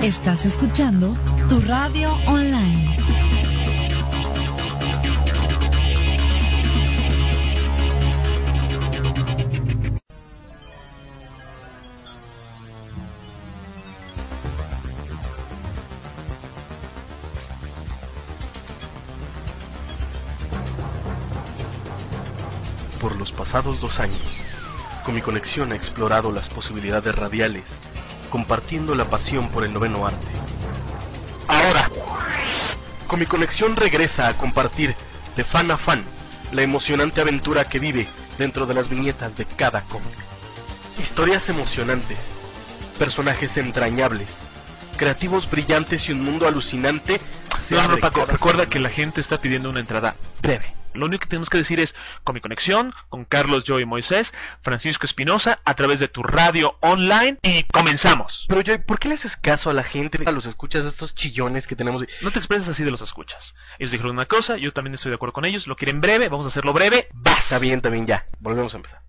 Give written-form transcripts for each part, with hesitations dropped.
Estás escuchando tu radio online. Por los pasados 2 años, Comiconexión ha explorado las posibilidades radiales, compartiendo la pasión por el noveno arte. Ahora, Comiconexión regresa a compartir de fan a fan la emocionante aventura que vive dentro de las viñetas de cada cómic. Historias emocionantes, personajes entrañables, creativos brillantes y un mundo alucinante. No, Paco, recuerda que la gente está pidiendo una entrada breve. Lo único que tenemos que decir es Comiconexión con Carlos, yo y Moisés, Francisco Espinosa, a través de tu radio online, y comenzamos. Pero Joy, ¿por qué le haces caso a la gente, a los escuchas, a estos chillones que tenemos? No te expreses así de los escuchas. Ellos dijeron una cosa, yo también estoy de acuerdo con ellos, lo quieren breve, vamos a hacerlo breve. ¡Vas! Está bien, ya. Volvemos a empezar.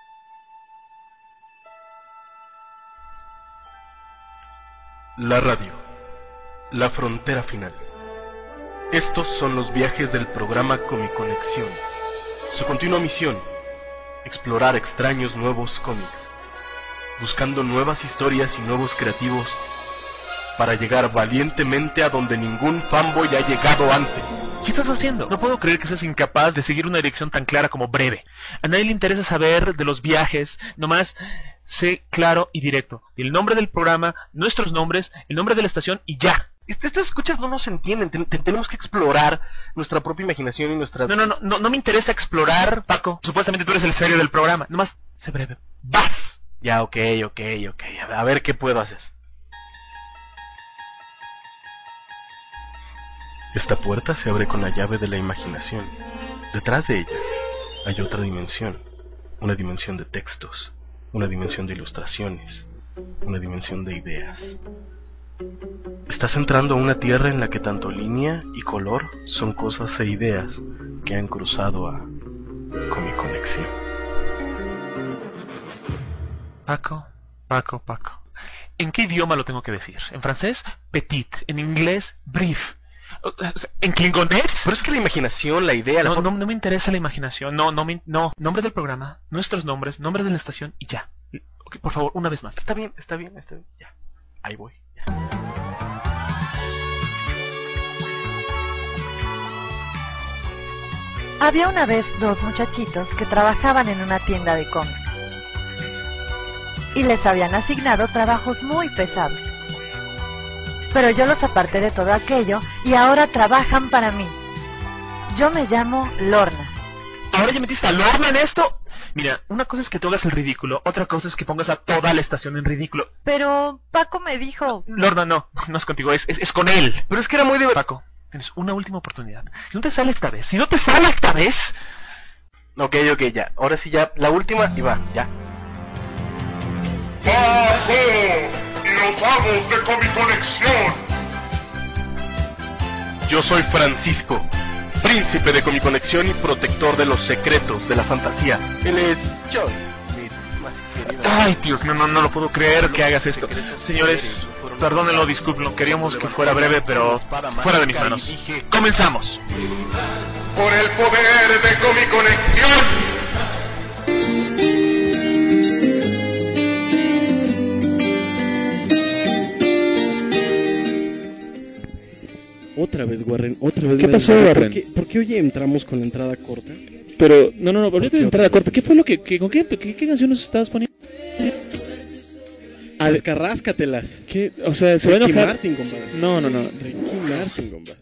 La radio. La frontera final. Estos son los viajes del programa Comiconexión. Su continua misión: explorar extraños nuevos cómics, buscando nuevas historias y nuevos creativos para llegar valientemente a donde ningún fanboy ha llegado antes. ¿Qué estás haciendo? No puedo creer que seas incapaz de seguir una dirección tan clara como breve. A nadie le interesa saber de los viajes, nomás sé claro y directo. El nombre del programa, nuestros nombres, el nombre de la estación y ya. Estas escuchas no nos entienden, tenemos que explorar nuestra propia imaginación y nuestras... No me interesa explorar, Paco. Supuestamente tú eres el serio del programa. Nomás, sé breve. ¡Vas! Ya, ok. A ver qué puedo hacer. Esta puerta se abre con la llave de la imaginación. Detrás de ella hay otra dimensión. Una dimensión de textos, una dimensión de ilustraciones, una dimensión de ideas. Estás entrando a una tierra en la que tanto línea y color son cosas e ideas que han cruzado a Comiconexión. Paco. ¿En qué idioma lo tengo que decir? ¿En francés? Petit. ¿En inglés? Brief. ¿En klingonés? Pero es que la imaginación, la idea... No me interesa la imaginación. No. Nombre del programa, nuestros nombres, nombre de la estación y ya. Okay, por favor, una vez más. Está bien. Ya. Ahí voy. Ya. Había una vez 2 muchachitos que trabajaban en una tienda de cómics y les habían asignado trabajos muy pesados. Pero yo los aparté de todo aquello y ahora trabajan para mí. Yo me llamo Lorna. ¿Ahora ya metiste a Lorna en esto? Mira, una cosa es que tú hagas el ridículo, otra cosa es que pongas a toda la estación en ridículo. Pero Paco me dijo... Lorna, no es contigo, es con él. Pero es que era muy divertido. Paco, tienes una última oportunidad. Si no te sale esta vez... Ok, ya. Ahora sí ya, la última y va, ya. ¡Paco! ¡Y los amos de Comiconexión! Yo soy Francisco, príncipe de Comiconexión y protector de los secretos de la fantasía. Él es Joy, mi más querido. Ay, Dios, no lo puedo creer que hagas esto. Señores, perdónenlo, discúlpenlo, queríamos que fuera breve, pero fuera de mis manos. ¡Comenzamos! ¡Por el poder de Comiconexión! Otra vez, Warren, otra vez. ¿Qué pasó, Warren? ¿Por qué hoy entramos con la entrada corta? Pero, no, olvídate de la entrada corta. ¿Qué fue lo que con qué canción nos estabas poniendo? Descarráscatelas. ¿Qué? O sea, se va a enojar. Martin, compadre. No. Ricky Martin, compadre.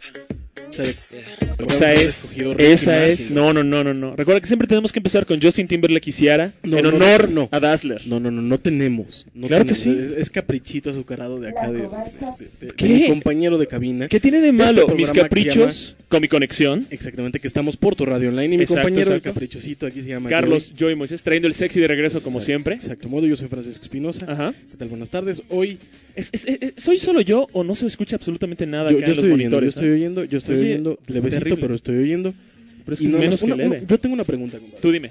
Esa es. No. Recuerda que siempre tenemos que empezar con Justin Timberlake y Ciara en honor a Dazzler. No tenemos. Claro tenemos. que sí. Es caprichito azucarado de acá de ¿Qué? mi compañero de cabina. ¿Qué tiene de malo? Este Mis caprichos, Comiconexión. Exactamente, que estamos por tu radio online y mi compañero de caprichosito aquí se llama Carlos, yo y Moisés, trayendo el sexy de regreso como siempre. Exacto, modo, yo soy Francisco Espinosa. Ajá. ¿Qué tal? Buenas tardes. Hoy ¿soy solo yo o no se escucha absolutamente nada acá en los monitores? Yo estoy oyendo, levecito, pero estoy oyendo. Pero es que menos que leve. Yo tengo una pregunta, compadre. Tú dime.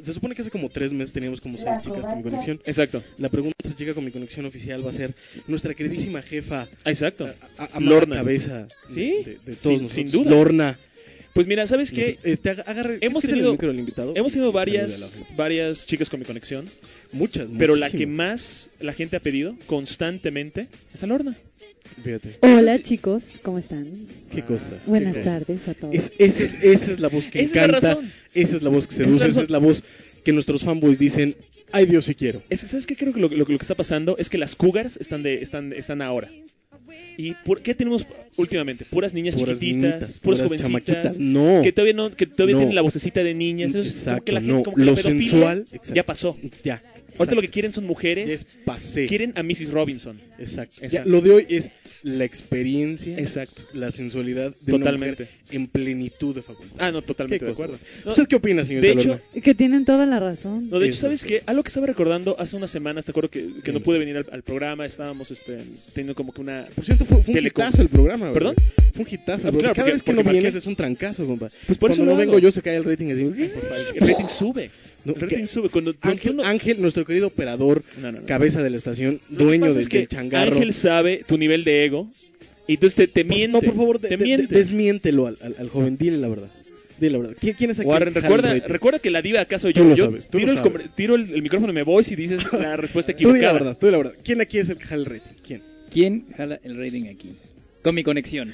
se supone que hace como 3 meses teníamos como 6 chicas con mi conexión. Exacto. La pregunta de chica con mi conexión oficial va a ser nuestra queridísima jefa. Exacto. Lorna. Cabeza. Sí. De todos nosotros. Sin duda. Lorna. Pues mira, ¿sabes qué? Hemos tenido varias chicas con mi conexión. Muchas. Pero la que más la gente ha pedido constantemente es a Lorna. Fíjate. Hola chicos, ¿cómo están? ¿Qué cosa? Buenas tardes a todos. Esa es la voz que encanta. Esa es la voz que seduce. Esa es la voz que nuestros fanboys dicen, ay Dios, si quiero. ¿Sabes qué? Creo que lo que está pasando es que las cougars están ahora. ¿Y por qué tenemos últimamente? Puras niñas chiquititas, puras jovencitas, chamaquitas. No. Que todavía tienen la vocecita de niñas. Exacto, que la gente, como que lo la pedofilia sensual ya pasó. Ya. Ahorita lo que quieren son mujeres. Ya es pasé. Quieren a Mrs. Robinson. Exacto. Ya, lo de hoy es la experiencia, exacto, la sensualidad de totalmente una mujer en plenitud de facultad. No, totalmente de acuerdo. ¿Usted qué opina, señorita De Lorna? hecho, que tienen toda la razón. No, de hecho, ¿sabes qué? Algo que estaba recordando hace unas semanas, te acuerdo que no pude venir al programa, estábamos teniendo como que una... Por cierto, fue un hitazo el programa. ¿Perdón? Fue un hitazo. Claro, cada vez que no vienes es un trancazo, compa. Pues por Cuando eso no vengo yo se cae el rating así. El rating sube. No, el rating sube. Cuando Ángel, nuestro querido operador, cabeza de la estación, dueño del changarro. Ángel sabe tu nivel de ego y entonces te miente. No, por favor, miente. Desmiéntelo al joven, dile la verdad. Dile la verdad. ¿Quién es aquí? Warren, recuerda que la diva acaso yo. Tiro el micrófono y me voy si dices la respuesta equivocada. Tú di la verdad. ¿Quién aquí es el que jala el rating? ¿Quién jala el rating aquí? Con mi conexión.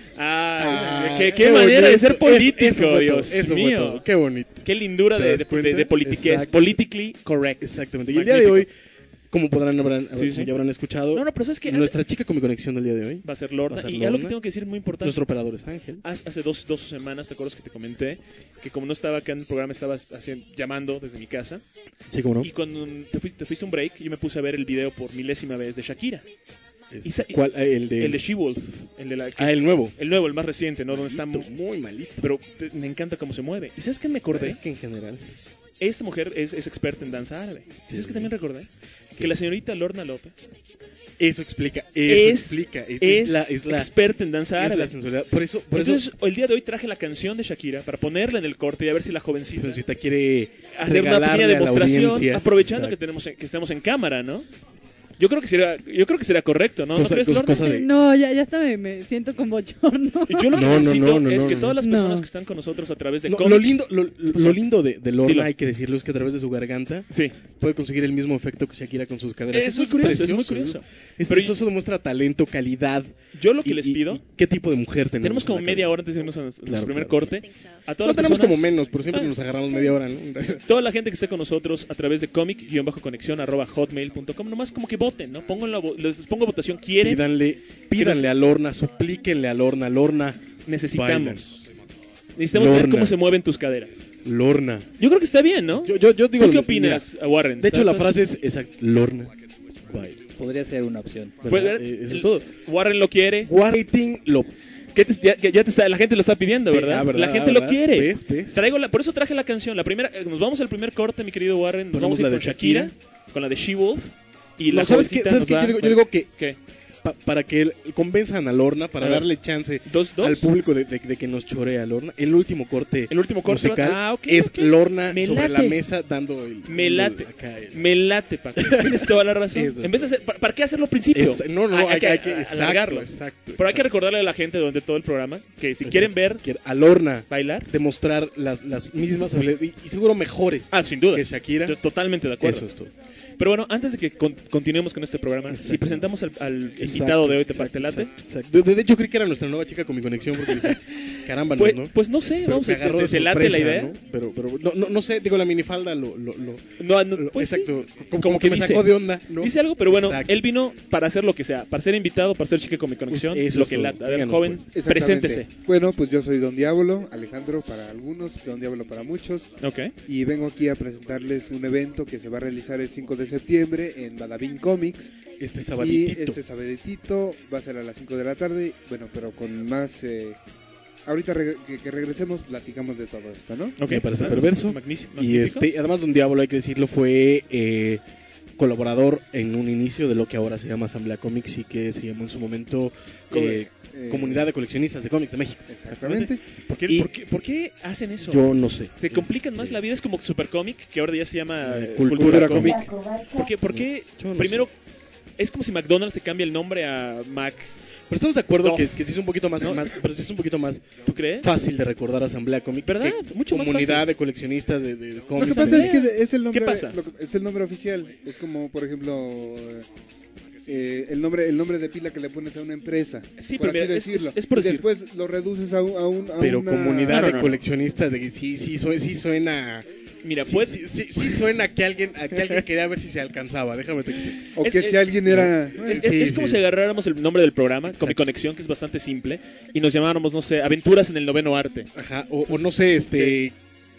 Qué manera de ser político, Dios mío. Qué bonito. Qué lindura de politiquez. Politically correct. Exactamente. Y el día de hoy, como ya habrán escuchado, pero ¿sabes qué? Nuestra chica con mi conexión del día de hoy va a ser Lorna. Y algo que tengo que decir muy importante. Nuestro operador es Ángel. Hace dos semanas, ¿te acuerdas que te comenté? Que como no estaba acá en el programa, estabas llamando desde mi casa. Sí, cómo no. Y cuando te fuiste un break, yo me puse a ver el video por milésima vez de Shakira. ¿Cuál? El de She-Wolf. El nuevo. El nuevo, el más reciente, ¿no? Malito, donde está muy malito. Pero me encanta cómo se mueve. ¿Y sabes qué me acordé? Es que en general esta mujer es experta en danza árabe. ¿Sabes qué también recordé? Que la señorita Lorna López... Eso explica. Es la experta en danza árabe. Es la sensualidad. Por eso, el día de hoy traje la canción de Shakira para ponerla en el corte y a ver si la jovencita quiere hacer una pequeña demostración, aprovechando que estamos en cámara, ¿no? Yo creo que sería correcto, ¿no? ¿No crees, Lorna? No, ya hasta me siento con bochorno. Yo lo que necesito es que todas las personas que están con nosotros a través de lo lindo de Lorna, hay que decirlo, es que a través de su garganta puede conseguir el mismo efecto que Shakira con sus caderas. Es muy curioso. Pero eso demuestra talento, calidad. Yo lo que les pido... ¿Qué tipo de mujer tenemos? Tenemos como media hora antes de irnos a nuestro primer corte. A todas no tenemos como menos, pero siempre nos agarramos media hora, ¿no? Toda la gente que esté con nosotros a través de comic-conexión@hotmail.com, nomás como que voten, ¿no? Les pongo votación, quieren. Pídanle a Lorna, suplíquenle a Lorna. Lorna, necesitamos ver cómo se mueven tus caderas. Lorna. Yo creo que está bien, ¿no? Yo digo, ¿Tú qué opinas, Warren? De hecho, la frase es exacta. Lorna. Baila. Podría ser una opción. Pues, eso es todo. Warren lo quiere. Warren lo... la gente lo está pidiendo, ¿verdad? Verdad, la gente lo quiere. ¿Ves? Por eso traje la canción. Nos vamos al primer corte, mi querido Warren. Nos vamos a ir con Shakira, con la de She-Wolf. Y la ¿sabes qué? Yo digo que... ¿Qué? Para que convenzan a Lorna, para darle chance al público de que nos chorea a Lorna. El último corte musical es Lorna sobre la mesa dando el... Me late, Paco. Tienes toda la razón. En vez de ¿para qué hacerlo al principio? Hay que alargarlo. Exacto. Pero hay que recordarle a la gente durante todo el programa que si quieren ver a Lorna bailar, demostrar las mismas habilidades y seguro mejores sin duda, que Shakira. Yo totalmente de acuerdo. Eso es todo. Pero bueno, antes de que continuemos con este programa, si presentamos al invitado de hoy, ¿te late? Exacto. De hecho, creí que era nuestra nueva chica con mi conexión porque dije, caramba, pues, ¿no? Pues no sé, vamos a ver, ¿te late la idea? ¿No? Pero no sé, digo, la minifalda pues exacto, sí. como que me sacó de onda, ¿no? Dice algo, pero bueno, él vino para hacer lo que sea, para ser invitado, para ser chica con mi conexión, pues lo que late. A ver, joven, pues. preséntese. Bueno, pues yo soy Don Diablo, Alejandro para algunos, Don Diablo para muchos. Okay. Y vengo aquí a presentarles un evento que se va a realizar el 5 de septiembre en Badabing Comics. Este sabaditito. Y este sabaditito va a ser a las 5 de la tarde, bueno, pero con más... ahorita que regresemos platicamos de todo esto, ¿no? Me parece perverso. Magnífico. Y además Don Diablo, hay que decirlo, fue colaborador en un inicio de lo que ahora se llama Asamblea Comics y que se llamó en su momento Comunidad de Coleccionistas de Cómics de México. Exactamente. ¿Por qué hacen eso? Yo no sé. Se complican más la vida, es como Supercomic, que ahora ya se llama Cultura Comic. ¿Por qué primero es como si McDonald's se cambia el nombre a Mac? Pero estamos de acuerdo que sí es un poquito más, pero sí es un poquito más ¿tú crees? Fácil de recordar Asamblea Comic. ¿Verdad? Mucho más Comunidad fácil. de coleccionistas de cómics. Lo que pasa es que es el nombre. ¿Qué pasa? Es el nombre oficial. Es como, por ejemplo, el nombre de pila que le pones a una empresa. Sí, por pero así mira, decirlo. es por y decir. después lo reduces a pero una... comunidad de coleccionistas de sí suena. Mira, sí suena que alguien quería ver si se alcanzaba. Déjame te explico. O que si alguien era... Es como si agarráramos el nombre del programa, con mi conexión, que es bastante simple, y nos llamáramos, no sé, Aventuras en el Noveno Arte. Ajá, o no sé,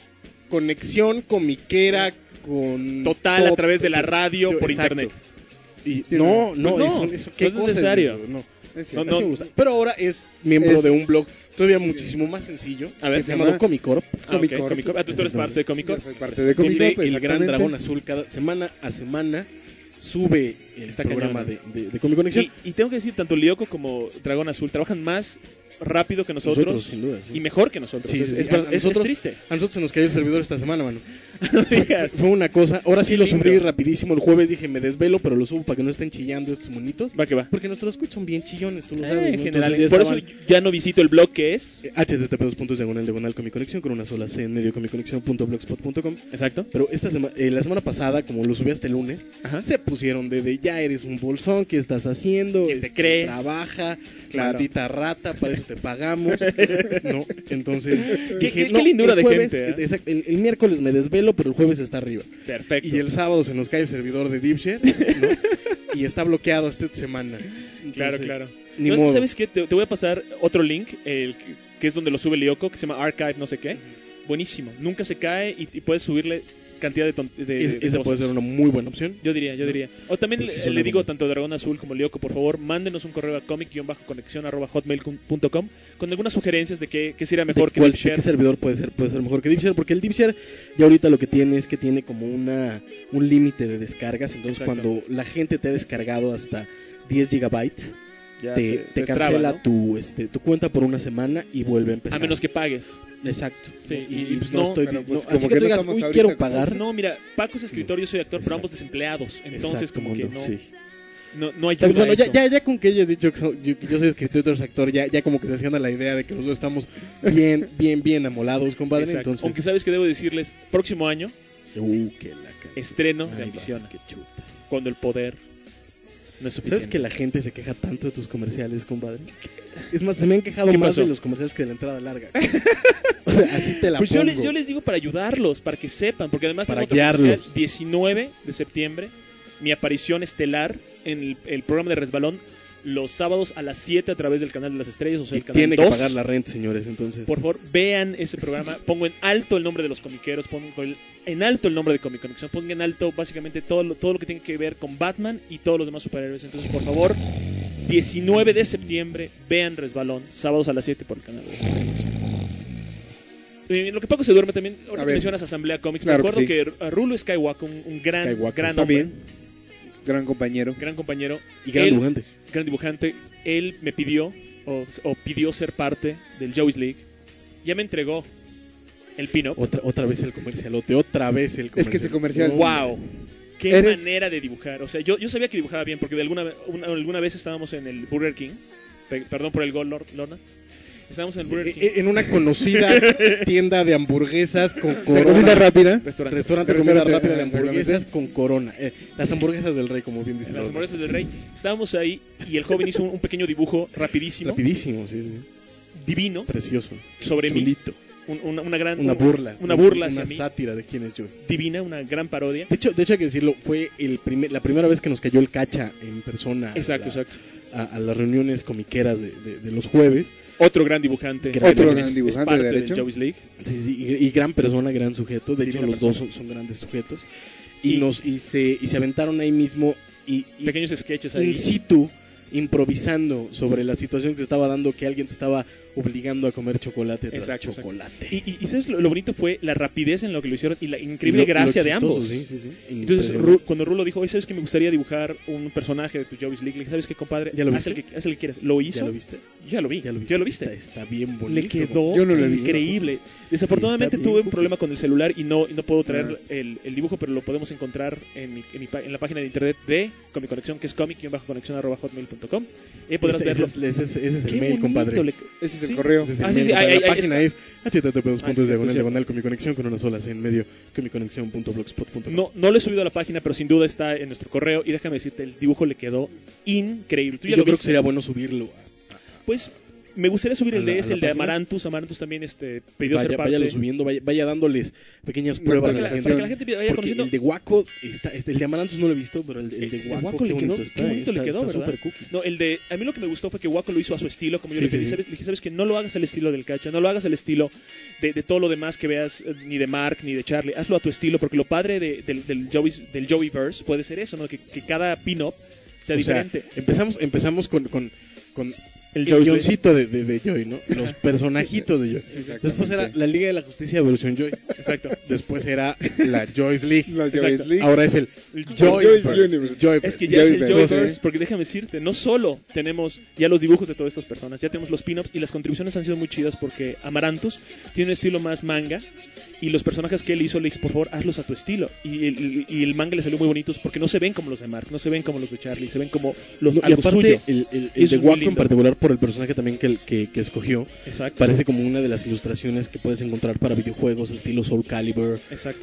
conexión comiquera con... Total, a través de la radio, por exacto. internet. Y, Pues eso, ¿qué no es necesario. No. Pero ahora es miembro de un blog todavía muchísimo más sencillo. A ver, se llama Comic Corp. Comic Corp. ¿Tú eres parte de Comic Corp? Soy parte de Comic Corp, El Gran Dragón Azul cada semana a semana sube el programa de Comic Conexión. Y tengo que decir, tanto Lyoko como Dragón Azul trabajan más rápido que nosotros sin duda, sí. Y mejor que nosotros. Sí, Es triste. A nosotros se nos cayó el servidor esta semana, mano. No digas. Fue una cosa. Ahora sí Qué lo lindo. subí rapidísimo. El jueves dije, me desvelo, pero lo subo para que no estén chillando estos monitos. Va que va. Porque nuestros escuchas son bien chillones, tú lo sabes. En ¿no? general. Entonces, Por eso ya no visito el blog que es http://diagonal Comic Conexión con una sola C en medio comicconexión.blogspot.com. Exacto. Pero la semana pasada, como lo subí hasta el lunes, se pusieron de ya eres un bolsón, ¿qué estás haciendo? ¿Qué te crees? Trabaja, Claro. maldita rata, para eso te pagamos. ¿No? Entonces, qué lindura de jueves, gente. Exacto, el miércoles me desvelo, pero el jueves está arriba. Perfecto. Y el sábado se nos cae el servidor de Dipshare, ¿no? Y está bloqueado esta semana. Entonces, Claro. Ni No, es que, modo. ¿sabes qué? Te voy a pasar otro link, que es donde lo sube Lyoko, que se llama Archive no sé qué. Buenísimo. Nunca se cae y puedes subirle cantidad de Esa puede cosas. ser una muy buena opción. Yo diría. O también Porque son le digo buenos. tanto a Dragón Azul como Lyoko, por favor, mándenos un correo a comic-conexión@hotmail.com con algunas sugerencias de qué sería mejor que ¿De Dipshare. qué servidor puede ser mejor que Dipshare? Porque el Dipshare ya ahorita lo que tiene es que tiene como un límite de descargas. Entonces Exacto. cuando la gente te ha descargado hasta 10 gigabytes, Ya te se cancela traba, ¿no? tu cuenta por una semana y vuelve a empezar. A menos que pagues. Exacto. Sí, y pues no, no estoy... pero pues no, como así que que tú no digas, estamos uy, ahorita quiero con pagar. No, mira, Paco es escritor, yo soy actor, pero ambos desempleados. Entonces, Exacto, como que mundo, no, sí. no hay Pues ayuda bueno, a eso. ya con que hayas dicho que yo soy escritor y tú eres actor, ya como que se haciendo la idea de que los dos estamos bien amolados, compadre. Exacto. Entonces, Aunque sabes que debo decirles, próximo año, que la estreno de Ay, Ambición, vas, qué chuta. cuando el poder no es suficiente. ¿Sabes que la gente se queja tanto de tus comerciales, compadre? Es más, se me han quejado ¿Qué más pasó? de los comerciales que de la entrada larga. O sea, así te la Pues pongo. yo les digo para ayudarlos, para que sepan, porque además Para tengo otro guiarlos. comercial, 19 de septiembre, mi aparición estelar en el programa de Resbalón, los sábados a las 7 a través del canal de las estrellas, o sea, Y el canal tiene 2. que pagar la renta, señores, entonces. Por favor, vean ese programa. Pongo en alto el nombre de los comiqueros, pongo en alto el nombre de Comic Conexión, pongo en alto básicamente todo lo que tiene que ver con Batman y todos los demás superhéroes. Entonces, por favor, 19 de septiembre, vean Resbalón, sábados a las 7 por el canal de las estrellas. Lo que Paco se duerme también, ahora A que ver. mencionas Asamblea Comics, Claro me acuerdo que que Rulo Skywalker, un gran Está hombre, bien. Gran compañero. gran compañero Y gran él- dibujante. gran dibujante, él me pidió o pidió ser parte del Joey's League. Ya me entregó el pin-up. Otra vez el comercialote, otra vez el comercial. Es que ese comercial... ¡Wow! ¡Qué Eres- manera de dibujar! O sea, yo sabía que dibujaba bien porque de alguna vez estábamos en el Burger King. Perdón por el gol, Lorna. Estábamos en el Burger King. En una conocida tienda de hamburguesas con ¿De corona. comida rápida? Restaurante de comida Restaurante, rápida de exactamente. hamburguesas con corona. Las hamburguesas del rey, como bien dice. Las Lorna. hamburguesas del Rey. Estábamos ahí y el joven hizo un pequeño dibujo rapidísimo, Rapidísimo, sí. divino, Precioso. sobre mí. Chulito. Una gran... Una burla. Una burla Una hacia mí. sátira de quién es yo. Divina, una gran parodia. De hecho hay que decirlo, fue la primera vez que nos cayó el cacha en persona. Exacto. A las reuniones comiqueras de los jueves. Otro gran dibujante. Gran Otro es- gran Es dibujante, parte de del hecho. Joey's League. Sí, y gran persona, gran sujeto. De hecho, Divina los dos persona. son grandes sujetos. Y se aventaron ahí mismo y Pequeños sketches ahí. in situ improvisando sobre la situación que se estaba dando, que alguien te estaba obligando a comer chocolate tras chocolate. Y ¿sabes? Lo bonito fue la rapidez en lo que lo hicieron y la increíble gracia de ambos. Sí. Entonces, cuando Rulo dijo, oye, ¿sabes que me gustaría dibujar un personaje de tu Justice League? ¿Sabes qué, compadre? Haz el que quieras. ¿Lo hizo? ¿Ya lo viste? Ya lo vi. ¿Ya lo viste? Está bien bonito. Le quedó increíble. Desafortunadamente tuve un problema con el celular y no puedo traer el dibujo, pero lo podemos encontrar en la página de internet de Comic Conexión, que es comic-conexion@hotmail.com. Podrás verlo. Ese es el mail, compadre. Ese es el correo. La página es http://comiconexión con una sola C en medio, comiconexion.blogspot.com. No lo he subido a la página, pero sin duda está en nuestro correo. Y déjame decirte, el dibujo le quedó increíble. ¿Tú ya yo creo que sería bueno subirlo. Pues me gustaría subir el de Amaranthus. Amaranthus también pidió ser parte. Váyalo subiendo, vaya dándoles pequeñas pruebas. Para que la gente vaya conociendo. El de Waco, el de Amaranthus no lo he visto, pero el de Waco le quedó, qué bonito le quedó, ¿verdad? Cookie. No, a mí lo que me gustó fue que Waco lo hizo a su estilo, como yo le pedí. Le dije, ¿sabes que no lo hagas al estilo del Cacha, no lo hagas al estilo de todo lo demás que veas, ni de Mark, ni de Charlie? Hazlo a tu estilo, porque lo padre del Joeyverse puede ser eso, ¿no? Que cada pin-up sea diferente. Empezamos con el guioncito de Joy, ¿no? Los personajitos de Joy. Después era la Liga de la Justicia versión Joy. Exacto. Después era la Joy's League. League. Ahora es el Joy's Universe. Es que ya es el Joyverse, porque déjame decirte, no solo tenemos ya los dibujos de todas estas personas, ya tenemos los pin-ups y las contribuciones han sido muy chidas porque Amaranthus tiene un estilo más manga y los personajes que él hizo le dije, por favor, hazlos a tu estilo. Y el manga le salió muy bonitos porque no se ven como los de Mark, no se ven como los de Charlie, se ven como algo aparte, suyo. El de Waco en particular, por el personaje también que escogió. Exacto. Parece como una de las ilustraciones que puedes encontrar para videojuegos estilo Soul Calibur. Exacto.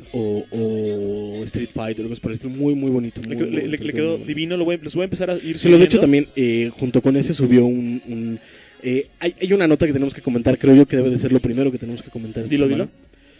O Street Fighter, algo por el estilo. Muy bonito. Le quedó divino, los voy a empezar a ir subiendo. Sí, lo de hecho también, junto con ese subió hay una nota que tenemos que comentar, creo yo que debe de ser lo primero que tenemos que comentar. Dilo.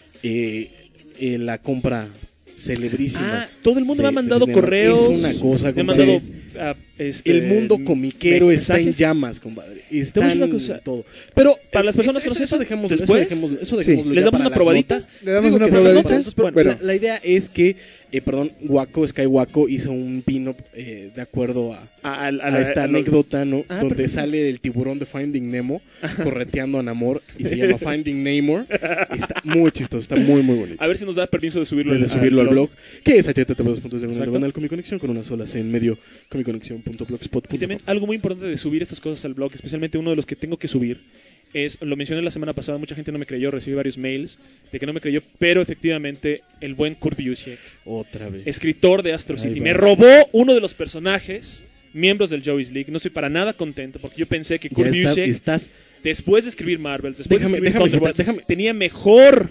La compra celebrísima. Todo el mundo me ha mandado correos. Es una cosa. Me ha mandado el mundo comiquero está en llamas, compadre. Está en todo. Pero para las personas que no eso dejémoslo. ¿Les damos una probadita? ¿Le damos una probadita? Bueno, la idea es que Sky Waco hizo un pin-up de acuerdo a esta anécdota, ¿no? Donde sale el tiburón de Finding Nemo correteando a Namor y se llama Finding Namor. Está muy chistoso, está muy bonito. A ver si nos da permiso de subirlo al blog, que es http://comiconexión con una sola C en medio, comiconexion.blogspot.com. Y también algo muy importante de subir estas cosas al blog, especialmente uno de los que tengo que subir, lo mencioné la semana pasada, mucha gente no me creyó, recibí varios mails de que no me creyó, pero efectivamente el buen Kurt Busiek, otra vez, escritor de Astro City, me robó uno de los personajes miembros del Joey's League. No estoy para nada contento porque yo pensé que Kurt Busiek, después de escribir Marvel, después de escribir Thunderbolts, tenía mejor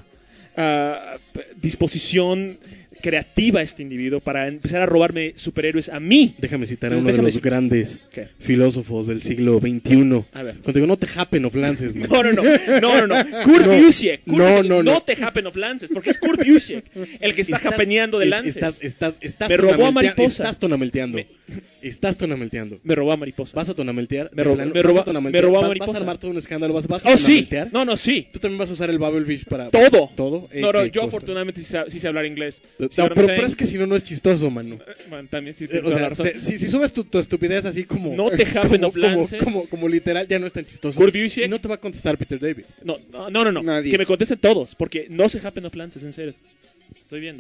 disposición creativa este individuo para empezar a robarme superhéroes a mí. Déjame citar a uno de los grandes filósofos del siglo XXI. A ver. Cuando digo no te happen of lances, man. No. Kurt Busiek. No te happen of lances, porque es Kurt Busiek el que está japeneando de lances. Me robó a Mariposa. Estás tonamelteando. Me robó a Mariposa. ¿Vas a tonameltear? Me robó a Mariposa. ¿Vas a armar todo un escándalo? ¿Vas a tonameltear? Sí. ¿Tú también vas a usar el Bubblefish para...? Todo. Yo afortunadamente sí sé hablar inglés. Pero es que si no es chistoso, mano. También sí si subes tu estupidez así como... No te happen of lances. Como literal, ya no es tan chistoso. Y no te va a contestar Peter David. No. Nadie. Que me contesten todos, porque no se happen of lances, en serio. Estoy viendo.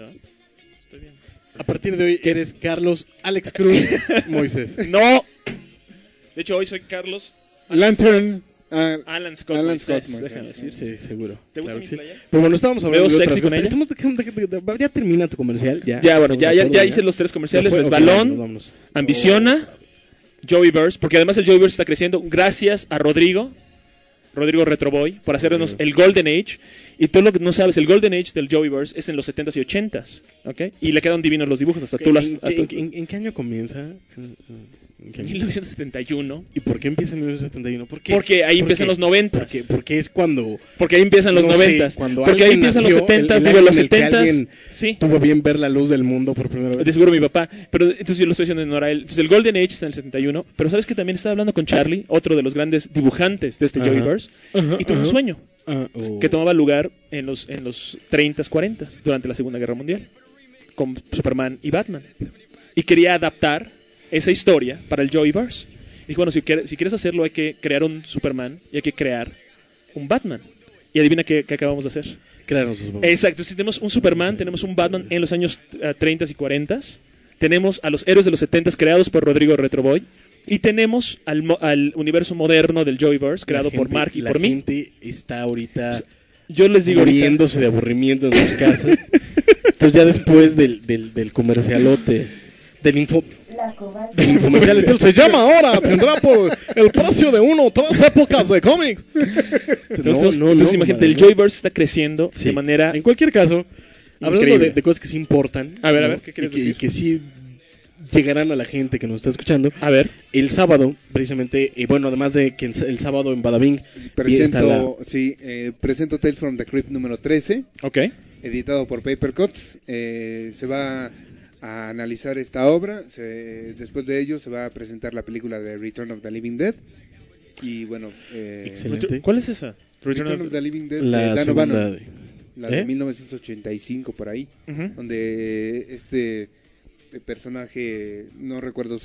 A partir de hoy eres Carlos Alex Cruz Moisés. No. De hecho, hoy soy Carlos Lantern Alan Scott Moisés, déjame decir. Sí, seguro. ¿Te gusta mi playa? Pero bueno, estábamos hablando de sexy con ella. Ya termina tu comercial. Ya hice los 3 comerciales. Resbalón, Ambiciona, Joeyverse, porque además el Joeyverse está creciendo gracias a Rodrigo Retroboy, por hacernos el Golden Age. Y tú lo que no sabes, el Golden Age del Joeyverse es en los 70s y 80s, ¿ok? Y le quedan divinos los dibujos hasta tú las... ¿En qué año comienza? En 1971. ¿Y por qué empieza en 1971? Porque ahí empiezan los 90. Porque es cuando... Porque ahí empiezan los 90s. Porque ahí empiezan los 70s, los 70s. Sí. Tuvo bien ver la luz del mundo por primera vez. De seguro mi papá. Pero entonces yo lo estoy diciendo en honor a él. Entonces el Golden Age está en el 71. Pero sabes que también estaba hablando con Charlie, otro de los grandes dibujantes de este Joeyverse. Y tuvo un sueño que tomaba lugar en los 30s, 40s, durante la Segunda Guerra Mundial, con Superman y Batman. Y quería adaptar esa historia para el Joeyverse. Dije, bueno, si quieres hacerlo hay que crear un Superman y hay que crear un Batman. Y adivina qué acabamos de hacer. Crearon sus Exacto, si tenemos un Superman, tenemos un Batman en los años 30 y 40, tenemos a los héroes de los 70 creados por Rodrigo Retroboy, y tenemos al universo moderno del Joyverse creado por Mark y por mí. La gente está ahorita yo les digo muriéndose de aburrimiento en sus casas. Entonces ya después del comercialote, del infomercial, esto se llama ahora, tendrá por el precio de 1 o 3 épocas de cómics. Entonces imagínate, el Joyverse está creciendo de manera... En cualquier caso, hablando de cosas que sí importan. A ver, ¿qué quieres decir? Y que sí llegarán a la gente que nos está escuchando. A ver. El sábado, precisamente, bueno, además de que el sábado en Badabing presento Tales from the Crypt número 13. Ok. Editado por Paper Cuts. Se va a analizar esta obra. Después de ello se va a presentar la película de Return of the Living Dead. Y bueno, excelente. ¿Cuál es esa? Return of the Living Dead, la Dan O'Bannon. La de 1985 por ahí, donde este personaje, no recuerdo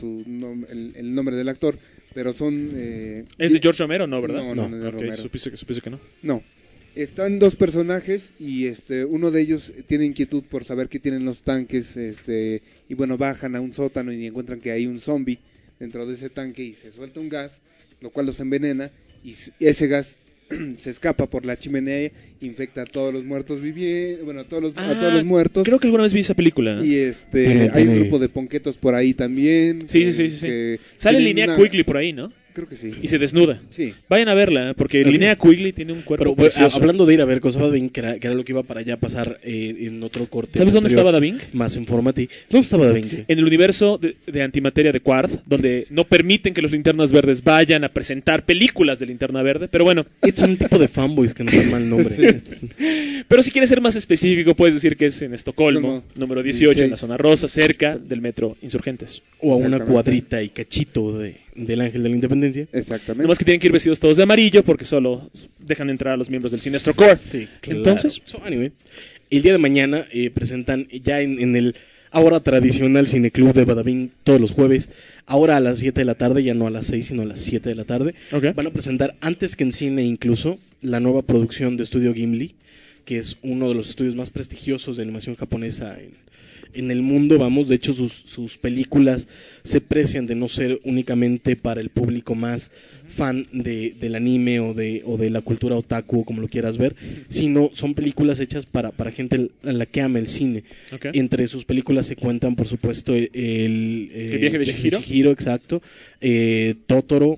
el nombre del actor, pero son... ¿Es de George Romero, no, verdad? No, de Romero. Supuse que no. No. Están dos personajes y uno de ellos tiene inquietud por saber qué tienen los tanques, y bueno, bajan a un sótano y encuentran que hay un zombie dentro de ese tanque y se suelta un gas, lo cual los envenena, y ese gas se escapa por la chimenea, infecta a todos los muertos vivientes, bueno, a todos los muertos. Creo que alguna vez vi esa película. Y hay un grupo de ponquetos por ahí también. Sí. Sale Linnea Quigley por ahí, ¿no? Creo que sí. Y se desnuda. Sí. Vayan a verla, porque Linnea Quigley tiene un cuerpo precioso. Hablando de ir a ver cosas, que era lo que iba para allá a pasar en otro corte. ¿Sabes dónde estaba Daving? Más informati. ¿Dónde estaba Daving? En el universo de antimateria de Quard, donde no permiten que los Linternas Verdes vayan a presentar películas de Linterna Verde, pero bueno. Es un tipo de fanboys que no dan mal nombre. Pero si quieres ser más específico, puedes decir que es en Estocolmo, número 18, en la zona rosa, cerca del metro Insurgentes. O a una cuadrita y cachito del Ángel de la Independencia. Exactamente. Nomás que tienen que ir vestidos todos de amarillo porque solo dejan entrar a los miembros del Sinestro Corps. Sí, claro. Entonces, anyway, el día de mañana presentan ya en el ahora tradicional cineclub de Badabing todos los jueves, ahora a las 7 de la tarde, ya no a las 6 sino a las 7 de la tarde. Okay. Van a presentar antes que en cine incluso la nueva producción de Estudio Gimli, que es uno de los estudios más prestigiosos de animación japonesa en el mundo, vamos. De hecho sus películas se precian de no ser únicamente para el público más fan del anime o de la cultura otaku, como lo quieras ver, sino son películas hechas para gente a la que ama el cine. Okay. Entre sus películas se cuentan, por supuesto, el viaje de Chihiro, exacto, Totoro,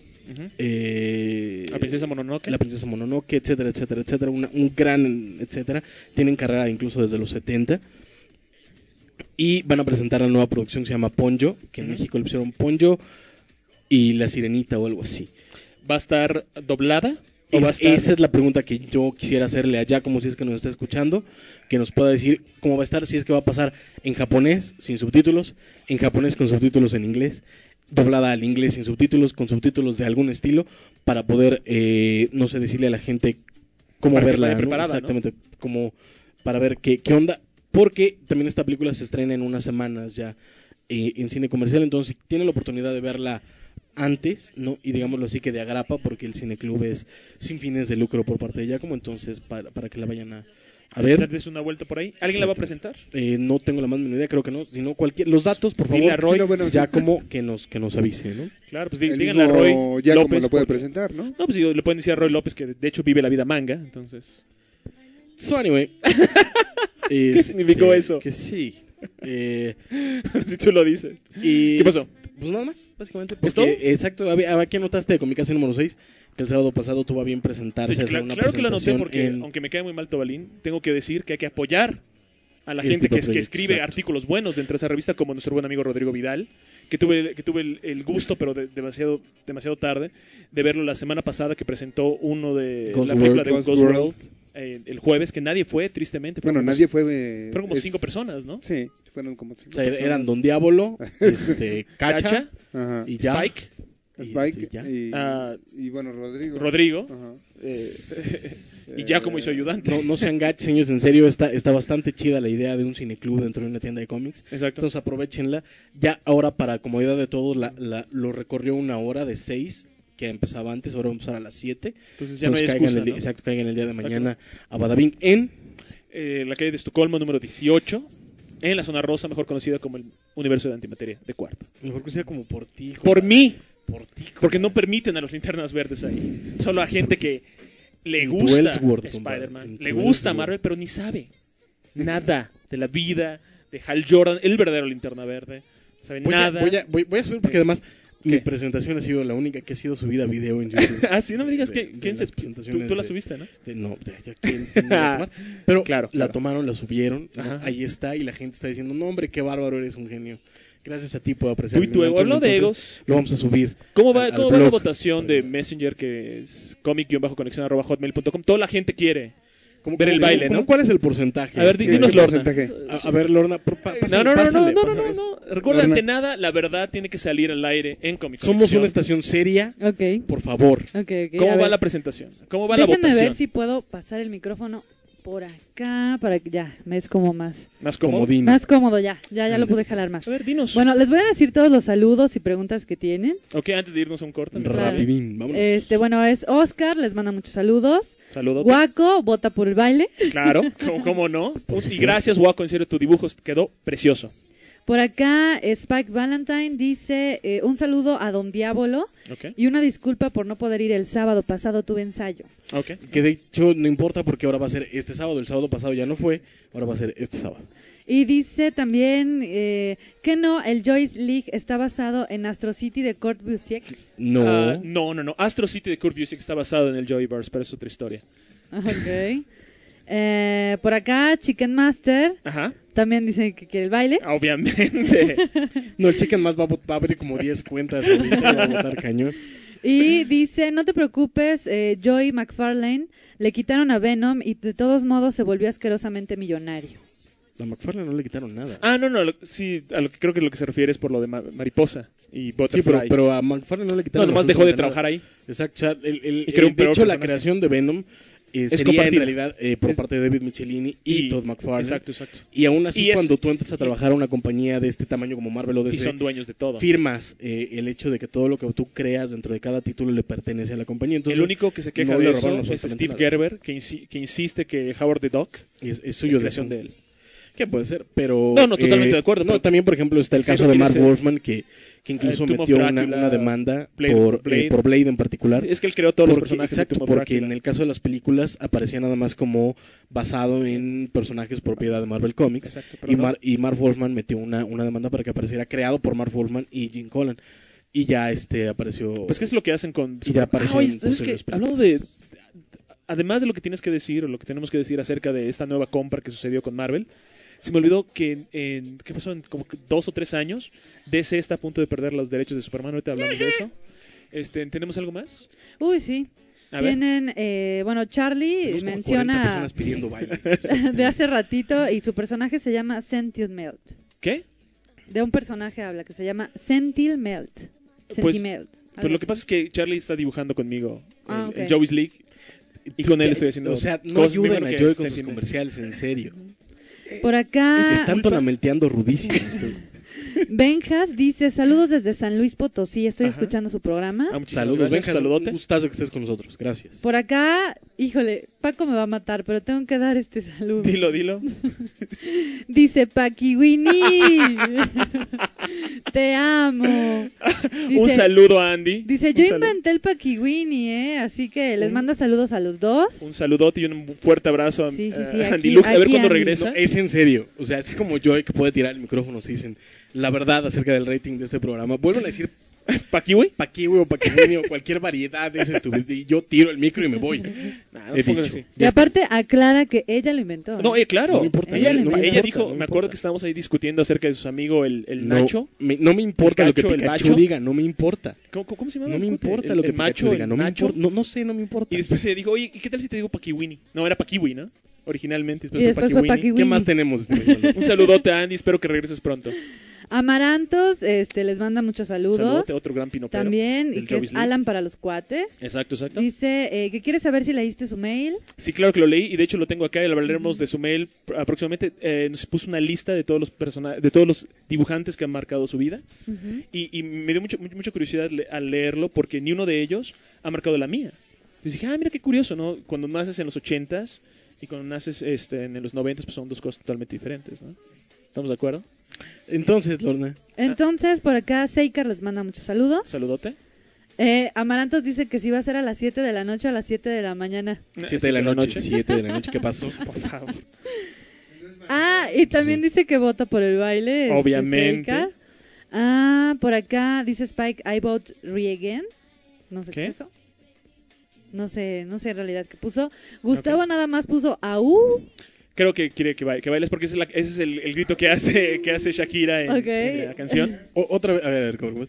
La princesa Mononoke, etcétera, un gran etcétera. Tienen carrera incluso desde los 70. Y van a presentar la nueva producción que se llama Ponyo, que en México le pusieron Ponyo y La Sirenita o algo así. ¿Va a estar doblada? Esa es la pregunta que yo quisiera hacerle a Giacomo, si es que nos está escuchando, que nos pueda decir cómo va a estar, si es que va a pasar en japonés sin subtítulos, en japonés con subtítulos en inglés, doblada al inglés sin subtítulos, con subtítulos de algún estilo, para poder, no sé, decirle a la gente cómo para verla, que preparada, exactamente, ¿no? Como para ver qué onda. Porque también esta película se estrena en unas semanas ya en cine comercial, entonces si tienen la oportunidad de verla antes, ¿no? Y digámoslo así, que de agrapa, porque el cineclub es sin fines de lucro por parte de Giacomo, entonces para que la vayan a ver. ¿Darles una vuelta por ahí? ¿Alguien la va a presentar? No tengo la más mínima idea, creo que no. Si no, los datos, por favor, Roy, Giacomo, que nos avise, ¿no? Claro, pues díganle a Roy López. Lo puede presentar, ¿no? No, pues le pueden decir a Roy López que de hecho vive la vida manga, entonces... So, anyway... ¿Qué significó eso? Que sí. Si tú lo dices. ¿Qué pasó? Pues nada más, básicamente. ¿Es todo? Exacto. ¿Qué anotaste de Comicase número 6? Que el sábado pasado tuvo a bien presentarse. Claro que lo anoté porque, aunque me cae muy mal Tobalín, tengo que decir que hay que apoyar a la gente que escribe artículos buenos dentro de esa revista, como nuestro buen amigo Rodrigo Vidal, que tuve el gusto, pero demasiado tarde, de verlo la semana pasada, que presentó uno de la película de Ghost World. El jueves, que nadie fue, tristemente. Bueno, nadie fue. Fueron como 5 personas, ¿no? Sí, fueron como 5 personas. Personas. Eran Don Diablo, Cacha Ajá. y ya. Spike. Spike ya. y bueno, Rodrigo. Ajá. Y ya como hizo ayudante. No sean gachos, señores, en serio, está bastante chida la idea de un cineclub dentro de una tienda de cómics. Exacto. Entonces aprovechenla. Ya ahora, para comodidad de todos, lo recorrió una hora de 6, que empezaba antes, ahora va a empezar a las 7. Entonces ya no hay excusa, ¿no? Exacto, caigan el día de mañana a Badabing en... la calle de Estocolmo, número 18, en la zona rosa, mejor conocida como el universo de antimateria de Cuarto. Mejor conocida como por ti. Por mí. Por ti. Porque no permiten a los linternas verdes ahí. Solo a gente que le gusta Spider-Man, le gusta Marvel, pero ni sabe nada de la vida de Hal Jordan, el verdadero linterna verde. No sabe nada. Voy a subir porque además mi presentación ha sido la única que ha sido subida a video en YouTube. Ah, sí, no me digas que tú la subiste, ¿no? No, ¿quién la tomar? Pero claro. La tomaron, la subieron, ¿no? Ahí está, y la gente está diciendo, no hombre, qué bárbaro, eres un genio. Gracias a ti puedo apreciar. Tú y tu ego, hablo de egos. Lo vamos a subir. ¿Cómo va la votación de Messenger, que es comic-conexión@hotmail.com? Toda la gente quiere ver el baile, ¿no? ¿Cuál es el porcentaje? A ver, dinos, Lorna. A ver, Lorna, no. Recuerda, ante nada, la verdad tiene que salir al aire en Comic Conexión. Somos una estación seria. Ok. Por favor. Okay, ¿Cómo va la presentación? ¿Cómo va la votación? Déjenme ver si puedo pasar el micrófono por acá para que ya me es como más cómodo. Más cómodo, ya lo pude jalar más. A ver, dinos. Bueno, les voy a decir todos los saludos y preguntas que tienen. Ok, antes de irnos a un corte. Rapidín, vámonos. Bueno, es Oscar, les manda muchos saludos. Saludos. Guaco, vota por el baile. Claro, ¿cómo no? Y gracias, Guaco, en serio, tu dibujo quedó precioso. Por acá, Spike Valentine dice un saludo a Don Diablo y una disculpa por no poder ir el sábado pasado, tuve ensayo. Okay. Que de hecho no importa porque ahora va a ser este sábado, el sábado pasado ya no fue, ahora va a ser este sábado. Y dice también que no, el Joyce League está basado en Astro City de Kurt Busiek. No. No. Astro City de Kurt Busiek está basado en el Joyverse, pero es otra historia. Ok. Por acá, Chicken Master. Ajá. También dice que quiere el baile. Obviamente. No, el Chicken más va a abrir como 10 cuentas ahorita y va a votar cañón. Y dice, no te preocupes, Joey McFarlane le quitaron a Venom y de todos modos se volvió asquerosamente millonario. A McFarlane no le quitaron nada. Sí, a lo que creo que lo que se refiere es por lo de Mariposa y Butterfly. Sí, pero a McFarlane no le quitaron nada. No, nomás dejó de trabajar ahí. Exacto. Y creo de hecho, la creación de Venom sería en realidad por parte de David Michelini y Todd McFarlane. Exacto. Y aún así, cuando tú entras a trabajar a una compañía de este tamaño como Marvel o DC, y son dueños de todo, firmas el hecho de que todo lo que tú creas dentro de cada título le pertenece a la compañía. Entonces, el único que se queja de eso es Steve Gerber, que insiste que Howard the Duck es suyo, creación de él. Que puede ser, pero... No, totalmente de acuerdo. No, también, por ejemplo, está el caso de Mark Wolfman, que incluso metió una demanda por Blade en particular. Es que él creó todos los personajes. Exacto, porque en el caso de las películas aparecía nada más como basado en personajes propiedad de Marvel Comics. Exacto, y Mark Wolfman metió una demanda para que apareciera creado por Mark Wolfman y Jim Collan. Y ya apareció... Pues, ¿qué es lo que hacen con... Y ya apareció ¿sabes qué? Hablando de... Además de lo que tienes que decir, o lo que tenemos que decir acerca de esta nueva compra que sucedió con Marvel... Se me olvidó que ¿qué pasó? En como 2 o 3 años, DC está a punto de perder los derechos de Superman. Ahorita hablamos de eso. ¿Tenemos algo más? Uy, sí. Tienen, Charlie menciona de hace ratito y su personaje se llama Sentinel Melt. ¿Qué? De un personaje habla que se llama Sentinel Melt. Pues lo que pasa es que Charlie está dibujando conmigo el Joey's League y con él estoy haciendo no ayuden a Joey con sus comerciales, en serio. Por acá... Están tonamelteando rudísimo. Benjas dice, saludos desde San Luis Potosí, estoy escuchando su programa. Saludos, Benjas, saludote. Un gustazo que estés con nosotros, gracias. Por acá, híjole, Paco me va a matar, pero tengo que dar este saludo. Dilo. Dice, Paquiwini, te amo. Dice, un saludo a Andy. Dice, yo inventé el Paquiwini, así que les manda saludos a los dos. Un saludote y un fuerte abrazo a Andy Lux. A ver cuándo Andy regresa. No, es en serio, o sea, así como Joey que puede tirar el micrófono, se dicen la verdad acerca del rating de este programa. Vuelven a decir Paquiwi o Paquiwini o cualquier variedad de ese estúpido y yo tiro el micro y me voy. Y aparte aclara que ella lo inventó. No, claro. No me importa. Ella dijo, me acuerdo que estábamos ahí discutiendo acerca de sus amigos el Nacho. No me importa lo que Pikachu diga, no me importa. ¿Cómo se llama? No me importa lo que Pikachu diga, no me importa. No sé, no me importa. Y después ella dijo, oye, ¿y qué tal si te digo Paquiwini? No, era Paquiwi, Originalmente. Después fue Paquiwini. ¿Qué más tenemos? Un saludote a Andy, espero que regreses pronto. Amarantos, les manda muchos saludos. Saludote, otro gran pinopero. También, y que es Alan para los cuates. Exacto. Dice que quiere saber si leíste su mail. Sí, claro que lo leí, y de hecho lo tengo acá, y hablaremos de su mail próximamente. Nos puso una lista de todos los dibujantes que han marcado su vida. Y me dio mucha curiosidad al leerlo, porque ni uno de ellos ha marcado la mía. Entonces dije, mira qué curioso, ¿no? Cuando naces en los 80s y cuando naces en los 90s, pues son dos cosas totalmente diferentes, ¿no? ¿Estamos de acuerdo? Entonces, Lorna. Entonces, por acá, Seikar les manda muchos saludos. Saludote. Amarantos dice que si va a ser a las 7 de la noche o a las 7 de la mañana. 7 de la noche. 7 de la noche, ¿qué pasó? Por favor. Y también dice que vota por el baile. Obviamente. Seikar. Por acá dice Spike, I vote Re-Again. No sé qué es eso. No sé en realidad qué puso. Gustavo nada más puso AU. Creo que quiere que bailes porque ese es el grito que hace Shakira en la canción. Otra vez, a ver, ¿cómo?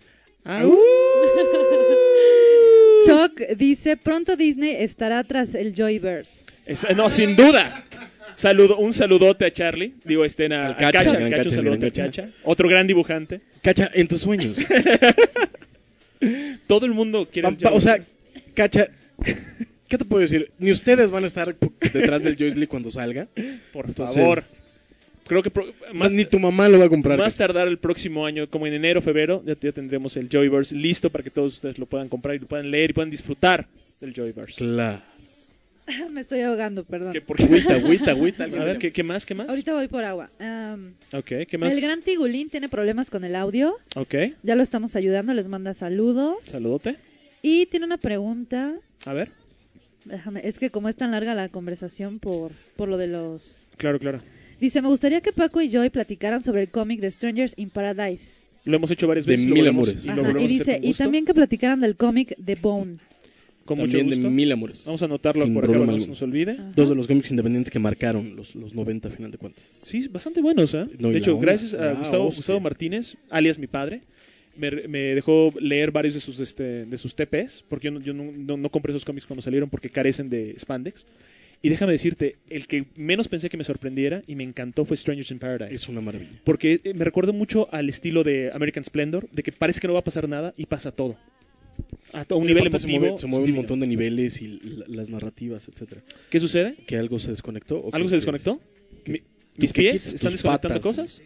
Chuck dice, pronto Disney estará tras el Joyverse. No, sin duda. Un saludote a Charlie. Digo, a Cacha. Un saludote a Cacha. Otro gran dibujante. Cacha, en tus sueños. Todo el mundo quiere o sea, Cacha, ¿qué te puedo decir? Ni ustedes van a estar detrás del Joysley cuando salga. Por favor. Creo que ni tu mamá lo va a comprar. Más tardar el próximo año, como en enero, febrero, ya tendremos el Joyverse listo para que todos ustedes lo puedan comprar y lo puedan leer y puedan disfrutar del Joyverse. Claro. Me estoy ahogando, perdón. Agüita. A ver, ¿qué más? Ahorita voy por agua. ¿Qué más? El gran Tigulín tiene problemas con el audio. Ya lo estamos ayudando, les manda saludos. Saludote. Y tiene una pregunta. A ver. Déjame, es que como es tan larga la conversación por lo de los... Claro. Dice, me gustaría que Paco y Joy platicaran sobre el cómic de Strangers in Paradise. Lo hemos hecho varias veces. De Mil Amores. Y dice, y también que platicaran del cómic de Bone. Con también mucho gusto. De Mil Amores. Vamos a anotarlo sin por acá para que no se nos olvide. Ajá. 2 de los cómics independientes que marcaron los 90 a final de cuentas. Sí, bastante buenos, ¿eh? De hecho, gracias a Gustavo Martínez, alias mi padre, me dejó leer varios de sus TPs, porque yo no compré esos cómics cuando salieron porque carecen de spandex. Y déjame decirte, el que menos pensé que me sorprendiera y me encantó fue Strangers in Paradise. Es una maravilla. Porque me recuerda mucho al estilo de American Splendor, de que parece que no va a pasar nada y pasa todo. A un nivel emotivo. Se mueve un montón de niveles y las narrativas, etcétera. ¿Qué sucede? ¿Que algo se desconectó? ¿Algo se desconectó? ¿Mis pies están desconectando cosas?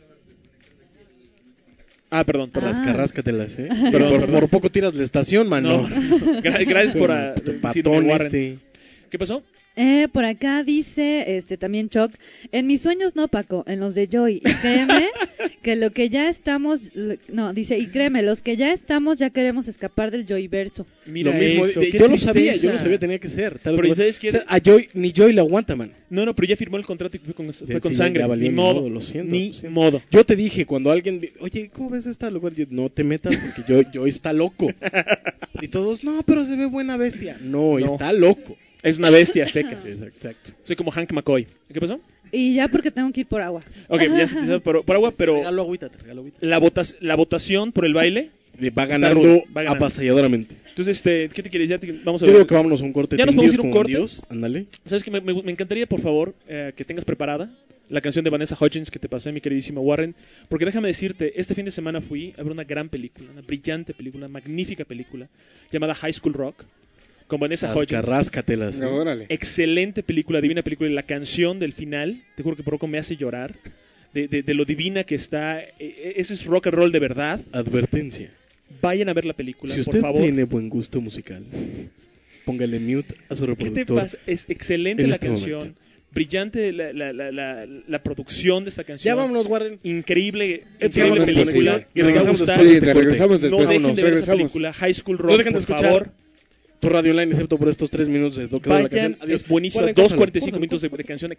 Perdón. Rascátelas, Perdón. Por poco tiras la estación, mano. No. Gracias por patón ¿Qué pasó? Por acá dice también Chuck, en mis sueños no, Paco, en los de Joy. Y créeme que lo que ya estamos, y créeme, los que ya estamos ya queremos escapar del Joyverso. Mira, lo mismo, yo lo sabía, tenía que ser. Pero ¿sabes qué? A Joy, ni Joy lo aguanta, man. No, pero ya firmó el contrato y fue con sangre. Ni modo. Lo siento. Ni modo. Yo te dije, cuando alguien, oye, ¿cómo ves esta lugar? No te metas porque Joy está loco. Y todos, no, pero se ve buena bestia. No, está loco. Es una bestia seca. Exacto. Soy como Hank McCoy. ¿Qué pasó? Y ya porque tengo que ir por agua. Ok, ya por agua, pero... Te regalo agüita. La votación por el baile... Va ganando avasalladoramente. Entonces, ¿qué te quieres? Vamos a ver. Yo creo que vámonos a un corte. Ya nos podemos ir a un corte. Dios. Ándale. ¿Sabes qué? Me encantaría, por favor, que tengas preparada la canción de Vanessa Hudgens que te pasé, mi queridísima Warren. Porque déjame decirte, este fin de semana fui a ver una gran película, una brillante película, una magnífica película, llamada High School Rock. Con Vanessa Hudgens. Ráscatelas. Excelente película, divina película. Y la canción del final, te juro que por poco me hace llorar. De lo divina que está. Ese es rock and roll de verdad. Advertencia. Vayan a ver la película, por favor. Si usted tiene buen gusto musical, póngale mute a su reproductor. ¿Qué te pasa? Es excelente la canción. Momento. Brillante la producción de esta canción. Ya vámonos, Warren. Increíble película. Y regresamos después. No dejen de ver esa película. High School Rock, no dejen de escuchar. Por favor. Tu radio online, excepto por estos 3 minutos de toque de la canción. Es buenísima, 2:45 minutos de canción.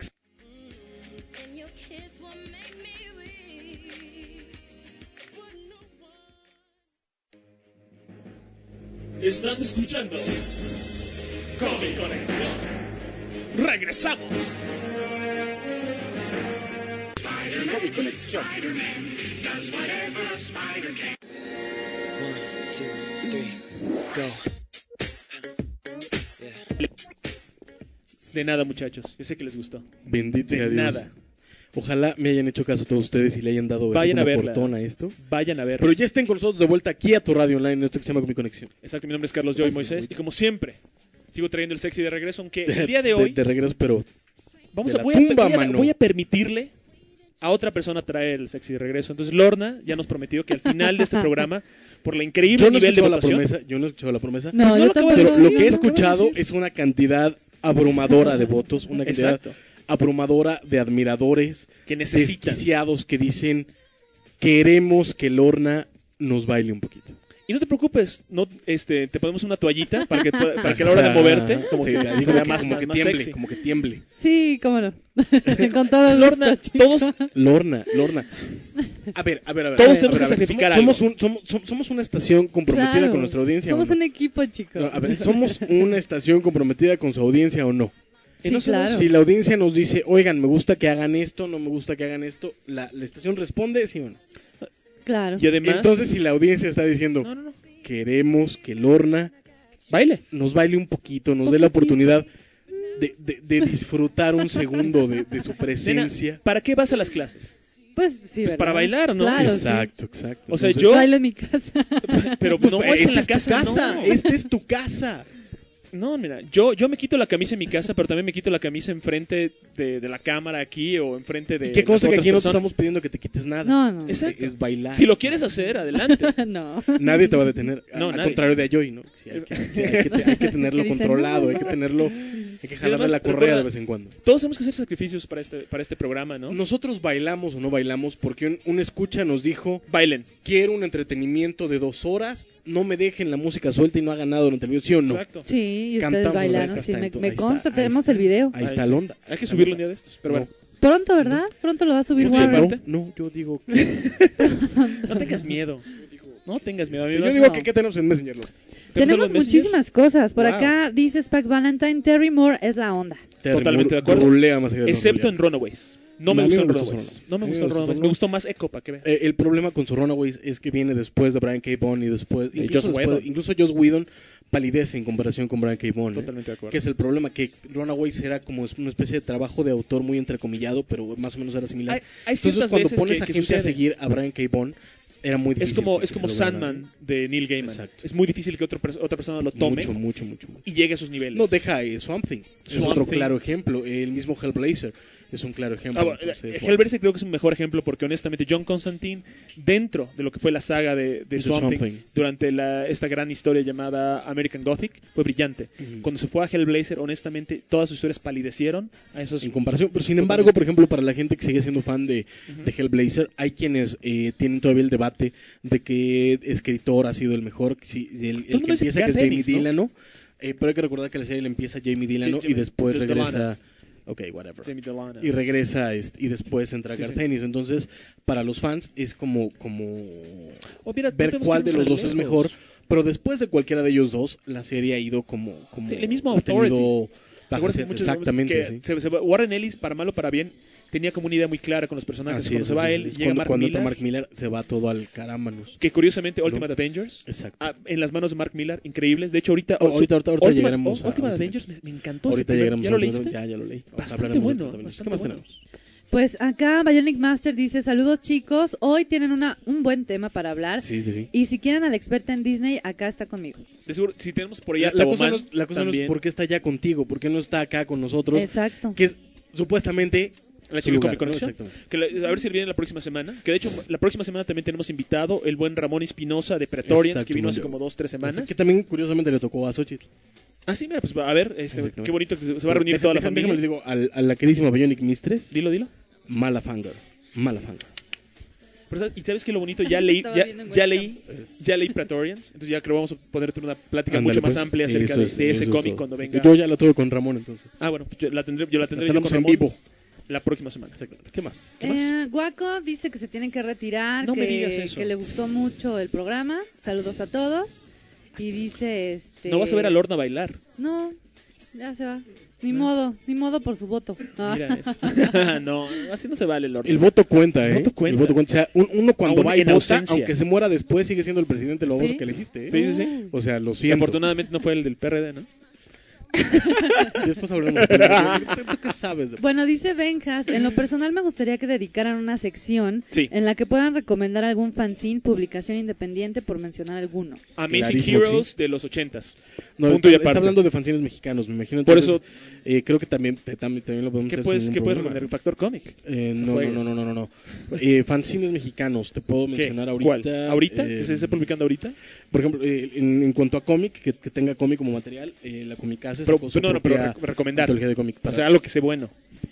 Estás escuchando Comic Conexión. ¡Regresamos! Comic Conexión. 1, 2, 3, go. De nada, muchachos. Yo sé que les gustó. Bendito sea Dios. Nada. Ojalá me hayan hecho caso todos ustedes y le hayan dado Vayan a verla. cortón a esto. Vayan a verla. Pero ya estén con nosotros de vuelta aquí a tu radio online en esto que se llama Con Mi Conexión. Exacto, mi nombre es Carlos Joy Moisés y como siempre sigo trayendo el sexy de regreso, aunque el día de hoy de regreso, pero voy a permitirle a otra persona traer el sexy de regreso. Entonces Lorna ya nos prometió que al final de este programa, por la increíble nivel de votación, yo no he escuchado la promesa. No, yo tampoco. Pero lo que he escuchado es una cantidad abrumadora de votos, una cantidad abrumadora de admiradores, que necesitan, desquiciados que dicen queremos que Lorna nos baile un poquito. Y no te preocupes, te ponemos una toallita para que a la hora de moverte, como que sea más tiemble, sexy. como que tiemble. Sí, cómo no. Con todo gusto, Lorna, todos. Lorna. A ver. Todos tenemos que sacrificar algo. Somos una estación comprometida Claro, con nuestra audiencia. Somos ¿o no? un equipo, chicos. A ver, ¿somos una estación comprometida con su audiencia o no? Sí, claro. Si la audiencia nos dice, oigan, me gusta que hagan esto, no me gusta que hagan esto, la estación responde sí o no. Claro. Y además, entonces, si la audiencia está diciendo, queremos que Lorna nos baile un poquito, nos dé la oportunidad de disfrutar un segundo de su presencia. Nena, ¿para qué vas a las clases? Pues sí, pues para bailar, ¿no? Claro, exacto. O sea, entonces, yo bailo en mi casa. Pero no, es que en la casa, no. Esta es tu casa. No, mira, yo me quito la camisa en mi casa, pero también me quito la camisa enfrente de la cámara aquí o enfrente de. ¿Y qué cosa que aquí no te personas? estamos pidiendo que te quites nada? No. Exacto. Es bailar. Si lo quieres hacer, adelante. No. Nadie te va a detener. No, al contrario de Ayoy, ¿no? Sí, hay que tenerlo controlado, hay que tenerlo. Hay que jalarle la correa de vez en cuando. Todos tenemos que hacer sacrificios para este programa, ¿no? Nosotros bailamos o no bailamos porque un escucha nos dijo: bailen. Quiero un entretenimiento de 2 horas, no me dejen la música suelta y no hagan nada durante el video, ¿sí o no? Exacto. Sí, y ustedes Cantamos, bailaron. Sí, me consta, tenemos el video. Ahí está la onda. Hay que subirlo un día de estos, pero bueno. Pronto, ¿verdad? Pronto lo va a subir Warren. No, yo digo no tengas miedo. No tengas miedo, amigos. Yo digo que ¿qué tenemos en Messenger? Tenemos muchísimas cosas. Por acá dice Spack Valentine, Terry Moore es la onda. Totalmente de acuerdo. Excepto en Runaways. No me gustó Runaways. No me gustó Runaways. Me gustó más Echo, para que veas. El problema con su Runaways es que viene después de Brian K. Vaughan y después... Incluso Joss Whedon palidece en comparación con Brian K. Vaughan. Totalmente de acuerdo. Que es el problema, que Runaways era como una especie de trabajo de autor muy entrecomillado, pero más o menos era similar. Entonces cuando pones a gente a seguir a Brian K. Vaughan, era muy difícil. Es como Sandman de Neil Gaiman. Exacto. Es muy difícil que otra persona lo tome mucho. Y llegue a sus niveles. No, deja Swamp Thing. Es otro claro ejemplo. El mismo Hellblazer es un claro ejemplo. Hellblazer creo que es un mejor ejemplo porque honestamente John Constantine, dentro de lo que fue la saga de Swamp Thing, durante esta gran historia llamada American Gothic, fue brillante. Cuando se fue a Hellblazer, honestamente, todas sus historias palidecieron a esos... En comparación, pero sin embargo, por ejemplo, para la gente que sigue siendo fan de Hellblazer, hay quienes tienen todavía el debate de qué escritor ha sido el mejor. El que empieza, que es Jamie Delano, pero hay que recordar que la serie le empieza Jamie Delano y después regresa... Ok, whatever. Y regresa y después entra Garth Ennis. Entonces, para los fans es como ver cuál de los dos es mejor. Pero después de cualquiera de ellos dos, la serie ha ido como el mismo Authority. Exactamente. Warren Ellis, para mal o para bien, tenía como una idea muy clara con los personajes. Cuando se va él, llega cuando entra Mark Millar, se va todo al carámanos. Que curiosamente, Ultimate Avengers, en las manos de Mark Millar, increíbles. De hecho, ahorita llegaremos Ultimate Avengers me encantó. Ahorita llegaremos. ¿Ya lo leíste? Ya lo leí. Bastante bueno. ¿Qué más tenemos? Pues acá Bionic Master dice, saludos chicos, hoy tienen un buen tema para hablar. Sí. Y si quieren a la experta en Disney, acá está conmigo. De seguro, si tenemos por allá la cosa no es por qué está allá contigo, por qué no está acá con nosotros. Exacto. Que es supuestamente... La chica con mi conexión. A ver si viene la próxima semana. Que de hecho, la próxima semana también tenemos invitado el buen Ramón Espinosa de Praetorians, que vino hace como 2-3 semanas. Que también, curiosamente, le tocó a Xochitl. Ah, sí, mira, pues a ver, qué bonito que se va a reunir toda la familia. Déjame le digo a la queridísima Bionic Mistress. Dilo. Malafanger. Pero, ¿y sabes qué lo bonito? Ya leí Praetorians, entonces ya creo que vamos a poder tener una plática mucho más amplia acerca de ese cómic cuando venga. Yo ya lo tuve con Ramón, entonces. Ah, bueno, yo la tendré con Ramón en vivo. La próxima semana. ¿Qué más? Guaco dice que se tienen que retirar, no me digas eso. Que le gustó mucho el programa. Saludos a todos. Y dice No vas a ver a Lorna bailar. No, ya se va. Ni modo por su voto. Mira eso. No, así no se vale, Lorna. El voto cuenta, El voto cuenta. O sea, uno cuando va y vota, ausencia. aunque se muera después, sigue siendo el presidente lo que elegiste. Sí. O sea, lo siento. Afortunadamente no fue el del PRD, ¿no? Después hablamos. ¿Tú qué sabes? Bueno, dice Benjas, en lo personal me gustaría que dedicaran una sección Sí. en la que puedan recomendar algún fanzine, publicación independiente, por mencionar alguno. Amazing Clarísimo, Heroes sí. de los 80s. No, Punto y está aparte. hablando de fanzines mexicanos, me imagino. Por Entonces, creo que también lo podemos ¿Qué hacer. puedes sin ningún problema. recomendar? ¿Factor Comic? No. Fanzines mexicanos, te puedo mencionar ¿Qué? ahorita. ¿Cuál? ¿Ahorita? ¿Que se esté publicando ahorita? Por ejemplo, en cuanto a cómic, que tenga cómic como material, la Comicase Pero, sacó su pero propia recomendar. antología de cómic. O sea, algo que sea bueno.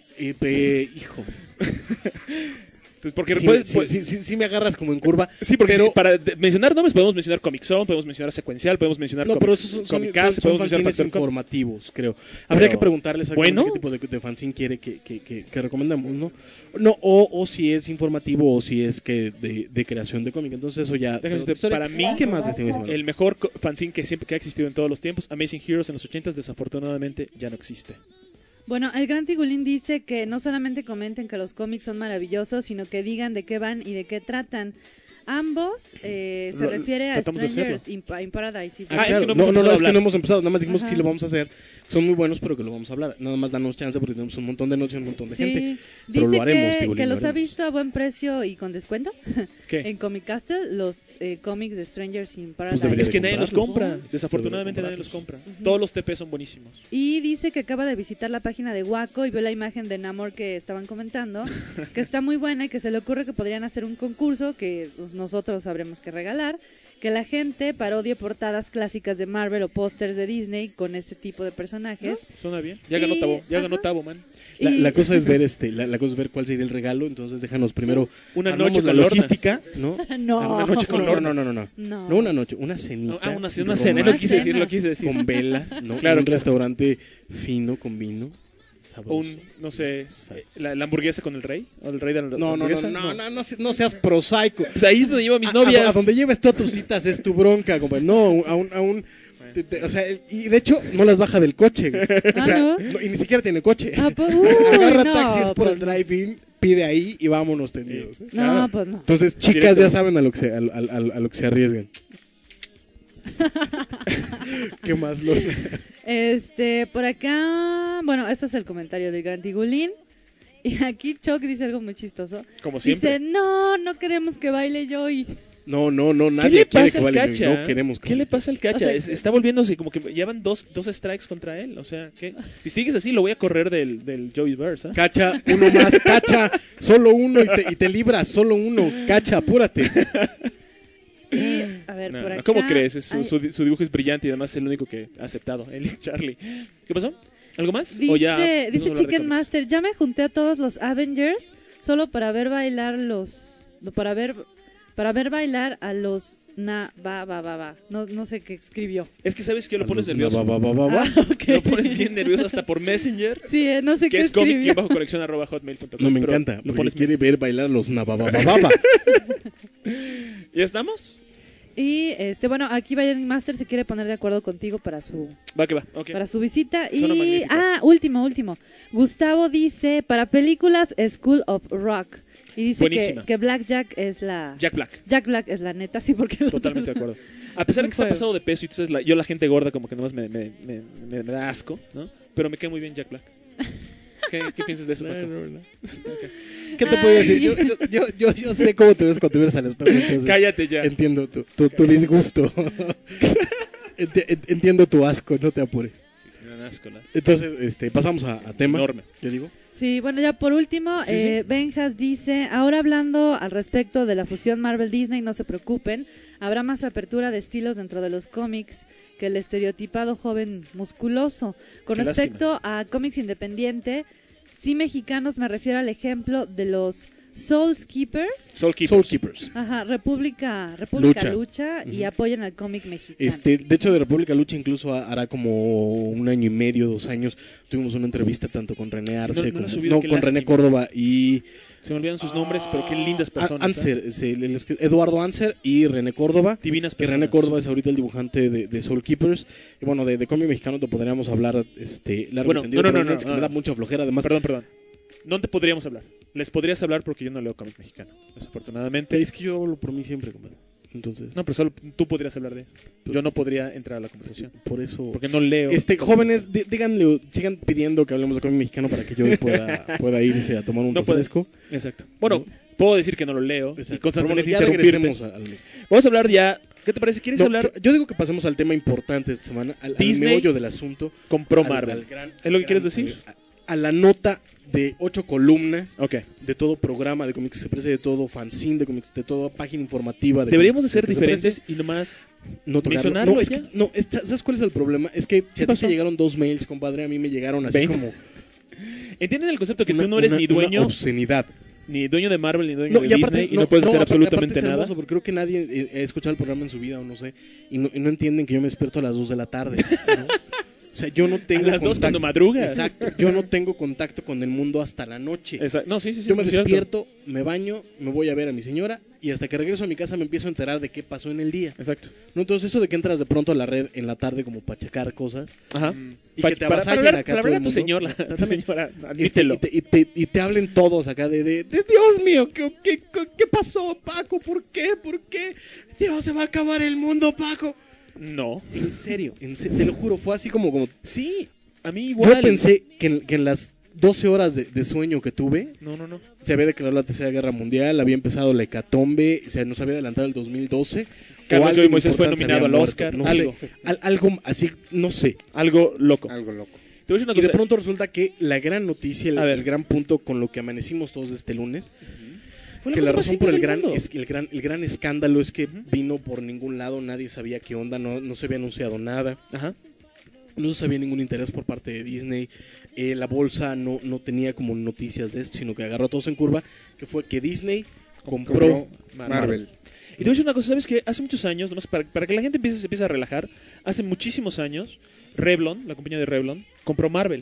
Hijo. Entonces, porque Sí me agarras como en curva. Sí, porque pero, sí, para mencionar nombres podemos mencionar Comic Zone, podemos mencionar Secuencial, podemos mencionar no, pero esos son Comicase, son podemos mencionar fanzines Factor Comic. informativos, creo. Habría que preguntarles a ¿bueno? qué tipo de fanzine quiere que recomendamos, ¿no? O si es informativo o si es que de creación de cómic. Entonces eso ya... Déjame decirte, para mí, ¿qué más estimado? el mejor fanzine que siempre que ha existido en todos los tiempos, Amazing Heroes en los 80s, desafortunadamente ya no existe. Bueno, el Gran Tigulín dice que no solamente comenten que los cómics son maravillosos, sino que digan de qué van y de qué tratan. Ambos se refiere a tratamos de Strangers in Paradise. Ah, es que no hemos no, empezado a es que hablar. no hemos empezado, nada más dijimos Ajá. que sí lo vamos a hacer. Son muy buenos, pero que lo vamos a hablar. Nada más danos chance porque tenemos un montón de noches y un montón de gente. Sí, Pero dice lo haremos, que, Tigulín, que lo los ha haremos. visto a buen precio y con descuento ¿Qué? en Comic Castle, los cómics de Strangers in Paradise. debería Es que nadie los comprarlos. compra. Desafortunadamente nadie los compra. Todos los TP son buenísimos. Y dice que acaba de visitar la página de Waco y vio la imagen de Namor que estaban comentando, que está muy buena y que se le ocurre que podrían hacer un concurso que nosotros sabremos que regalar, que la gente parodie portadas clásicas de Marvel o pósters de Disney con ese tipo de personajes. Suena bien. Ya ganó Tabo. Ya ganó Tabo, man. La cosa es ver la cosa es ver cuál sería el regalo. Entonces déjanos primero Una armamos noche la con Lorna. logística, ¿no? No. Una noche con Lorna. No una noche, una cenita. Una cena. Lo quise decir. Con velas, ¿no? Claro, En un claro. restaurante fino con vino. O no sé, la hamburguesa con el rey. O el rey de la No hamburguesa. no seas prosaico. Pues ahí es donde llevo a mis A novias. donde lleves tú a tus citas es tu bronca, compadre. No, a un o sea, y de hecho no las baja del coche. Güey. O sea, ¿no? y ni siquiera tiene coche. Ah, pues, Agarra no, taxis por pues el drive-in, pide ahí y vámonos tendidos. No, pues no. Entonces, chicas Directo. ya saben a lo que se arriesgan. ¿Qué más, Lorna? Por acá, bueno, esto es el comentario del Gran Tigulín. Y aquí Chuck dice algo muy chistoso. Como siempre. Dice, no queremos que baile Joy. No, ¿Qué nadie le quiere pasa que al vaya. Cacha? No queremos que ¿Qué le pasa al Cacha? O sea, Está volviéndose como que llevan dos strikes contra él. O sea, ¿qué? Si sigues así, lo voy a correr del Joeyverse. ¿eh? Cacha, uno más, Cacha, solo uno y te libras, solo uno. Cacha, apúrate. Y, a ver, No, por no, acá. ¿cómo crees? Ay, Su dibujo es brillante y además es el único que ha aceptado, él y Charlie. ¿Qué pasó? ¿Algo más? ¿O ya dice vamos a hablar de Chicken cómics? Master, ya me junté a todos los Avengers solo para ver bailar a los va. No sé qué escribió. Es que sabes que lo pones nervioso. Va. Lo pones bien nervioso hasta por Messenger. Sí, no sé Que qué es comic escribió. bajo colección @hotmail.com. No me Pero encanta, Lo porque pones quiere ver bailar los nababababa. ¿Ya estamos? Y bueno, aquí Bayern Master se quiere poner de acuerdo contigo para su Va que va. Okay. para su visita. Suena Y magnífico. último. Gustavo dice, para películas School of Rock. Y dice Buenísima. que Black Jack es la Jack Black. Jack Black es la neta, sí, porque el otro Totalmente es- de acuerdo. A pesar de que está juego. pasado de peso y entonces la gente gorda como que nomás me da asco, ¿no? Pero me cae muy bien Jack Black. ¿Qué piensas de eso, Paco? ¿Qué te puedo decir? Yo sé cómo te ves cuando te ves al espejo. Entonces Cállate ya. entiendo tu disgusto. Entiendo tu asco, no te apures. Sí, me dan asco. Entonces, pasamos a tema. Enorme. Yo digo. Sí, bueno, ya por último, Sí. Benjas dice, ahora hablando al respecto de la fusión Marvel-Disney, no se preocupen, habrá más apertura de estilos dentro de los cómics que el estereotipado joven musculoso. Con Qué respecto a cómics independiente, sí mexicanos, me refiero al ejemplo de los Soulkeepers. Soulkeepers. Ajá, República Lucha y apoyan al cómic mexicano. De hecho, de República Lucha incluso hará como 1 año y medio, 2 años, tuvimos una entrevista tanto con René Arce, no lo he subido, qué con René lástima. Córdoba y Se me olvidan sus nombres, pero qué lindas personas. Anser, Eduardo Anser y René Córdoba. Divinas que personas. René Córdoba es ahorita el dibujante de Soulkeepers. Y bueno, de cómic mexicano te podríamos hablar largo Bueno, y tendido, no, pero no, que no. me da mucha flojera además. Perdón. No te podríamos hablar. Les podrías hablar porque yo no leo cómic mexicano, desafortunadamente. Es que yo hablo por mí siempre, compadre. Entonces, No, pero solo tú podrías hablar de eso. Yo no podría entrar a la conversación. por eso... Porque no leo. Jóvenes, díganle, sigan pidiendo que hablemos de cómic mexicano para que yo pueda irse a tomar un No puede. refresco. Exacto. Bueno, puedo decir que no lo leo. Exacto. Y constantemente Pero bueno, ya interrumpirte. regresemos Vamos a hablar ya. ¿Qué te parece? ¿Quieres hablar? Yo digo que pasemos al tema importante esta semana, al Disney meollo del asunto. compró Marvel. ¿Es lo que quieres decir? A la nota de 8 columnas Ok. de todo programa de cómics que se prese, de todo fanzine de cómics, de toda página informativa. Deberíamos de ser cómics que se diferentes y nomás no tocarlo. mencionarlo No, es ya. que, no, ¿sabes cuál es el problema? Es que si a ti pasó? te llegaron 2 mails, compadre, a mí me llegaron así 20. como ¿Entienden el concepto que tú no eres ni dueño, una obscenidad. ni dueño de Marvel, ni dueño de y aparte, Disney, y no puedes hacer aparte absolutamente es nada? hermoso, porque creo que nadie ha escuchado el programa en su vida, o no sé, y no entienden que yo me despierto a las 2 de la tarde, ¿no? O sea, yo no tengo A las 2 cuando madrugas. Exacto, yo no tengo contacto con el mundo hasta la noche. No, sí. Yo me es cierto. despierto, me baño, me voy a ver a mi señora y hasta que regreso a mi casa me empiezo a enterar de qué pasó en el día. Exacto. ¿No? Entonces eso de que entras de pronto a la red en la tarde como para checar cosas Ajá. y que te para avasallen hablar, acá para todo hablar el a tu mundo. señora, Y admítelo. y te hablen todos acá de Dios mío, ¿qué pasó, Paco? ¿Por qué? Dios, se va a acabar el mundo, Paco. No. En serio, te lo juro, fue así como... Sí, a mí igual. Yo pensé que en las 12 horas de sueño que tuve, No. se había declarado la Tercera Guerra Mundial, había empezado la hecatombe, o sea, nos había adelantado el 2012. Carlos o Joy algo Moisés fue importante nominado había al muerto, Oscar, no algo. sé, algo así, no sé. Algo loco. Algo loco. Te voy a decir una Y de cosa. pronto resulta que la gran noticia, A ver. el gran punto con lo que amanecimos todos este lunes, Fue que cosa la más razón por simple el del gran, mundo. el gran escándalo es que vino por ningún lado, nadie sabía qué onda, no se había anunciado nada. Ajá. No se había ningún interés por parte de Disney. La bolsa no tenía como noticias de esto, sino que agarró a todos en curva, que fue que Disney compró Marvel. Y te voy a decir una cosa, ¿sabes qué? Hace muchos años, nomás para que la gente se empiece a relajar, hace muchísimos años, Revlon, la compañía de Revlon, compró Marvel.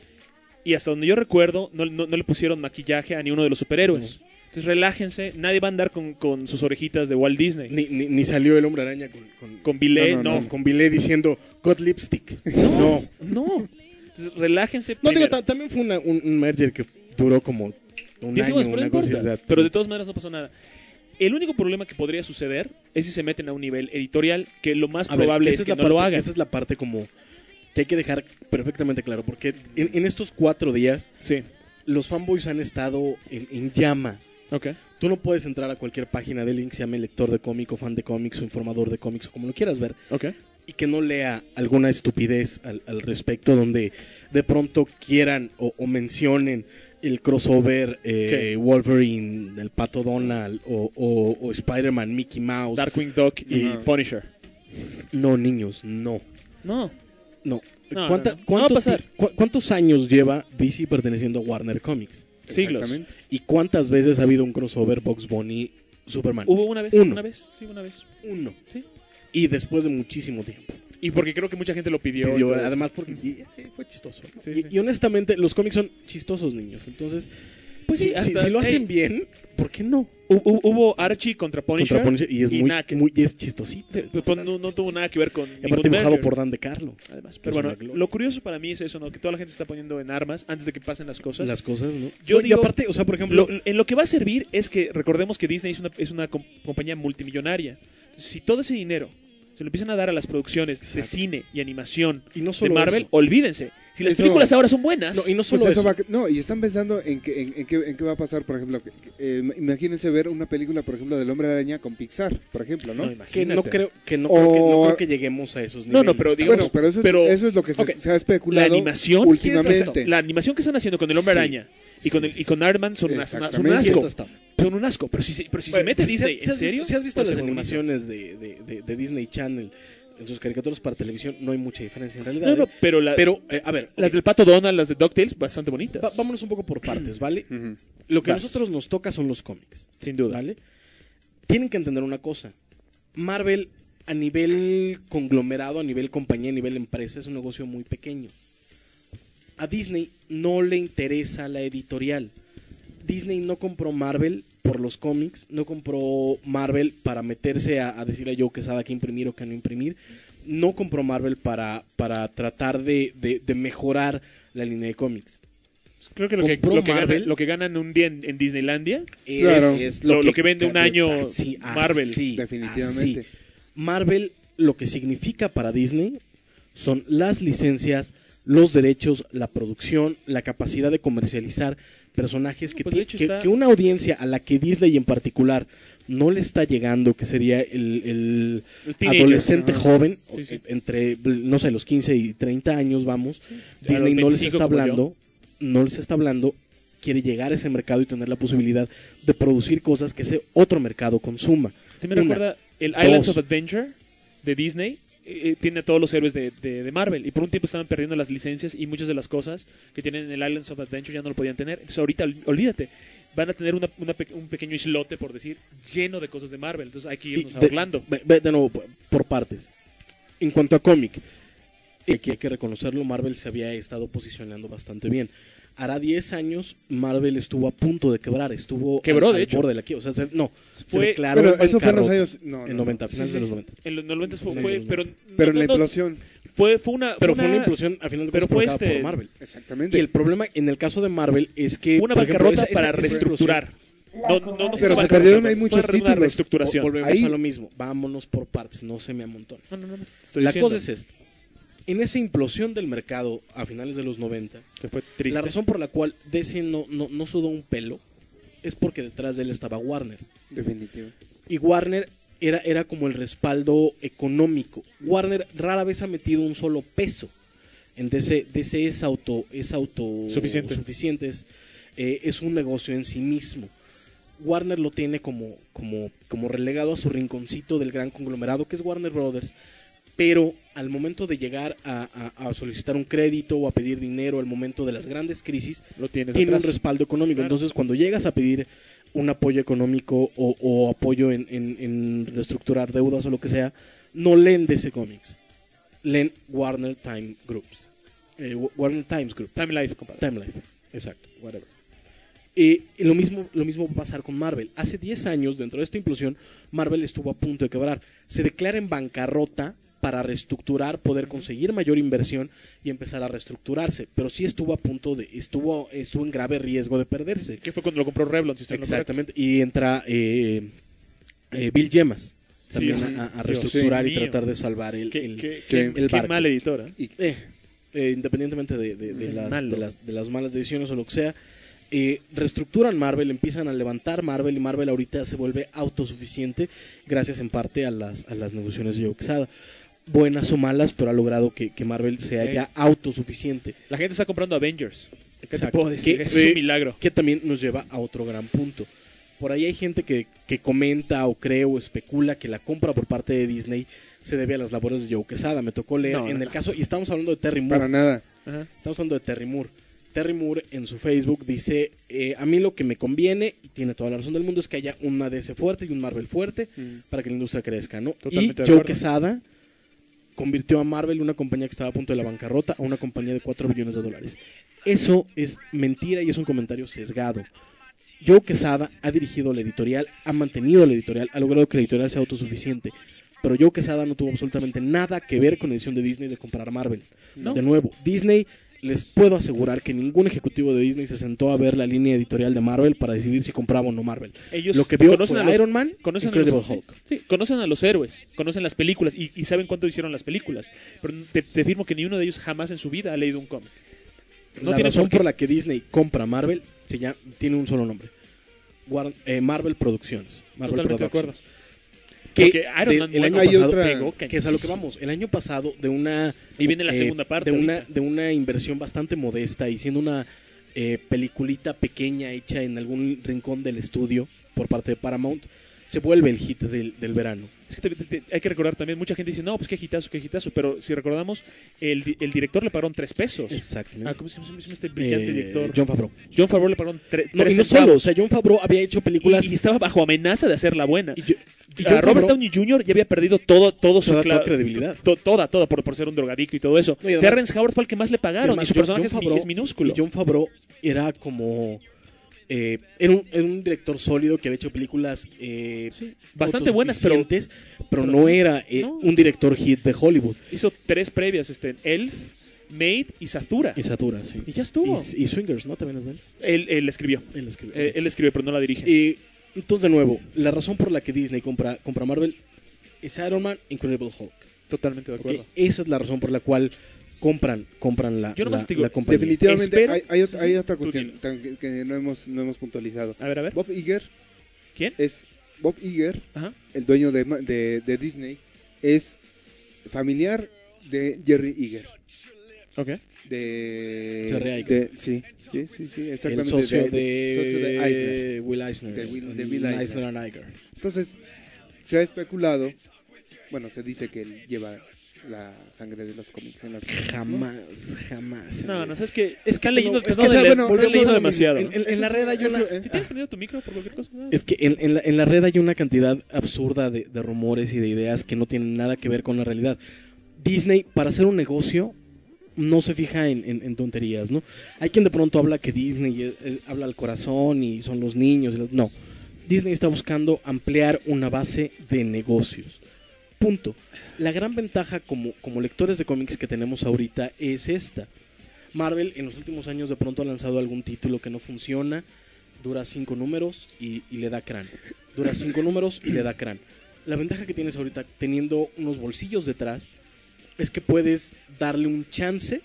Y hasta donde yo recuerdo, no le pusieron maquillaje a ni uno de los superhéroes. Entonces relájense, nadie va a andar con sus orejitas de Walt Disney. Ni salió el Hombre Araña Con Billet, no. Con Billet diciendo God Lipstick. No. Entonces relájense. No, digo, primero. también fue un merger que duró como un 10 año, segundos, pero no una cosa importa. así, Pero de todas maneras no pasó nada. El único problema que podría suceder es si se meten a un nivel editorial, que lo más probable es que no lo hagan. Esa es la parte como que hay que dejar perfectamente claro, porque en estos 4 días Sí. los fanboys han estado en llamas. Ok. Tú no puedes entrar a cualquier página de link que se llame lector de cómic o fan de cómics o informador de cómics o como lo quieras ver, Ok. y que no lea alguna estupidez al respecto donde de pronto quieran o mencionen el crossover Wolverine, el Pato Donald o Spider-Man, Mickey Mouse. Darkwing Duck y Ajá. Punisher. No, niños, no. No. No. No, ¿Cuánta- no, no. cuánto No va a pasar. ¿Cuántos años lleva DC perteneciendo a Warner Comics? Siglos. Exactamente. ¿Y cuántas veces ha habido un crossover Bugs Bunny Superman? Hubo una vez. Uno. Una vez. Sí, una vez. Uno. Sí. Y después de muchísimo tiempo. Y porque creo que mucha gente lo pidió. Pidió, y todo eso. además porque fue chistoso. Sí, y, sí. y honestamente, los cómics son chistosos, niños. Entonces, Pues sí, si hasta- lo hacen hey. bien, ¿por qué no? Hubo Archie contra Punisher. Contra Punisher, y es nada que- muy es chistosito. Sí, pues no tuvo nada que ver con Y aparte ningún dibujado merger, por Dan DeCarlo. además. Es Pero bueno, una gloria. lo curioso para mí es eso, ¿no? Que toda la gente se está poniendo en armas antes de que pasen las cosas. Las cosas, ¿no? Yo y digo- aparte, o sea, por ejemplo, En lo que va a servir es que recordemos que Disney es una compañía multimillonaria. Entonces, si todo ese dinero se lo empiezan a dar a las producciones de Exacto. cine y animación y no de solo Marvel, eso. olvídense. Si las Eso- películas ahora son buenas, No, y no Pues solo eso eso. va no, y están pensando en qué va a pasar, por ejemplo, imagínense ver una película, por ejemplo, del Hombre Araña con Pixar, por ejemplo, ¿no? No, que imagínate. no O- creo que lleguemos a esos niveles. No, pero digamos- Bueno, pero eso, pero- eso es lo que ok, se ha especulado la animación, últimamente. la animación que están haciendo con el Hombre Sí. Araña y con Iron son un Exactamente. asco. Está. Son un asco. Pero si se Bueno, mete si- Disney, si has ¿en serio? visto- si has visto Pues las se bonito. animaciones de Disney Channel en sus caricaturas para televisión, no hay mucha diferencia en realidad. No, no, pero, Pero, a ver, las del Pato Donald, las de DuckTales, bastante bonitas. vámonos un poco por partes, ¿vale? Ujú. Lo que a Vas. nosotros nos toca son los cómics, Sin duda. ¿vale? Tienen que entender una cosa. Marvel, a nivel conglomerado, a nivel compañía, a nivel empresa, es un negocio muy pequeño. A Disney no le interesa la editorial. Disney no compró Marvel por los cómics, no compró Marvel para meterse a decirle a Joe Quesada qué imprimir o qué no imprimir, no compró Marvel para tratar de mejorar la línea de cómics. Creo que compró Marvel. lo que ganan un día en Disneylandia Claro. lo que vende un año sí, Marvel. Sí, definitivamente. así. Marvel, lo que significa para Disney son las licencias, los derechos, la producción, la capacidad de comercializar personajes Pues, de hecho, está... que una audiencia a la que Disney en particular no le está llegando, que sería el adolescente joven, sí. entre, no sé, los 15 y 30 años, vamos, Claro, Disney no les 25 está como hablando, no les está hablando, quiere llegar a ese mercado y tener la posibilidad de producir cosas que ese otro mercado consuma. ¿Sí me recuerda el Islands of Adventure de Disney? Tiene a todos los héroes de Marvel, y por un tiempo estaban perdiendo las licencias y muchas de las cosas que tienen en el Islands of Adventure ya no lo podían tener. Entonces ahorita, olvídate, van a tener un pequeño islote, por decir, lleno de cosas de Marvel. Entonces hay que irnos a Orlando. De nuevo, por partes. En cuanto a cómic, aquí hay que reconocerlo, Marvel se había estado posicionando bastante bien. Hará 10 años Marvel estuvo a punto de quebrar, quebró al de hecho. borde de la quiebra, o sea, se declaró pero en eso fue en los bancarrota años en 90, finales de los 90. En los 90 pero en la implosión. Fue una implosión a final de cuentas provocada por Marvel. Exactamente. Y el problema en el caso de Marvel es que una bancarrota para reestructurar. No, pero se perdieron ahí muchos títulos. Reestructuración. Volvemos ahí a lo mismo, vámonos por partes, no se me amontona. No. La cosa es esta. En esa implosión del mercado a finales de los 90, que fue triste. la razón por la cual DC no sudó un pelo es porque detrás de él estaba Warner. Definitivo. Y Warner era como el respaldo económico. Warner rara vez ha metido un solo peso en DC. DC es autosuficiente, es un negocio en sí mismo. Warner lo tiene como relegado a su rinconcito del gran conglomerado que es Warner Brothers, pero al momento de llegar a solicitar un crédito o a pedir dinero, al momento de las grandes crisis, tiene un respaldo económico. Claro. Entonces, cuando llegas a pedir un apoyo económico o apoyo en reestructurar deudas o lo que sea, no leen DC Comics, leen Warner Time Groups. Warner Times Group. Time Life, compadre. Time Life, exacto, whatever. Y lo mismo va a pasar con Marvel. Hace 10 años, dentro de esta implosión, Marvel estuvo a punto de quebrar. Se declara en bancarrota para reestructurar, poder conseguir mayor inversión y empezar a reestructurarse. Pero sí estuvo a punto estuvo en grave riesgo de perderse. ¿Qué fue cuando lo compró Revlon? Si exactamente. Y entra Bill Gemas también a reestructurar y tratar de salvar el barco. Qué mala editora. Independientemente de las malas decisiones o lo que sea, reestructuran Marvel, empiezan a levantar Marvel, y Marvel ahorita se vuelve autosuficiente gracias en parte a las negociaciones de Joe Quesada. Buenas o malas, pero ha logrado que Marvel sea ya autosuficiente. La gente está comprando Avengers. ¿Qué te puedo decir? Es un milagro. Que también nos lleva a otro gran punto. Por ahí hay gente que comenta o cree o especula que la compra por parte de Disney se debe a las labores de Joe Quesada. Me tocó leer el caso, y estamos hablando de Terry Moore. Para nada. Ajá. Estamos hablando de Terry Moore. Terry Moore en su Facebook dice, a mí lo que me conviene, y tiene toda la razón del mundo, es que haya una DC fuerte y un Marvel fuerte para que la industria crezca, ¿no? Totalmente y Joe Quesada convirtió a Marvel, una compañía que estaba a punto de la bancarrota, a una compañía de $4 billones. Eso es mentira y es un comentario sesgado. Joe Quesada ha dirigido la editorial, ha mantenido la editorial, ha logrado que la editorial sea autosuficiente. Pero Joe Quesada no tuvo absolutamente nada que ver con la decisión de Disney de comprar Marvel. ¿No? De nuevo, Disney, les puedo asegurar que ningún ejecutivo de Disney se sentó a ver la línea editorial de Marvel para decidir si compraba o no Marvel. Ellos lo que vio conocen fue Iron Man, Incredible Hulk. Sí, conocen a los héroes, conocen las películas y saben cuánto hicieron las películas. Pero te afirmo que ni uno de ellos jamás en su vida ha leído un cómic. La razón por la que Disney compra Marvel tiene un solo nombre. Marvel Producciones. Marvel Totalmente Productions. de acuerdo. Que Iron Man el año pasado que es a lo que vamos, el año pasado de una y viene la segunda parte de una inversión bastante modesta y siendo una peliculita pequeña hecha en algún rincón del estudio por parte de Paramount, se vuelve el hit del verano. Es que hay que recordar también, mucha gente dice, no, pues qué hitazo, pero si recordamos, el director le pagaron $3. Exactamente. ¿Cómo se llama este brillante director? John Favreau. John Favreau le pagaron 3 No, y no solo, o sea, John Favreau había hecho películas y estaba bajo amenaza de hacerla buena. Y Robert Downey Jr. ya había perdido toda su credibilidad. Toda por ser un drogadicto y todo eso. No, y además, Terrence Howard fue el que más le pagaron, además, y su personaje es minúsculo. Y John Favreau era como... era un director sólido que había hecho películas bastante buenas, pero no era un director hit de Hollywood. Hizo 3 previas, Elf, Maid y Satura. Y Satura, sí. Y ya estuvo. Y Swingers, ¿no? También es de él. Él escribió. Él escribe, pero no la dirige. Y entonces, de nuevo, la razón por la que Disney compra Marvel es Iron Man, Incredible Hulk. Totalmente de acuerdo. Esa es la razón por la cual compran la, Yo nomás te digo, la compañía. Definitivamente Espero- hay otra cuestión que no hemos puntualizado. A ver. Bob Iger. ¿Quién? Es Bob Iger, Ajá. el dueño de Disney, es familiar de Jerry Iger. Ok. Jerry Iger. Sí, exactamente. El socio socio de Eisner. Will Eisner. De Will Eisner. Eisner and Iger. Entonces, se ha especulado, bueno, se dice que él lleva la sangre de los cómics en las Jamás. No, ¿sabes qué? Están leyendo, es que, bueno, volvió eso leyendo es demasiado. En la red hay una... ¿Tienes prendido tu micro por cualquier cosa? Es que en la red hay una cantidad absurda de rumores y de ideas que no tienen nada que ver con la realidad. Disney, para hacer un negocio, no se fija en tonterías, ¿no? Hay quien de pronto habla que Disney habla al corazón y son los niños. No, Disney está buscando ampliar una base de negocios. Punto. La gran ventaja como lectores de cómics que tenemos ahorita es esta. Marvel en los últimos años de pronto ha lanzado algún título que no funciona, dura 5 números y le da crán. Dura 5 números y le da crán. La ventaja que tienes ahorita teniendo unos bolsillos detrás es que puedes darle un chance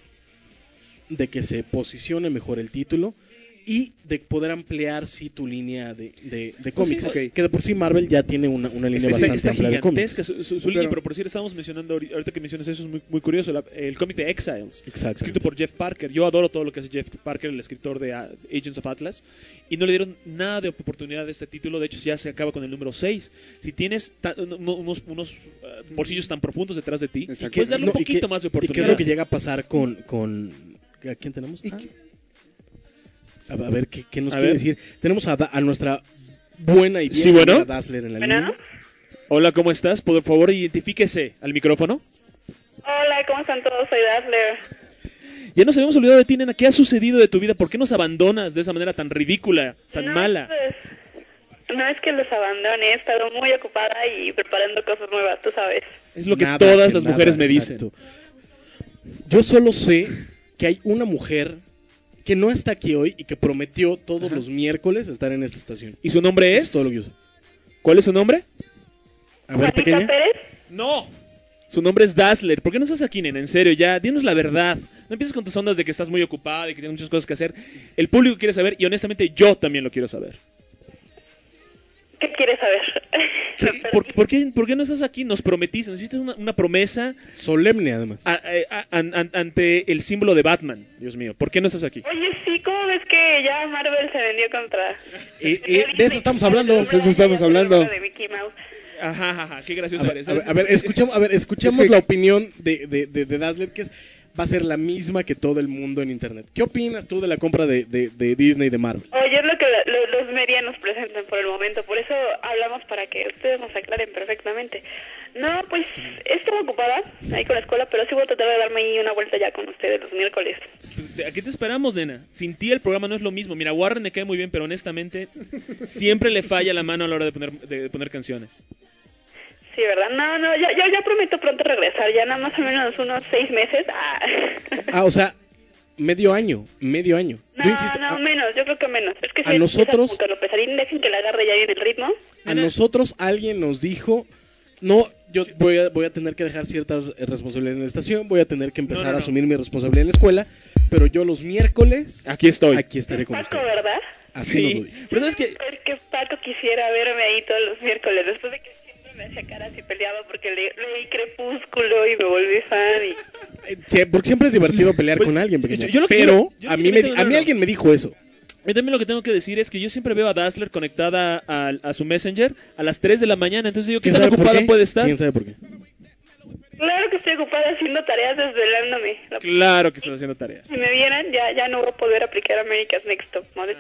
de que se posicione mejor el título y de poder ampliar tu línea de cómics. sí, ok. Que de por sí Marvel ya tiene una línea bastante Está amplia de cómics. gigantesca su línea, pero por decir, estábamos mencionando, ahorita que mencionas eso, es muy, muy curioso, el cómic de Exiles, Exacto. escrito por Jeff Parker. Yo adoro todo lo que hace Jeff Parker, el escritor de Agents of Atlas, y no le dieron nada de oportunidad de este título. De hecho, ya se acaba con el número 6. Si tienes unos bolsillos tan profundos detrás de ti, Exacto. puedes darle un poquito más de ¿Y qué oportunidad. es lo que llega a pasar con ¿a quién tenemos? A ver, ¿qué nos quiere decir? Tenemos a nuestra buena y Sí, bueno. Dazzler en la Bueno. línea. Hola, ¿cómo estás? Por favor, identifíquese al micrófono. Hola, ¿cómo están todos? Soy Dazzler. Ya nos habíamos olvidado de ti, nena. ¿Qué ha sucedido de tu vida? ¿Por qué nos abandonas de esa manera tan ridícula, tan mala? Pues, no es que los abandone, he estado muy ocupada y preparando cosas nuevas, tú sabes. Es lo que Nada, todas las nada, mujeres me exacto. dicen. Yo solo sé que hay una mujer que no está aquí hoy y que prometió todos los miércoles estar en esta estación. ¿Y su nombre Es es? todo lo que yo sé. ¿Cuál es su nombre? A ver, Juanita pequeña. Pérez. ¡No! Su nombre es Dazzler. ¿Por qué no estás aquí, nena? En serio, ya, dinos la verdad. No empieces con tus ondas de que estás muy ocupada y que tienes muchas cosas que hacer. El público quiere saber y honestamente yo también lo quiero saber. ¿Qué quieres saber? ¿Por qué no estás aquí? Nos prometiste, necesitas una promesa Solemne, además. ante el símbolo de Batman. Dios mío, ¿por qué no estás aquí? Oye, sí, ¿cómo ves que ya Marvel se vendió contra... De eso estamos hablando. De eso estamos hablando. De Mickey Mouse. Ajá, qué gracioso eres. A ver, escuchemos Es que- la opinión de Dazzler, que va a ser la misma que todo el mundo en internet. ¿Qué opinas tú de la compra de Disney de Marvel? Oye, es lo que los medios nos presentan por el momento, por eso hablamos para que ustedes nos aclaren perfectamente. No, pues estoy ocupada ahí con la escuela, pero sí voy a tratar de darme ahí una vuelta ya con ustedes los miércoles. ¿A qué te esperamos, nena? Sin ti el programa no es lo mismo. Mira, Warren me cae muy bien, pero honestamente siempre le falla la mano a la hora de poner canciones. Sí, ¿verdad? No, ya prometo pronto regresar, ya nada más o menos unos 6 meses. O sea, medio año. No, Yo insisto, menos, yo creo que menos. Es que a nosotros- Lo pesarín, dejen que la agarre ya bien el ritmo. a nosotros alguien nos dijo, no, yo voy a tener que dejar ciertas responsabilidades en la estación, voy a tener que empezar a asumir mi responsabilidad en la escuela, pero yo los miércoles Aquí estoy. aquí estaré con Paco, ustedes. ¿verdad? Así nos lo Sí, dijo. pero sabes que Es que Paco quisiera verme ahí todos los miércoles, después de que siempre me hacía caras y peleaba porque leí Crepúsculo y me volví fan y... Sí, porque siempre es divertido pelear con alguien, pequeña. yo lo que- Pero yo a lo mí, que no. alguien me dijo eso. yo también lo que tengo que decir es que yo siempre veo a Dazzler conectada a su Messenger a las 3 de la mañana. Entonces digo, ¿qué tan sabe por ocupada qué? puede estar? ¿Quién sabe por qué? Claro que estoy ocupada haciendo tareas desvelándome. Claro que estás haciendo tareas. Si me vieran, ya no voy a poder aplicar America's Next Top Model.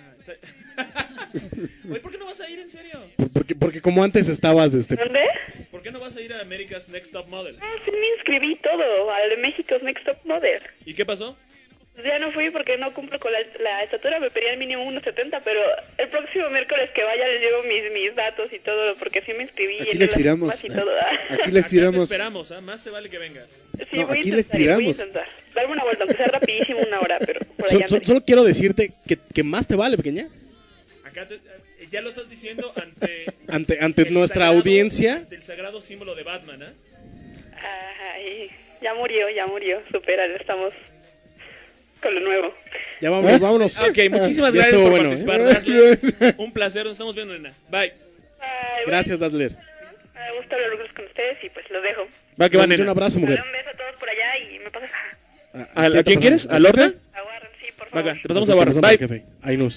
Oye, ¿por qué no vas a ir en serio? Porque como antes estabas, ¿Dónde? ¿Por qué no vas a ir a America's Next Top Model? No, sí me inscribí todo al de México's Next Top Model. ¿Y qué pasó? Pues ya no fui porque no cumplo con la estatura, me pedían mínimo 1.70, pero el próximo miércoles que vaya les llevo mis datos y todo, porque sí me inscribí. Aquí les tiramos. Y todo, Aquí les tiramos. Te esperamos, ¿eh? Más te vale que vengas. Sí, No, voy aquí a les intentar, tiramos. voy a intentar. Darme una vuelta, aunque sea rapidísimo, 1 hora, pero por allá andaré. Solo quiero decirte que más te vale, pequeña. Acá ya lo estás diciendo ante nuestra audiencia. Ante el sagrado símbolo de Batman, ¿eh? Ay, ya murió, supéralo, estamos con lo nuevo. Ya vámonos. Ok, muchísimas Ya gracias estuvo por bueno, participar, Dazzler. Un placer, nos estamos viendo, nena. Bye. Gracias, Dazzler. Me gusta hablar con ustedes y pues los dejo. Va que va, Dale nena. un abrazo, mujer. Un beso a todos por allá y me pasas ¿A quién quieres? ¿A Lorna? a Warren, sí, por favor. Acá, te pasamos a Warren. Bye. Café. Ahí nos.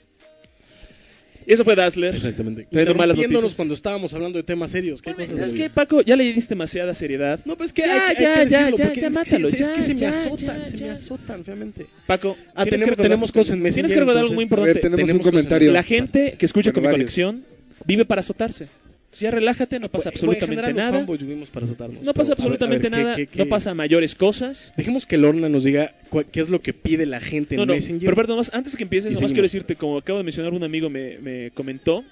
Y eso fue Dazzler. Exactamente. Trayendo malas Interrumpiéndonos noticias. cuando estábamos hablando de temas serios. ¿Qué cosas de ¿Sabes la qué, vida? Paco? Ya le diste demasiada seriedad. No, pues que Ya, hay que ya, decirlo, ya, porque ya, es mátalo, que, es ya, que se me ya, azotan, ya, se me ya. azotan, realmente. Paco, tenemos cosas en Messenger. Tienes que recordar algo muy importante. tenemos un cosas en comentario. La gente que escucha Bueno, con mi varios. conexión vive para azotarse. Ya relájate, no pasa absolutamente En general, nada. Los fanboys vivimos para azotarnos. No pasa Pero, absolutamente a ver, nada. ¿qué? No pasa mayores cosas. Dejemos que Lorna nos diga qué es lo que pide la gente en No, Messenger. pero perdón, antes que empieces, Y nomás seguimos. quiero decirte, como acabo de mencionar, un amigo me comentó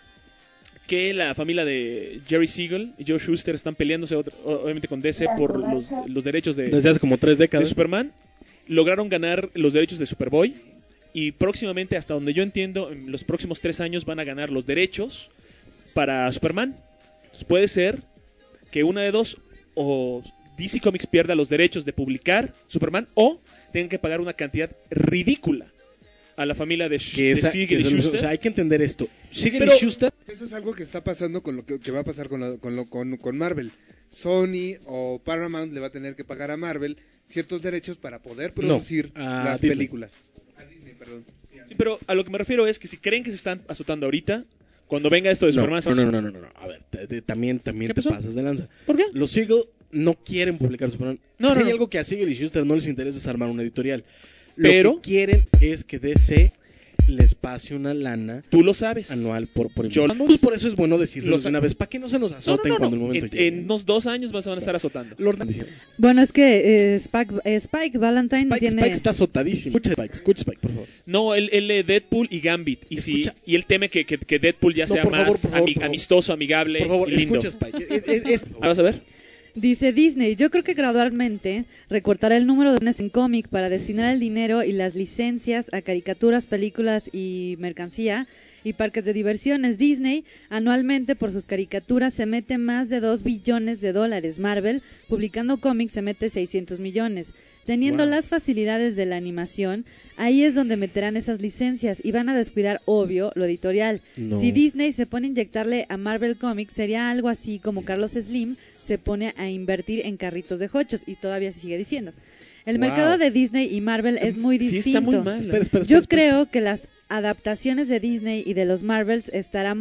que la familia de Jerry Siegel y Joe Shuster están peleándose obviamente con DC por los derechos de Desde hace como 3 de décadas. Superman. Lograron ganar los derechos de Superboy y próximamente, hasta donde yo entiendo, en los próximos 3 años van a ganar los derechos para Superman. Entonces, puede ser que una de dos, o DC Comics pierda los derechos de publicar Superman, o tengan que pagar una cantidad ridícula a la familia de Siegel y Shuster. O sea, hay que entender esto. Siegel Pero- y Shuster. Eso es algo que está pasando con lo que va a pasar con Marvel. Sony o Paramount le va a tener que pagar a Marvel ciertos derechos para poder producir a las Disney. películas. A Disney, perdón. Sí, pero a lo que me refiero es que si creen que se están azotando ahorita, cuando venga esto de Superman... No. A ver, también ¿Qué te pasó? pasas de lanza. ¿Por qué? Los Siegel no quieren publicar Superman. No, Si no, hay no. algo que a Siegel y Shuster no les interesa es armar una editorial. Pero- Lo que quieren es que DC les pase una lana Tú lo sabes. anual por Yo- y por eso es bueno decirlo Lo de una vez, para que no se nos azoten cuando el momento llegue. En unos 2 años se van a estar azotando. Lorna dice, Bueno, es que Spike Valentine tiene... Spike está azotadísimo. Escucha Spike, por favor. No, él lee Deadpool y Gambit. Y Escucha. y él teme que Deadpool ya No, sea por más favor, por favor. amistoso, amigable Por favor, y lindo. escucha Spike. ¿Ahora vas a ver? Dice Disney, yo creo que gradualmente recortará el número de dones en cómic para destinar el dinero y las licencias a caricaturas, películas y mercancía y parques de diversiones. Disney anualmente por sus caricaturas se mete más de $2 billones. Marvel, publicando cómics, se mete 600 millones. Teniendo Wow. las facilidades de la animación, ahí es donde meterán esas licencias y van a descuidar, obvio, lo editorial. No. Si Disney se pone a inyectarle a Marvel Comics, sería algo así como Carlos Slim se pone a invertir en carritos de hochos, y todavía se sigue diciendo. El Wow. mercado de Disney y Marvel es muy Sí, distinto. está muy mal. Yo creo que las adaptaciones de Disney y de los Marvels estará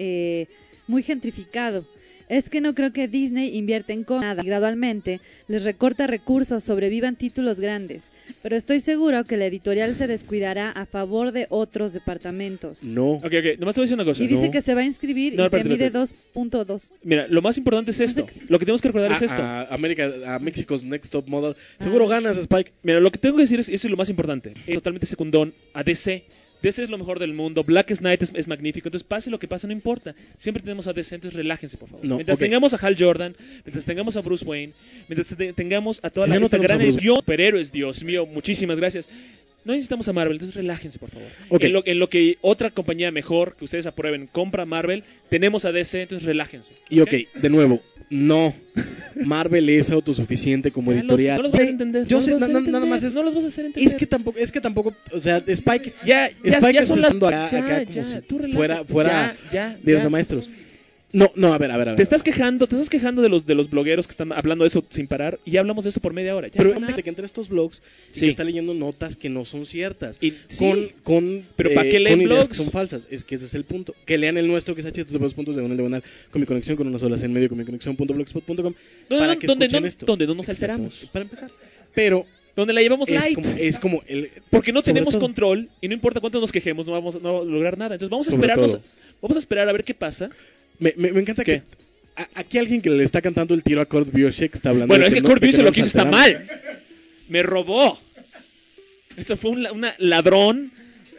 muy gentrificado. Es que no creo que Disney invierta en nada y gradualmente les recorta recursos, sobrevivan títulos grandes. Pero estoy seguro que la editorial se descuidará a favor de otros departamentos. No. Ok, nomás te voy a decir una cosa. Y dice No. que se va a inscribir No, y que espérate, mide espérate. 2.2. Mira, lo más importante es esto. Lo que tenemos que recordar es esto. A México's Next Top Model. Seguro ganas, Spike. Mira, lo que tengo que decir es eso es lo más importante. Es totalmente secundón a DC. DC es lo mejor del mundo. Black Knight es magnífico. Entonces, pase lo que pase, no importa. Siempre tenemos a DC, entonces relájense, por favor. No, mientras ok. tengamos a Hal Jordan, mientras tengamos a Bruce Wayne, mientras tengamos a toda Ya la no esta tenemos gran a Bruce. edición, superhéroes, Dios mío, muchísimas gracias. No necesitamos a Marvel, entonces relájense, por favor. Ok. En lo que otra compañía mejor que ustedes aprueben compra Marvel, tenemos a DC, entonces relájense. Y ok, de nuevo, no. Marvel es autosuficiente como Ya editorial. no los vas a entender. Yo no sé, los vas a nada entender, más es. No los vas a hacer entender. Es que tampoco, o sea, Spike. Ya Spike son está las... estando acá, Ya, como ya, si tú relájate. fuera Ya, de los maestros. No, a ver. Te estás quejando de los blogueros que están hablando de eso sin parar y ya hablamos de eso por media hora. Ya, Pero nada. de que entre estos blogs y Sí. que está leyendo notas que no son ciertas. Y- sí. Con Pero ¿para qué leen con ideas blogs? que son falsas. Es que ese es el punto. Que lean el nuestro, que es http://diagonal con mi conexión con una sola C en medio, con mi conexión.blogspot.com para que escuchen esto. donde no nos Exacto. alteramos. Para empezar. Pero Donde la llevamos es light. como el... Porque no sobre tenemos todo. control y no importa cuánto nos quejemos, no vamos a lograr nada. Entonces vamos a Sobre esperarnos. todo. Vamos a esperar a ver qué pasa. Me encanta ¿Qué? que... Aquí alguien que le está cantando el tiro a Kurt Busiek está hablando... Bueno, de es que no- Kurt de Busiek no lo que hizo nos está alteramos. mal. Me robó. Eso fue un ladrón.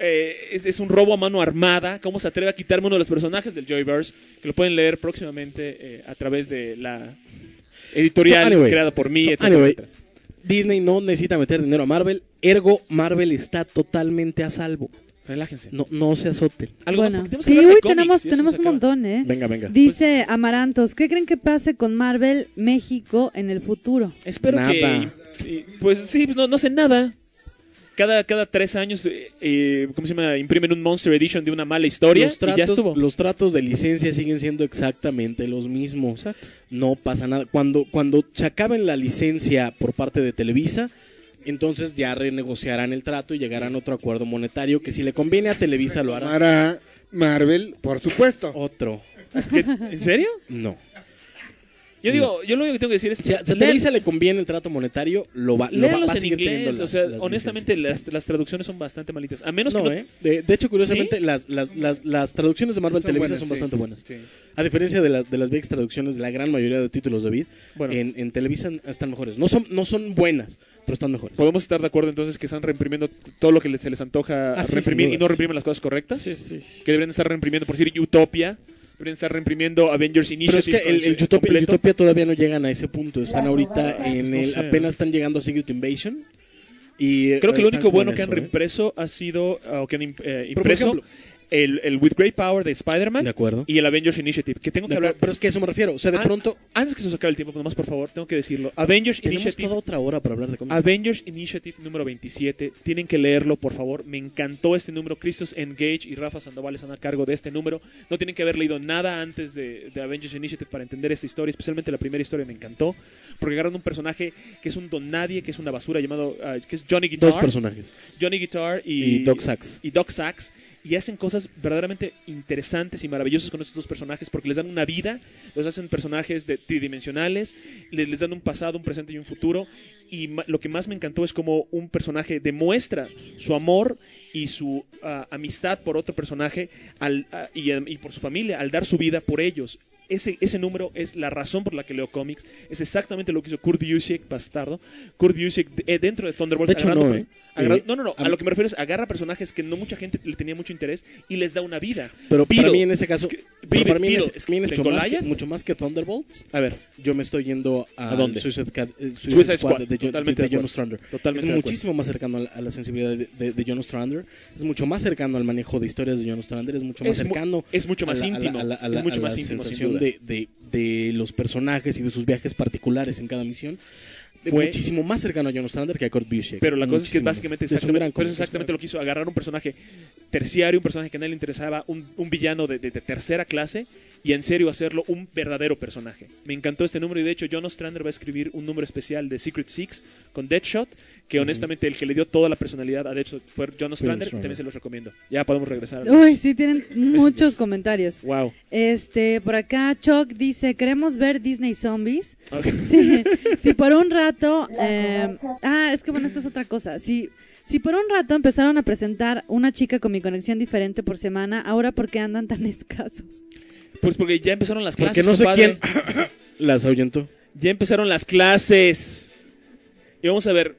Es un robo a mano armada. ¿Cómo se atreve a quitarme uno de los personajes del Joyverse? Que lo pueden leer próximamente a través de la editorial creada por mí, etcétera. Disney no necesita meter dinero a Marvel, ergo Marvel está totalmente a salvo. Relájense. No se azoten. Bueno, sí, uy, tenemos un montón, ¿eh? Venga. Dice Amarantos, ¿qué creen que pase con Marvel México en el futuro? Espero que... Pues sí, no sé nada. Cada 3 años, ¿cómo se llama? Imprimen un Monster Edition de una mala historia y ya estuvo. Los tratos de licencia siguen siendo exactamente los mismos. Exacto. No pasa nada. Cuando se acaben la licencia por parte de Televisa, entonces ya renegociarán el trato y llegarán a otro acuerdo monetario que si le conviene a Televisa lo hará. Para Marvel, por supuesto. Otro. ¿En serio? No. Yo lo único que tengo que decir es... Si a Televisa le conviene el trato monetario, lo va a seguir teniendo. O sea, honestamente, las traducciones son bastante malitas. A menos que de hecho, curiosamente, ¿sí? las traducciones de Marvel Televisa son bastante buenas. Sí. A diferencia de las VX traducciones de la gran mayoría de títulos de Vid, en Televisa están mejores. No son buenas, pero están mejores. ¿Podemos estar de acuerdo entonces que están reimprimiendo todo lo que se les antoja reimprimir y no reimprimen las cosas correctas? Sí. Que deberían estar reimprimiendo, por decir, Utopia. Deberían estar reimprimiendo Avengers Initiative. Pero es que el Utopia todavía no llegan a ese punto. Están ahorita apenas están llegando a Secret Invasion. Y creo que lo único bueno que han reimpreso ha sido, o que han impreso, el With Great Power de Spider-Man y el Avengers Initiative. Que tengo que hablar. Pero es que a eso me refiero. O sea, de pronto. Antes que se nos acabe el tiempo, nomás por favor, tengo que decirlo. Avengers Initiative. Tenemos toda otra hora para hablar de cómics. Avengers Initiative número 27. Tienen que leerlo, por favor. Me encantó este número. Christos Engage y Rafa Sandoval están a cargo de este número. No tienen que haber leído nada antes de Avengers Initiative para entender esta historia. Especialmente la primera historia me encantó. Porque agarran un personaje que es un don nadie, que es una basura, llamado que es Johnny Guitar. 2 personajes. Johnny Guitar y Doc Sachs. Y hacen cosas verdaderamente interesantes y maravillosas con estos 2 personajes porque les dan una vida, los hacen personajes tridimensionales, les dan un pasado, un presente y un futuro. Y lo que más me encantó es como un personaje demuestra su amor y su amistad por otro personaje y por su familia al dar su vida por ellos. Ese número es la razón por la que leo cómics. Es exactamente lo que hizo Kurt Busiek, bastardo. Kurt Busiek dentro de Thunderbolts. De hecho, a lo que me refiero es agarra personajes que no mucha gente le tenía mucho interés y les da una vida. Pero para mí en ese caso, es mucho más que Thunderbolts. A ver, yo me estoy yendo a dónde? Suicide Squad de John Ostrander. Es muchísimo más cercano a la sensibilidad de John Ostrander. Es mucho más cercano al manejo de historias de John Ostrander. Es mucho más cercano. Es mucho más íntimo. Es mucho más íntimo, sensación de los personajes y de sus viajes particulares en cada misión. Muchísimo más cercano a John Ostrander que a Kurt Busiek. Pero la cosa es que básicamente es exactamente lo que hizo, agarrar un personaje terciario, un personaje que a nadie le interesaba, un villano de tercera clase, y en serio hacerlo un verdadero personaje. Me encantó este número y de hecho John Ostrander va a escribir un número especial de Secret Six con Deadshot, que honestamente el que le dio toda la personalidad a Deadshot fue John Ostrander, también se los recomiendo. Ya podemos regresar. Uy, sí, tienen muchos comentarios. Wow. Por acá Chuck dice, queremos ver Disney Zombies. Okay. Sí, por un rato... es que bueno, esto es otra cosa. Si por un rato empezaron a presentar una chica con mi conexión diferente por semana, ahora ¿por qué andan tan escasos? Pues porque ya empezaron las clases. Porque no sé quién las ahuyentó. Ya empezaron las clases. Y vamos a ver.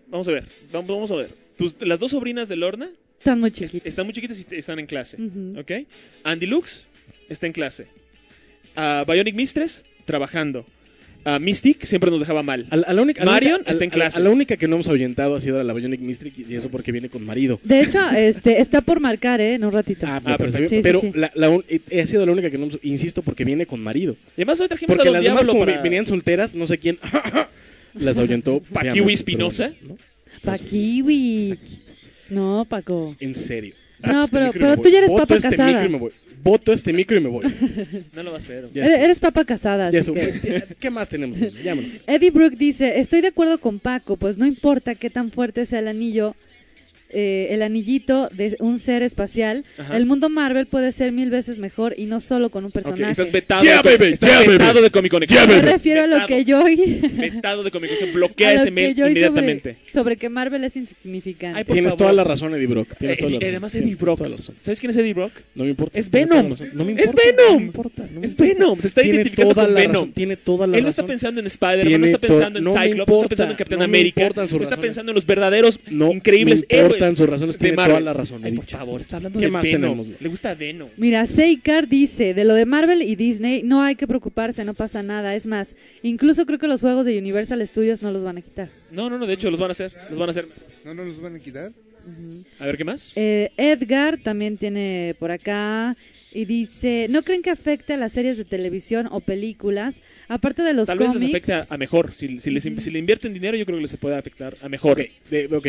Las 2 sobrinas de Lorna están muy chiquitas. Están muy chiquitas y están en clase. Uh-huh. ¿Ok? Andy Lux está en clase. Bionic Mistress trabajando. Mystique siempre nos dejaba mal. Marion está en clase. A la única que no hemos ahuyentado ha sido a la Bionic Mystique, y eso porque viene con marido. De hecho, está por marcar, en un ratito. Perfecto. Sí, pero sí. Ha sido la única que no hemos, insisto, porque viene con marido. Y además hoy trajimos porque a las Don demás Diablo como venían solteras, no sé quién las ahuyentó. Paquiwi Espinosa. Paquiwi. No, Paco. En serio. No, pero tú ya eres papa casada. Voto este micro y me voy. No lo va a hacer. Eres papa casada. Así ¿Qué más tenemos? Llámanos. Eddie Brooke dice, estoy de acuerdo con Paco, pues no importa qué tan fuerte sea el anillo, el anillito de un ser espacial. Ajá. El mundo Marvel puede ser 1000 veces mejor y no solo con un personaje. Okay, estás vetado de Comic Connection. Me refiero a lo que yo vetado de Comic Connection. Bloquea ese mail inmediatamente. Sobre que Marvel es insignificante. Tienes toda la razón, Eddie Brock. Además, Eddie Brock. ¿Sabes quién es Eddie Brock? No me importa. Es Venom. Es Venom. Se está identificando con Venom. Tiene toda la razón. Él no está pensando en Spider-Man, no está pensando en Cyclops, no está pensando en Capitán América. No está pensando en los verdaderos increíbles héroes en sus razones, de tiene Marvel. toda la razón. Ay, he por dicho. favor, está hablando ¿Qué de más Venom. tenemos? Le gusta Venom. Mira, Seikar dice, de lo de Marvel y Disney no hay que preocuparse, no pasa nada. Es más, incluso creo que los juegos de Universal Studios no los van a quitar. No, de hecho los van a hacer. ¿No los van a quitar? A ver, ¿qué más? Edgar también tiene por acá y dice, ¿no creen que afecte a las series de televisión o películas? Aparte de los Tal vez cómics... les afecte a mejor. Si le invierten dinero, yo creo que les puede afectar a mejor. Ok.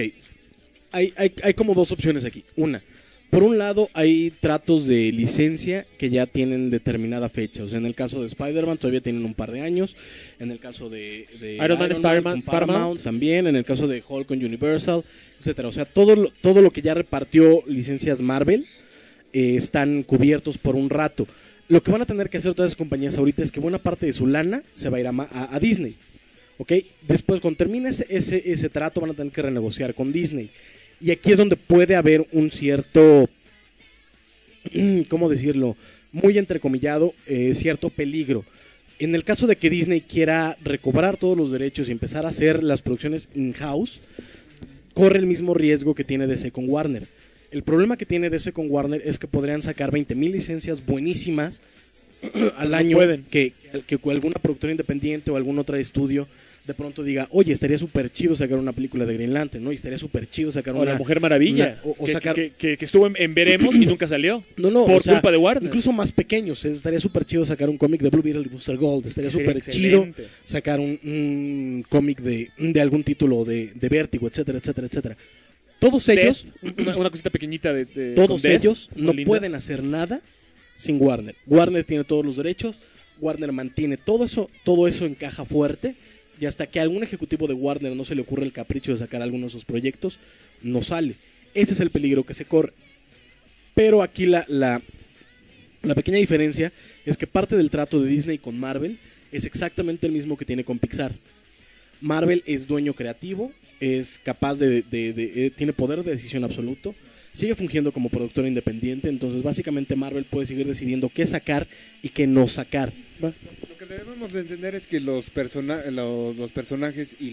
Hay como dos opciones aquí. Una, por un lado hay tratos de licencia que ya tienen determinada fecha. O sea, en el caso de Spider-Man todavía tienen un par de años. En el caso de Iron Man, Spider-Man, con Paramount también. En el caso de Hulk con Universal, etcétera. O sea, todo lo que ya repartió licencias Marvel están cubiertos por un rato. Lo que van a tener que hacer todas las compañías ahorita es que buena parte de su lana se va a ir a Disney. ¿Ok? Después, cuando termine ese trato, van a tener que renegociar con Disney. Y aquí es donde puede haber un cierto, ¿cómo decirlo? Muy entrecomillado, cierto peligro. En el caso de que Disney quiera recobrar todos los derechos y empezar a hacer las producciones in-house, corre el mismo riesgo que tiene DC con Warner. El problema que tiene DC con Warner es que podrían sacar 20,000 licencias buenísimas al año, que alguna productora independiente o algún otro estudio de pronto diga, oye, estaría súper chido sacar una película de Green Lantern, ¿no? Y estaría súper chido sacar O La Mujer Maravilla, sacar... que estuvo en Veremos y nunca salió. No, por o sea, culpa de Warner. Incluso más pequeños, estaría súper chido sacar un cómic de Blue Beetle y Booster Gold, estaría súper chido sacar un cómic de algún título de Vértigo, etcétera, etcétera, etcétera. Todos ellos, una cosita pequeñita de todos con Death, ellos no linda. pueden hacer nada sin Warner. Warner tiene todos los derechos, Warner mantiene todo eso encaja fuerte, y hasta que a algún ejecutivo de Warner no se le ocurre el capricho de sacar alguno de sus proyectos, no sale. Ese es el peligro que se corre. Pero aquí la pequeña diferencia es que parte del trato de Disney con Marvel es exactamente el mismo que tiene con Pixar. Marvel es dueño creativo, es capaz tiene poder de decisión absoluto, sigue fungiendo como productor independiente, entonces básicamente Marvel puede seguir decidiendo qué sacar y qué no sacar. Lo que debemos de entender es que los personajes y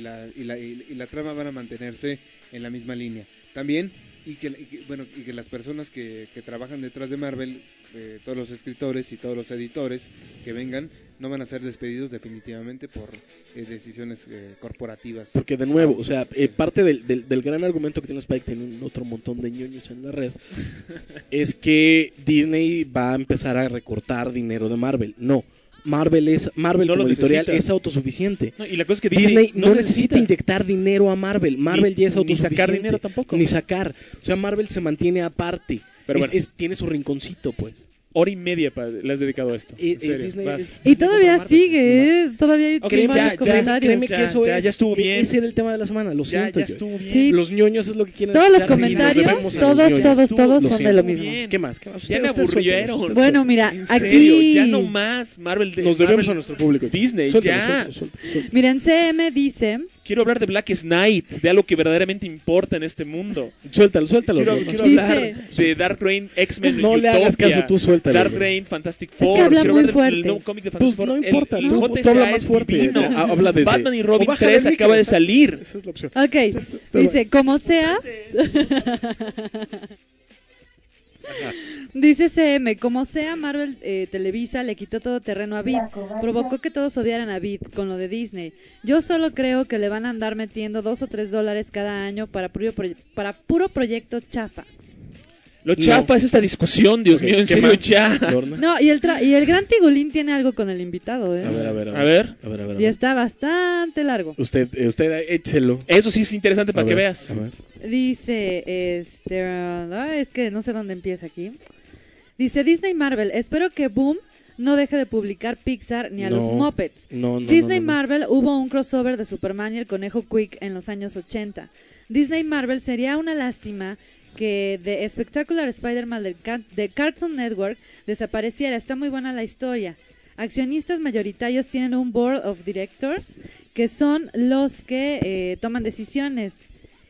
la trama van a mantenerse en la misma línea. También y que las personas que trabajan detrás de Marvel, todos los escritores y todos los editores que vengan, no van a ser despedidos definitivamente por decisiones corporativas. Porque de nuevo, o sea, parte del gran argumento que tiene Spike, tiene otro montón de ñoños en la red, es que Disney va a empezar a recortar dinero de Marvel. No, Marvel no como editorial es autosuficiente. No, y la cosa es que Disney no necesita inyectar dinero a Marvel. Marvel ya es autosuficiente. Ni sacar dinero tampoco. Ni sacar. O sea, Marvel se mantiene aparte. Pero tiene su rinconcito, pues. Hora y media le has dedicado a esto. Y todavía sigue, todavía hay más comentarios. Créeme que eso ya estuvo bien. Ese era el tema de la semana, lo siento. Ya estuvo bien. Sí. Los ñoños es lo que quieren. Todos los comentarios, todos son de lo mismo. ¿Qué más? Ya me aburrieron. Bueno, mira, aquí ya no más Marvel. Nos debemos a nuestro público. Disney, Suéltalo. Miren, CM dice... Quiero hablar de Black Knight, de algo que verdaderamente importa en este mundo. Suéltalo. Quiero hablar de Dark Reign, X-Men, no le hagas caso, tú suéltalo. Dark Reign, Fantastic Four. Es que habla muy fuerte. El nuevo cómic de Fantastic Four. No importa, el tú habla más fuerte. Habla de Batman y Robin 3 acaba de salir. Esa es la opción. Ok, dice, como sea... Dice CM, como sea, Marvel Televisa le quitó todo terreno a Vid, provocó que todos odiaran a Vid con lo de Disney. Yo solo creo que le van a andar metiendo $2 o $3 cada año para puro proyecto chafa. Lo chafa es esta discusión, Dios mío, en serio, ya. No, y el gran Tigulín tiene algo con el invitado, ¿eh? A ver. Y está bastante largo. Usted échelo. Eso sí es interesante para que veas. Dice, es que no sé dónde empieza aquí. Dice, Disney Marvel, espero que Boom no deje de publicar Pixar ni a los Muppets. Disney Marvel hubo un crossover de Superman y el Conejo Quick en los años 80. Disney Marvel sería una lástima que The Spectacular Spider-Man de Cartoon Network desapareciera. Está muy buena la historia. Accionistas mayoritarios tienen un board of directors que son los que toman decisiones.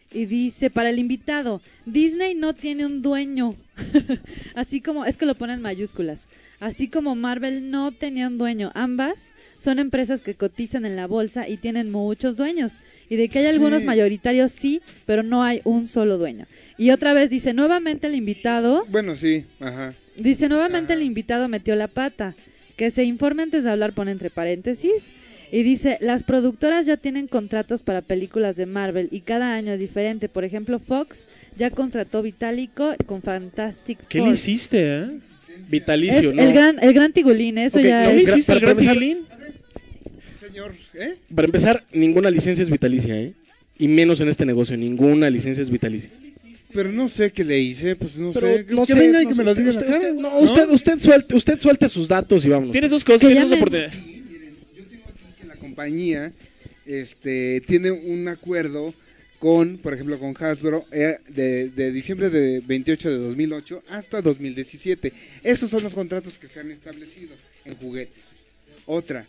Y dice, para el invitado, Disney no tiene un dueño. Así como, es que lo ponen en mayúsculas. Así como Marvel no tenía un dueño. Ambas son empresas que cotizan en la bolsa y tienen muchos dueños. Y de que hay algunos mayoritarios, sí, pero no hay un solo dueño. Y otra vez dice, nuevamente el invitado... Bueno, sí, ajá. Dice, nuevamente el invitado metió la pata. Que se informe antes de hablar, pone entre paréntesis. Y dice, las productoras ya tienen contratos para películas de Marvel y cada año es diferente. Por ejemplo, Fox ya contrató Vitalico con Fantastic Four. ¿Qué le hiciste, Vitalicio, es ¿no? el gran Tigulín, eso Okay, ya ¿No es... le hiciste el gran Tigulín? Señor, Para empezar, ninguna licencia es vitalicia, ¿eh? Y menos en este negocio, ninguna licencia es vitalicia. Pero no sé qué le hice, pues no Pero sé. no que sé, venga y no que sé, me lo diga en la cara. Usted suelte sus datos y vámonos. Tienes dos cosas, Que tienes llamen. dos oportunidades. Yo tengo aquí que la compañía tiene un acuerdo con, por ejemplo, con Hasbro de diciembre de 28 de 2008 hasta 2017. Esos son los contratos que se han establecido en juguetes. Otra.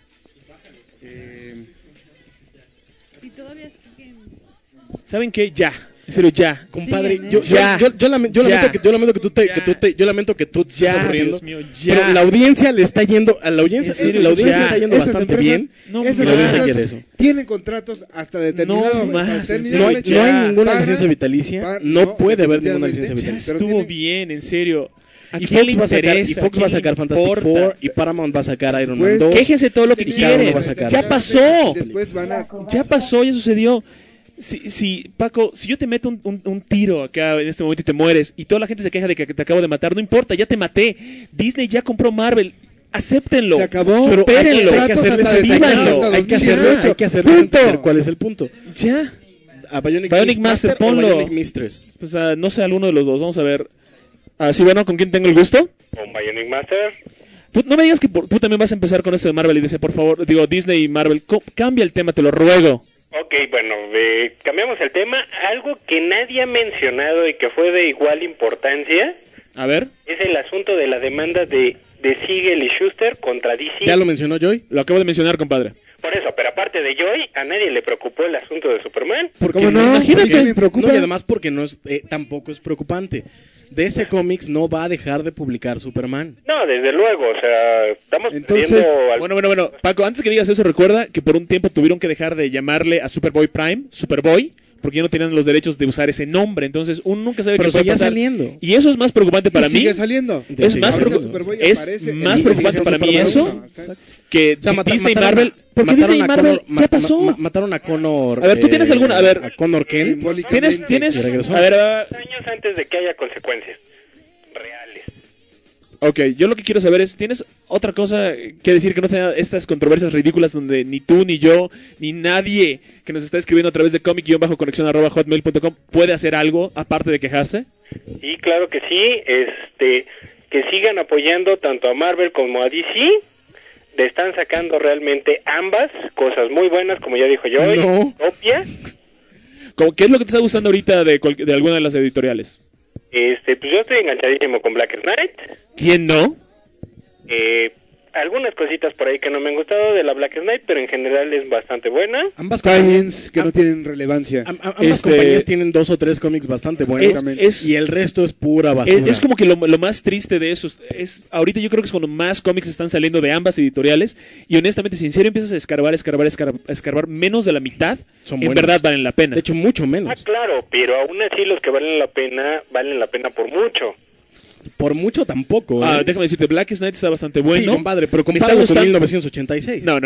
Y todavía siguen... ¿Saben qué? Ya. En serio, ya. Compadre, Sí, yo lamento que tú estés aburriendo. Dios mío, ya. Pero la audiencia le está yendo a la audiencia, En serio, la audiencia ya. está yendo Esas bastante empresas- bien. No, Esas la audiencia empresas quiere eso. tienen contratos hasta determinado. No más, hasta en determinada No hay, fecha. no hay ninguna Para- licencia vitalicia, para- no puede haber ninguna definitivamente. licencia vitalicia. Pero Estuvo tiene- bien, en serio. ¿A Y quién le Fox va a sacar, interesa? y Fox va a sacar Fantastic Four, y Paramount va a sacar Iron Man Pues, 2. Quéjense todo lo que Y cada quieren. uno va a sacar. Ya pasó. Después van a... Ya pasó, ya sucedió. Si, Paco, si yo te meto un tiro acá en este momento y te mueres y toda la gente se queja de que te acabo de matar, no importa, ya te maté. Disney ya compró Marvel. Acéptenlo. Se acabó. Supérenlo. Hay que hacerles Hasta vívanlo. hay que 2018. hacerles Punto. entender cuál es el punto. Ya. A Bionic Master, Master o ponlo. Bionic Mistress. Pues no sé, alguno de los dos. Vamos a ver. Sí, bueno, ¿con quién tengo el gusto? Con Bionic Master. Tú, no me digas que tú también vas a empezar con esto de Marvel y dice, por favor, digo, Disney y Marvel, cambia el tema, te lo ruego. Ok, bueno, cambiamos el tema. Algo que nadie ha mencionado y que fue de igual importancia A ver. es el asunto de la demanda de Siegel y Schuster contra DC. ¿Ya lo mencionó Joy? Lo acabo de mencionar, compadre. Por eso, pero aparte de Joy, a nadie le preocupó el asunto de Superman. Porque ¿Cómo no? imagínate, ¿Por qué me preocupa? no, y además porque no es, tampoco es preocupante. DC Comics no va a dejar de publicar Superman. No, desde luego, o sea, estamos Entonces, viendo... Bueno. Paco, antes que digas eso, recuerda que por un tiempo tuvieron que dejar de llamarle a Superboy Prime, Superboy, porque ya no tenían los derechos de usar ese nombre. Entonces, uno nunca sabe Pero qué puede sigue pasar. saliendo. Y eso es más preocupante para y mí. sigue saliendo. Es más, Ahorita Superboy es aparece en más el- preocupante para mí Superman. eso Exacto. que O sea, Disney y mataron Marvel. a- Porque mataron Disney y a Marvel Connor- ya pasó. mataron a Connor. A ver, ¿tú tienes alguna? A ver. A Connor Kent. Simbólicamente. ¿Tienes? Y regresó. A ver, años antes de que haya consecuencias reales. ok, yo lo que quiero saber es, ¿tienes otra cosa que decir que no sea estas controversias ridículas donde ni tú, ni yo, ni nadie que nos está escribiendo a través de comic-conexión@hotmail.com puede hacer algo aparte de quejarse? Y claro que sí, que sigan apoyando tanto a Marvel como a DC. Le están sacando realmente ambas cosas muy buenas, como ya dijo yo, No. Utopia. ¿Qué es lo que te está gustando ahorita de alguna de las editoriales? Pues yo estoy enganchadísimo con Black Knight. ¿Quién no? Algunas cositas por ahí que no me han gustado de la Black Knight, pero en general es bastante buena. Ambas Cállense, que no tienen relevancia. ambas compañías tienen 2 o 3 cómics bastante buenos. Y el resto es pura basura. Es como que lo más triste de eso es ahorita yo creo que es cuando más cómics están saliendo de ambas editoriales y honestamente si en serio empiezas a escarbar menos de la mitad, Son en buenos. verdad valen la pena. De hecho, mucho menos. Ah, claro, pero aún así los que valen la pena por mucho. Por mucho tampoco. Déjame decirte, Black Knight está bastante bueno. Sí, compadre, pero Me está compáralo con gustando- 1986. No.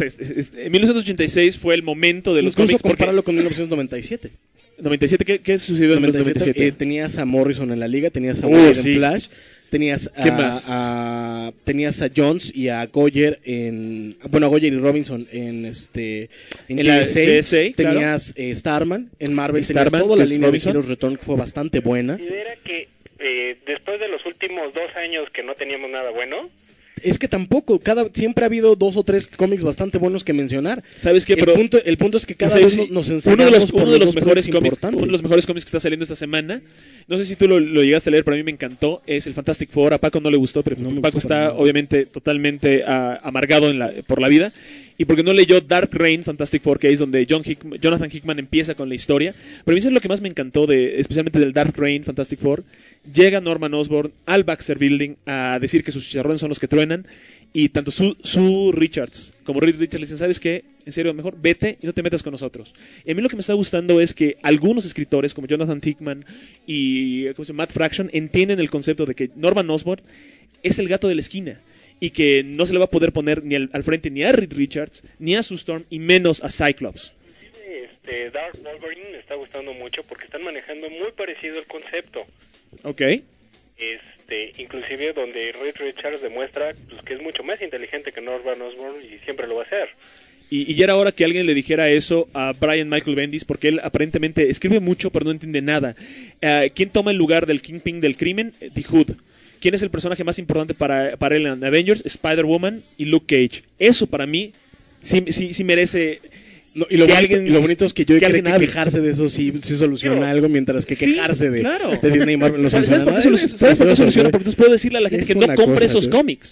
1986 fue el momento de los Incluso cómics porque compáralo con 1997. 97, ¿qué sucedió en 97? Tenías a Morrison en la liga, tenías a Uy, Wade sí. en Flash, tenías ¿Qué más? tenías a Jones y a Goyer a Goyer y Robinson en En la JSA, claro. tenías Starman en Marvel, Starman, tenías toda que la es línea Robinson. de Heroes Return que fue bastante buena. Considera que después de los últimos 2 años que no teníamos nada bueno, Es que tampoco, siempre ha habido 2 o 3 cómics bastante buenos que mencionar. ¿Sabes qué? El punto es que cada vez nos enseñamos uno de los mejores cómics que está saliendo esta semana, no sé si tú lo llegaste a leer, pero a mí me encantó, es el Fantastic Four. A Paco no le gustó, pero Paco está obviamente totalmente amargado por la vida. Y porque no leyó Dark Reign, Fantastic Four, que es donde Jonathan Hickman empieza con la historia. Pero a mí eso es lo que más me encantó, especialmente del Dark Reign, Fantastic Four. Llega Norman Osborn al Baxter Building a decir que sus chicharrones son los que truenan. Y tanto Sue Richards como Reed Richards le dicen, ¿sabes qué? En serio, mejor vete y no te metas con nosotros. Y a mí lo que me está gustando es que algunos escritores, como Jonathan Hickman y Matt Fraction, entienden el concepto de que Norman Osborn es el gato de la esquina. Y que no se le va a poder poner ni al frente ni a Reed Richards, ni a Sue Storm, y menos a Cyclops. Dark Wolverine me está gustando mucho porque están manejando muy parecido el concepto. Ok. Inclusive donde Reed Richards demuestra pues, que es mucho más inteligente que Norman Osborn y siempre lo va a hacer. Y ya era hora que alguien le dijera eso a Brian Michael Bendis, porque él aparentemente escribe mucho pero no entiende nada. ¿Quién toma el lugar del Kingpin del crimen? The Hood. ¿Quién es el personaje más importante para él en Avengers? Spider-Woman y Luke Cage. Eso para mí sí merece... No, y lo bonito es que Joey cree que quejarse de eso sí soluciona algo, mientras que quejarse de Disney y Marvel no soluciona nada. ¿Sabes por qué soluciona? Porque entonces puedo decirle a la gente que no compre esos cómics.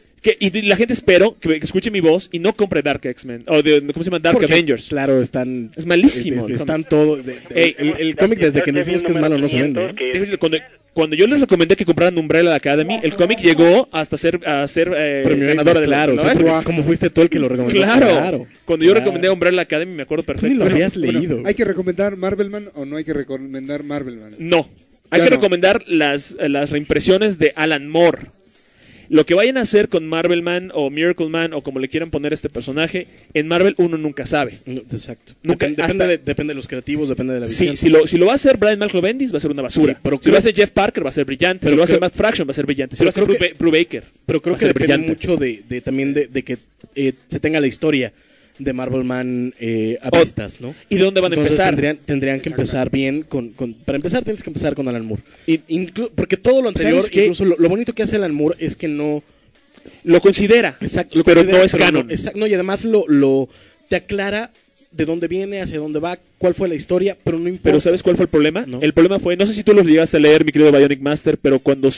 Y la gente espero que escuche mi voz y no compre Dark X-Men o ¿cómo se llama? Dark Avengers. Claro, es malísimo. Están todo el cómic desde que decimos que es malo no se vende. Cuando yo les recomendé que compraran Umbrella Academy, el cómic llegó hasta ser ganadora de la... Como fuiste tú el que lo recomendó. Claro. Cuando yo recomendé Umbrella Academy me acuerdo perfecto. Tú ni lo habías leído. ¿Hay que recomendar Marvelman o no hay que recomendar Marvelman? No. Hay que recomendar las reimpresiones de Alan Moore. Lo que vayan a hacer con Marvelman o Miracle Man o como le quieran poner a este personaje, en Marvel uno nunca sabe. Exacto. Depende de los creativos, depende de la visión. Sí, si lo va a hacer Brian Michael Bendis, va a ser una basura. Sí, pero si lo hace Jeff Parker, va a ser brillante. Si lo hace Matt Fraction, va a ser brillante. Si lo hace Brubaker, pero creo que depende mucho también de que se tenga la historia de Marvelman a vistas, ¿no? ¿Y de dónde van a empezar? Tendrían que empezar bien para empezar tienes que empezar con Alan Moore. Porque todo lo anterior, incluso lo bonito que hace Alan Moore es que no... Lo considera, pero no es canon. No, y además te aclara de dónde viene, hacia dónde va, cuál fue la historia, pero no importa. Pero ¿sabes cuál fue el problema? No. El problema fue, no sé si tú los llegaste a leer, mi querido Bionic Master, pero cuando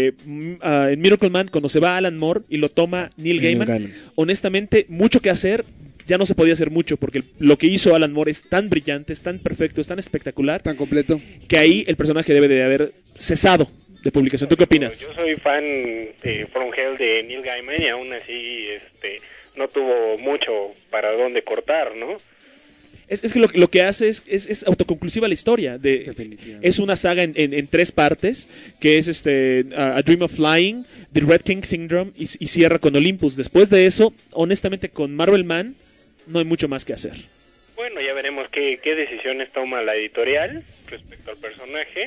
en Miracle Man, cuando se va Alan Moore y lo toma Neil Gaiman, honestamente, mucho que hacer... Ya no se podía hacer mucho porque lo que hizo Alan Moore es tan brillante, es tan perfecto, es tan espectacular, tan completo, que ahí el personaje debe de haber cesado de publicación. ¿Tú qué opinas? Yo soy fan From Hell de Neil Gaiman y aún así no tuvo mucho para dónde cortar, ¿no? Es que lo que hace es autoconclusiva la historia. Es una saga en 3 partes, que es A Dream of Flying, The Red King Syndrome y cierra con Olympus. Después de eso, honestamente, con Marvel Man no hay mucho más que hacer. Bueno, ya veremos qué decisiones toma la editorial respecto al personaje.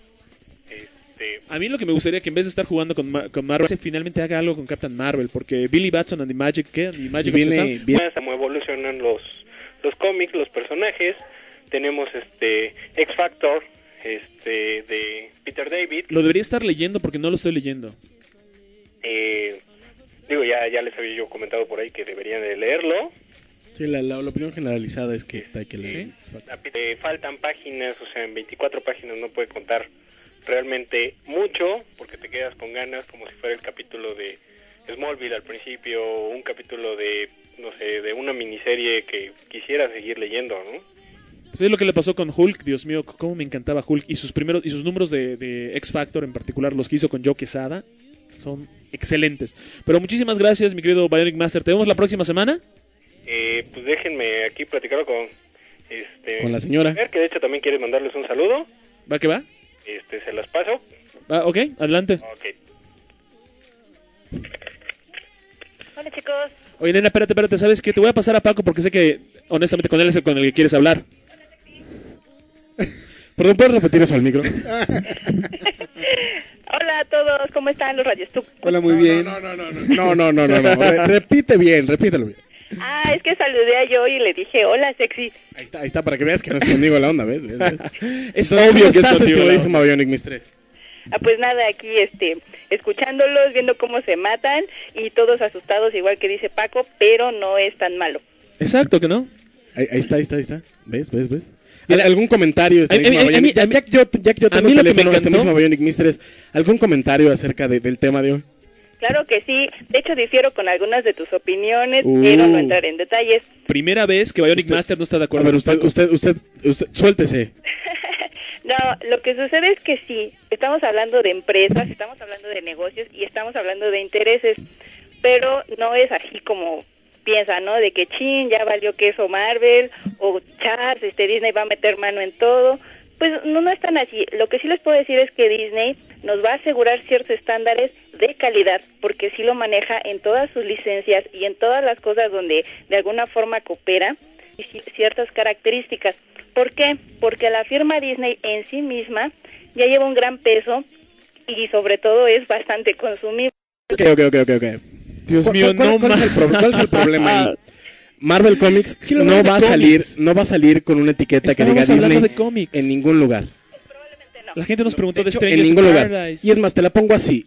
A mí lo que me gustaría que en vez de estar jugando con Marvel, finalmente haga algo con Captain Marvel, porque Billy Batson and the Magic, ¿qué? The Magic viene como evolucionan los cómics, los personajes. Tenemos X Factor de Peter David. Lo debería estar leyendo porque no lo estoy leyendo. Ya les había yo comentado por ahí que deberían de leerlo. Sí, la opinión generalizada es que hay que leer. ¿Sí? Faltan páginas, o sea, en 24 páginas no puede contar realmente mucho, porque te quedas con ganas como si fuera el capítulo de Smallville al principio, o un capítulo de, no sé, de una miniserie que quisiera seguir leyendo, ¿no? Pues es lo que le pasó con Hulk, Dios mío, cómo me encantaba Hulk, y sus números de X Factor en particular, los que hizo con Joe Quesada, son excelentes. Pero muchísimas gracias, mi querido Bionic Master. ¿Te vemos la próxima semana? Pues déjenme aquí platicarlo con la señora, que de hecho también quiere mandarles un saludo. ¿Va que va? Se las paso. Ok, adelante. Okay. Hola, chicos. Oye, nena, espérate, ¿sabes qué? Te voy a pasar a Paco porque sé que, honestamente, con él es con el que quieres hablar. Perdón, ¿puedes repetir eso al micro? Hola a todos, ¿cómo están los radioescuchas? Hola, muy bien. No. Repítelo bien. Es que saludé a Joey y le dije, hola, sexy. Ahí está, para que veas que no es conmigo la onda, ¿ves? Es obvio que estás, es contigo. Bionic Mistress. Pues nada, aquí escuchándolos, viendo cómo se matan y todos asustados, igual que dice Paco, pero no es tan malo. Exacto, ¿que no? Ahí está. ¿Ves? ¿Algún comentario? Ya que yo tengo el teléfono, mismo Bionic Mistress, ¿algún comentario acerca del tema de hoy? Claro que sí, de hecho difiero con algunas de tus opiniones, pero no entraré en detalles. Primera vez que Bionic Master no está de acuerdo. A ver, usted, suéltese. No, lo que sucede es que sí, estamos hablando de empresas, estamos hablando de negocios y estamos hablando de intereses, pero no es así como piensan, ¿no? De que ya valió queso Marvel, o chas, Disney va a meter mano en todo. Pues no es tan así. Lo que sí les puedo decir es que Disney nos va a asegurar ciertos estándares de calidad, porque sí lo maneja en todas sus licencias y en todas las cosas donde de alguna forma coopera, y ciertas características. ¿Por qué? Porque la firma Disney en sí misma ya lleva un gran peso y sobre todo es bastante consumible. Ok. Dios mío, ¿cuál es el problema ahí? Marvel Comics no va a salir con una etiqueta que diga Disney en ningún lugar. La gente nos preguntó de Strangers in Paradise. Y es más, te la pongo así.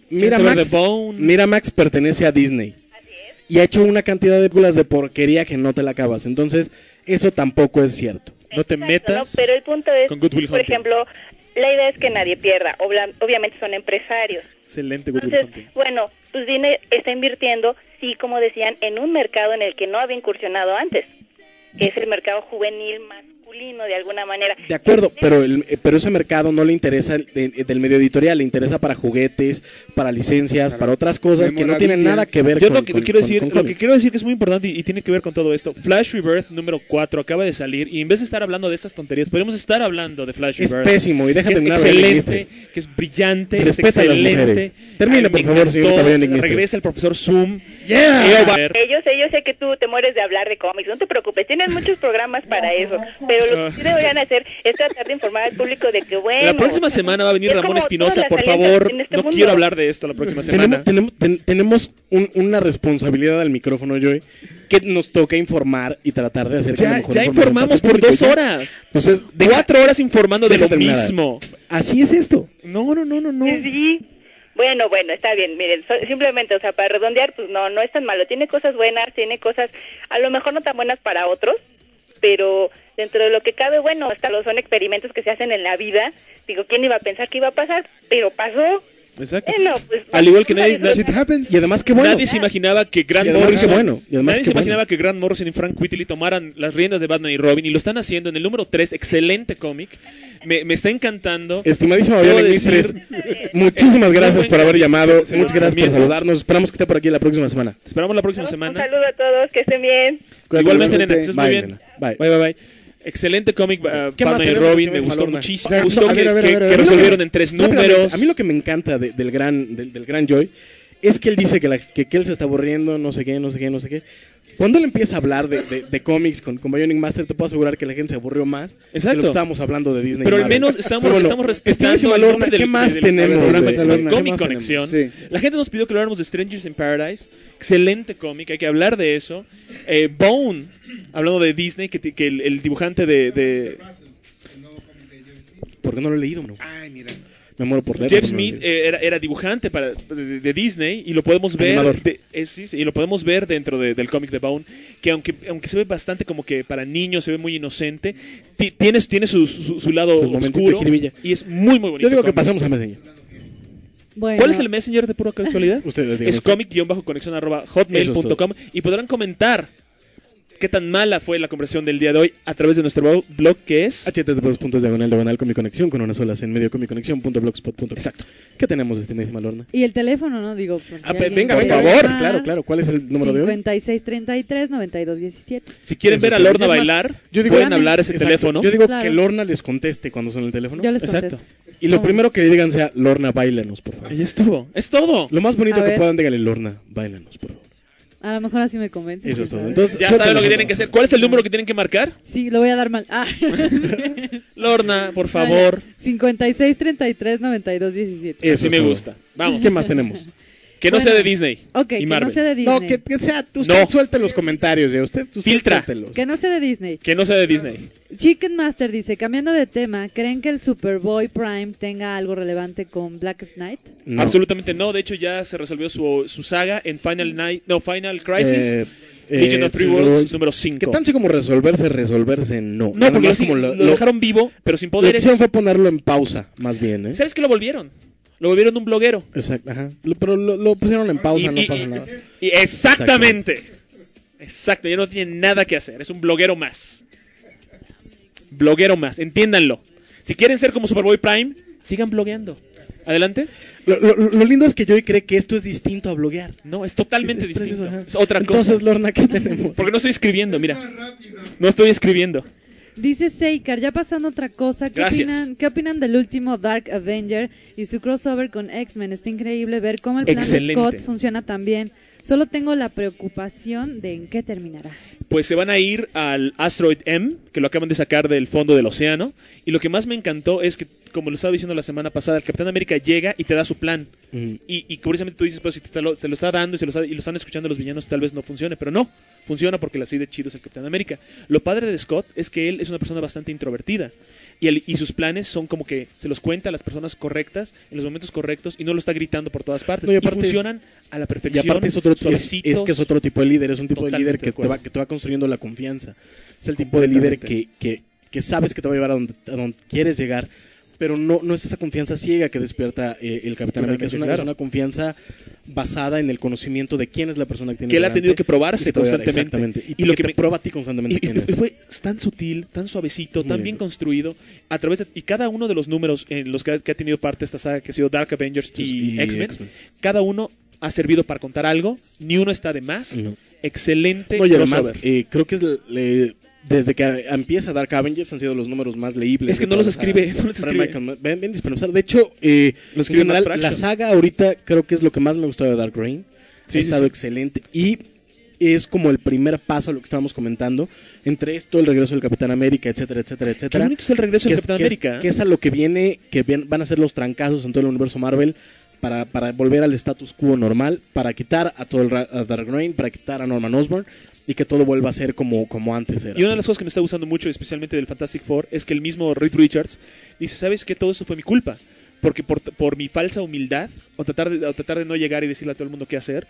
Miramax pertenece a Disney. Y ha hecho una cantidad de películas de porquería que no te la acabas. Entonces, eso tampoco es cierto. No te metas. ¿No? Pero el punto es, con Good Will por Hunting. ejemplo, la idea es que nadie pierda. Obviamente son empresarios. Excelente, Good Will Entonces, Hunting. bueno, pues Disney está invirtiendo, sí, como decían, en un mercado en el que no había incursionado antes, que es el mercado juvenil masculino, de alguna manera. De acuerdo, pero ese mercado no le interesa del medio editorial, le interesa para juguetes, para licencias, para otras cosas que no tienen nada que ver con lo que quiero decir que es muy importante y tiene que ver con todo esto. Flash Rebirth número 4 acaba de salir y en vez de estar hablando de estas tonterías, podríamos estar hablando de Flash Rebirth. Es pésimo, y déjate terminar. Es excelente, que es brillante, respeta es excelente. A las mujeres. Termine, por favor, señorita Bionic Mistress. Regresa el profesor Zoom. Yo sé que tú te mueres de hablar de cómics, no te preocupes, tienes muchos programas para eso, pero lo que sí deberían hacer es tratar de informar al público de que, bueno... La próxima semana va a venir Ramón Espinosa, por favor, no quiero hablar de esto la próxima semana. Tenemos una responsabilidad al micrófono, Joey, que nos toca informar y tratar de hacer que la mejor ya informamos por 2 horas. Entonces, 4 horas informando de lo mismo. Así es esto. No. Sí. Bueno, está bien, miren, simplemente, o sea, para redondear, pues no es tan malo. Tiene cosas buenas, tiene cosas a lo mejor no tan buenas para otros, pero dentro de lo que cabe, bueno, hasta son experimentos que se hacen en la vida. Digo, ¿quién iba a pensar que iba a pasar? Pero pasó. Exacto. Pues, al igual que nadie y además que bueno. Nadie se imaginaba que Grant Morrison y Frank Whiteley tomaran las riendas de Batman y Robin, y lo están haciendo en el número 3, excelente cómic. Me está encantando. Estimadísimo Bionic Mistress, muchísimas gracias por haber llamado, muchas gracias por saludarnos. Esperamos que esté por aquí la próxima semana. Esperamos la próxima semana. Un saludo a todos, que estén bien. Igualmente, nena, que estés muy bien. Bye. Excelente cómic, Batman y Robin, me gustó muchísimo. Me gustó que resolvieron en 3 números. A mí lo que me encanta del gran Joy es que él dice que él se está aburriendo, no sé qué. Cuando él empieza a hablar de cómics con Bionic Master, te puedo asegurar que la gente se aburrió más. Exacto. De lo que estábamos hablando de Disney. Pero al menos estamos respetando el nombre ¿qué más tenemos? Comic Conexión. Sí. La gente nos pidió que habláramos de Strangers in Paradise. Excelente cómic, hay que hablar de eso. Bone, hablando de Disney, que el dibujante de... ¿Por qué no lo he leído, bro? Ay, mira. Me muero por leer. Jeff Smith era dibujante de Disney, y lo podemos ver y lo podemos ver dentro del cómic de Bone, que aunque se ve bastante como que para niños, se ve muy inocente, tiene su lado oscuro y es muy bonito. Yo digo que pasamos a Messenger. Bueno. ¿Cuál es el Messenger de pura casualidad? Es comic-conexión@hotmail.com, y podrán comentar qué tan mala fue la conversación del día de hoy a través de nuestro blog, que es http://comiconexión con una sola en medio comiconexión.blogspot.com. Exacto. ¿Qué tenemos, estimadísima Lorna? Y el teléfono, ¿no? Digo, venga, por favor. Claro. ¿Cuál es el número de hoy? 5633-9217. Si quieren ver a Lorna bailar, pueden hablar ese teléfono. Yo digo que Lorna les conteste cuando son el teléfono. Yo les contesto. Y lo primero que le digan sea, Lorna, báilanos, por favor. Ahí estuvo. Es todo. Lo más bonito que puedan, díganle, Lorna, báilanos, por favor. A lo mejor así me convence. Eso es todo. Entonces, ya saben lo que tienen que hacer. ¿Cuál es el número que tienen que marcar? Sí, lo voy a dar mal. Lorna, por favor. 5633-9217. Eso sí me gusta. Vamos. ¿Qué más tenemos? Que no sea de Disney. Ok, y que Marvel. no sea de Disney. No, que sea, usted suelte los coméntarios, usted filtra. suéltelos. Que no sea de Disney. Que no sea de Disney. Chicken Master dice, cambiando de tema, ¿creen que el Superboy Prime tenga algo relevante con Blackest Night? No. Absolutamente no. De hecho, ya se resolvió su saga en Final Crisis. Legion of Three Worlds número 5. Que tanto como resolverse, no. No, porque como lo dejaron vivo, pero sin poderes. Lo que hicieron fue ponerlo en pausa, más bien, ¿eh? ¿Sabes qué lo volvieron? Lo volvieron un bloguero. Exacto, ajá. Pero lo pusieron en pausa, no pasa nada. Exactamente. Exacto, ya no tiene nada que hacer. Es un bloguero más. Bloguero más, entiéndanlo. Si quieren ser como Superboy Prime, sigan blogueando. Adelante. Lo lindo es que Joey cree que esto es distinto a bloguear. No, es totalmente distinto. Es otra cosa. Entonces, Lorna, ¿qué tenemos? Porque no estoy escribiendo, mira. No estoy escribiendo. Dice Seikar, ya pasando a otra cosa, ¿qué opinan del último Dark Avenger y su crossover con X-Men? Está increíble ver cómo el plan de Scott funciona tan bien. Solo tengo la preocupación de en qué terminará. Pues se van a ir al Asteroid M, que lo acaban de sacar del fondo del océano. Y lo que más me encantó es que, como lo estaba diciendo la semana pasada, el Capitán América llega y te da su plan. Y curiosamente tú dices, pero si te lo está dando y lo están escuchando los villanos, tal vez no funcione. Pero no, funciona porque así de chido es el Capitán América. Lo padre de Scott es que él es una persona bastante introvertida. Y sus planes son como que se los cuenta a las personas correctas en los momentos correctos y no lo está gritando por todas partes. No, y funcionan a la perfección. Y aparte es que es otro tipo de líder, es un tipo de líder que te va construyendo la confianza. Es el tipo de líder que sabes que te va a llevar a donde quieres llegar, pero no es esa confianza ciega que despierta el Capitán América. Es una confianza basada en el conocimiento de quién es la persona que tiene. Que él ha tenido que probarse constantemente. Exactamente. Y lo que te prueba a ti constantemente quién es. Fue tan sutil, tan suavecito, tan bien construido. A través de, y cada uno de los números en los que ha tenido parte esta saga, que ha sido Dark Avengers y X-Men, cada uno ha servido para contar algo. Ni uno está de más. No. Excelente. No, y además, creo que es desde que empieza Dark Avengers han sido los números más leíbles. Es que no los escribe. Ven dispensar. De hecho, en general, la saga ahorita creo que es lo que más me gustó de Dark Reign. Ha estado excelente. Y es como el primer paso a lo que estábamos comentando. Entre esto, el regreso del Capitán América, etcétera, etcétera, etcétera. Qué bonito es el regreso del Capitán América. Que es a lo que viene, van a ser los trancazos en todo el universo Marvel. Para volver al status quo normal. Para quitar a Dark Reign. Para quitar a Norman Osborn. Y que todo vuelva a ser como antes era. Y una de las cosas que me está gustando mucho, especialmente del Fantastic Four, es que el mismo Reed Richards dice, ¿sabes qué? Todo esto fue mi culpa. Porque por mi falsa humildad, o tratar de no llegar y decirle a todo el mundo qué hacer,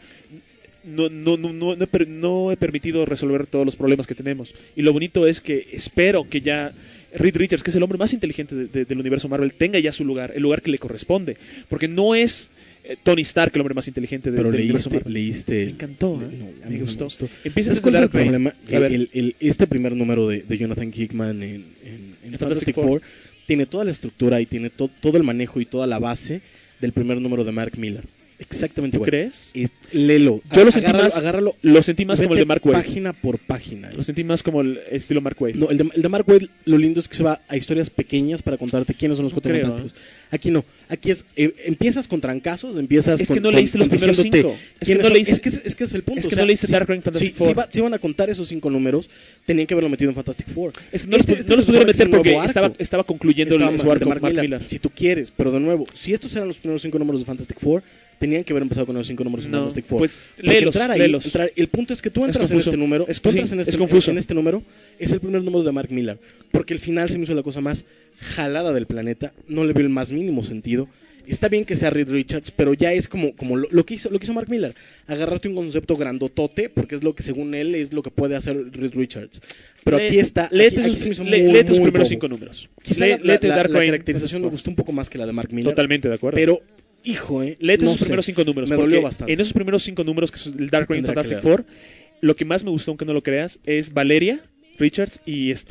no he permitido resolver todos los problemas que tenemos. Y lo bonito es que espero que ya Reed Richards, que es el hombre más inteligente del universo Marvel, tenga ya su lugar, el lugar que le corresponde. Porque no es Tony Stark, el hombre más inteligente del universo Marvel. Leíste. Me encantó, me gustó. Empiezas a el problema. Este primer número de Jonathan Hickman en Fantastic Four tiene toda la estructura y tiene todo el manejo y toda la base del primer número de Mark Millar. Exactamente igual. ¿Crees? Léelo. Yo lo sentí más como el de Mark Waid. Página por página. Lo sentí más como el estilo Mark Waid. No, el de Mark Waid, lo lindo es que se va a historias pequeñas para contarte quiénes son los Cuatro Fantásticos. Aquí no. Aquí es empiezas con trancazos, Es que no leíste los primeros 5. Es que es el punto. Es que no leíste Dark Reign Fantastic Four. Si iban a contar esos 5 números, tenían que haberlo metido en Fantastic Four. Es que no los pudieron meter porque estaba concluyendo su arco Mark Millar. Si tú quieres, pero de nuevo, si estos eran los primeros 5 números de Fantastic Four, tenían que haber empezado con los 5 números de Fantastic Four. Pues léelos. El punto es que tú entras en este número, en este número, es el primer número de Mark Millar, porque el final se me hizo la cosa más jalada del planeta, no le veo el más mínimo sentido. Está bien que sea Reed Richards, pero ya es como lo que hizo Mark Millar, agarrarte un concepto grandotote, porque es lo que según él es lo que puede hacer Reed Richards. Pero aquí está, léete tus primeros 5 números. La caracterización me gustó un poco más que la de Mark Millar. Totalmente de acuerdo. Pero hijo, léete sus primeros 5 números. Me dolió bastante. En esos primeros 5 números, que es el Dark Reign Fantastic Four, lo que más me gustó, aunque no lo creas, es Valeria Richards y y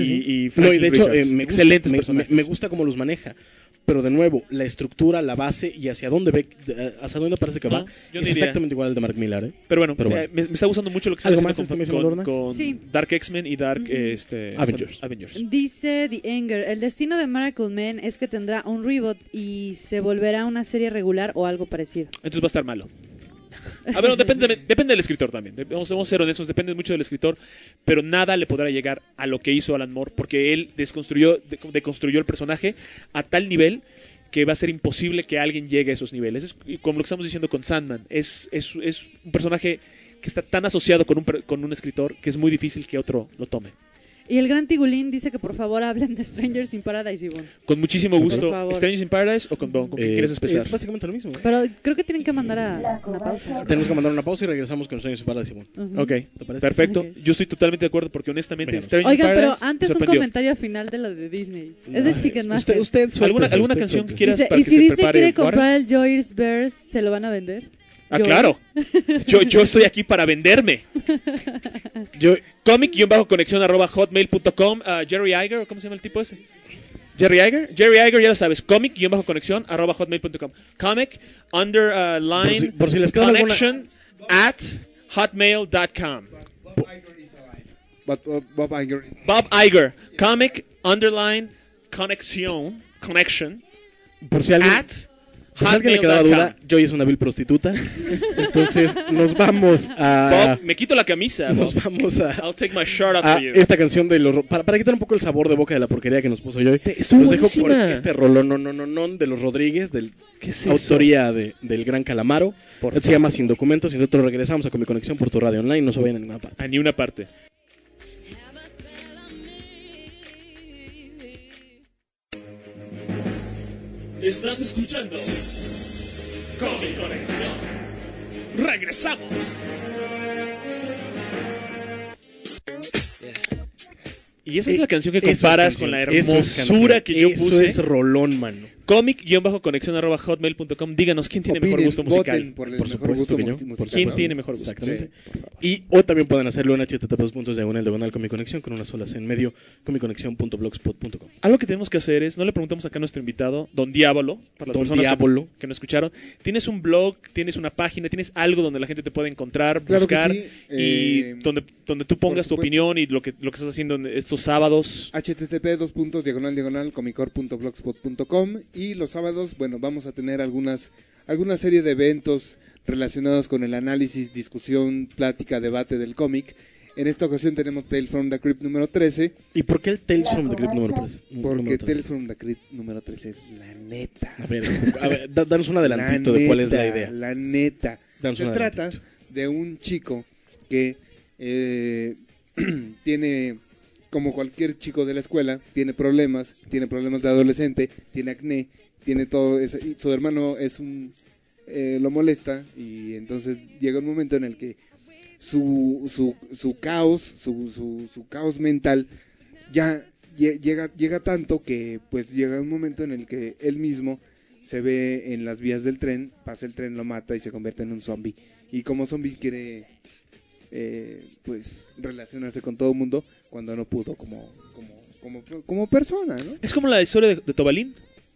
de hecho, me gusta cómo los maneja. Pero de nuevo, la estructura, la base y hacia dónde parece que va es exactamente igual al de Mark Millar, ¿eh? Pero bueno. Me está gustando mucho lo que está haciendo con Dark X-Men y Dark Avengers. Dice The Anger, el destino de Miracle Man es que tendrá un reboot y se volverá una serie regular o algo parecido. Entonces va a estar malo. A ver, depende del escritor también. Vamos a ser honestos, depende mucho del escritor, pero nada le podrá llegar a lo que hizo Alan Moore, porque él deconstruyó el personaje a tal nivel que va a ser imposible que alguien llegue a esos niveles. Es como lo que estamos diciendo con Sandman. Es un personaje que está tan asociado con un escritor que es muy difícil que otro lo tome. Y el gran Tigulín dice que por favor hablen de Strangers in Paradise, Ivonne. Con muchísimo gusto. Por favor. ¿Strangers in Paradise o con quién quieres empezar? Es básicamente lo mismo. Pero creo que tienen que mandar a una pausa. Tenemos que mandar una pausa y regresamos con Strangers in Paradise. Ujú. Ok, ¿Te parece? perfecto. Ok. Yo estoy totalmente de acuerdo porque honestamente Veamos. Strangers in Oigan, pero Paradise antes me un sorprendió. comentario final de la de Disney. Es de Chicken Master. Usted suéltese, ¿Alguna usted canción suéltese. que quieras Dice, para ¿y que si se Disney prepare quiere Warren? comprar el Joy's Bears, se lo van a vender? Ah, Joy. claro. Yo estoy aquí para venderme. Comic-conexión@hotmail.com. Jerry Iger, ¿cómo se llama el tipo ese? Jerry Iger, ya lo sabes. Comic-conexión@hotmail.com. Comic_line Por si les queda alguna- connection at hotmail.com. Bob Iger. Bob Iger, comic_connection Por si alguien, at por si alguien le quedaba hotmail.com. duda, Joy es una vil prostituta. Entonces nos vamos a... Bob, me quito la camisa. Nos Bob. vamos a... I'll take my shirt off a for you. esta canción de los para quitar un poco el sabor de boca de la porquería que nos puso Joy. Estuvo Los dejo por buenísima. este rolón no de los Rodríguez, del ¿Qué es autoría del gran Calamaro. Por Esto se llama Sin Documentos y nosotros regresamos a Comic Conexión por tu radio online. No se vayan a ninguna parte. A ni una parte. Estás escuchando Comic Conexión. Regresamos. Y esa es la canción que Eso es comparas canción, con la eso es hermosura canción, que yo eso puse. es rolón, mano. Comic-conexión@hotmail.com. Díganos quién tiene mejor Opinen, gusto musical. voten por el Por mejor supuesto gusto que yo, musical. por ¿Quién supuesto. tiene mejor gusto? Exactamente. Sí, por favor. Y o también pueden hacerlo en http://diagonal Comic Conexión con una sola C en medio, comicconexión.blogspot.com. Algo que tenemos que hacer es, no le preguntamos acá a nuestro invitado, Don Diablo, para las Don personas Diablo. que no escucharon. ¿Tienes un blog, tienes una página, tienes algo donde la gente te puede encontrar, Claro que buscar sí, y donde tú pongas tu supuesto. opinión y lo que estás haciendo en estos sábados? http://comicor.blogspot.com. Y los sábados, bueno, vamos a tener alguna serie de eventos relacionados con el análisis, discusión, plática, debate del cómic. En esta ocasión tenemos Tales from the Crypt número 13. ¿Y por qué el Tales from the Crypt número 3? Porque Tales from the Crypt número 13 es la neta. A ver, danos un adelantito de cuál es la idea. La neta. Danos Se un trata adelantito. de un chico que tiene, como cualquier chico de la escuela, tiene problemas de adolescente, tiene acné, tiene todo eso, y su hermano lo molesta, y entonces llega un momento en el que su caos mental ya llega tanto que pues llega un momento en el que él mismo se ve en las vías del tren, pasa el tren, lo mata y se convierte en un zombie, y como zombie quiere pues relacionarse con todo el mundo cuando no pudo como persona, ¿no? Es como la historia de Tobalín.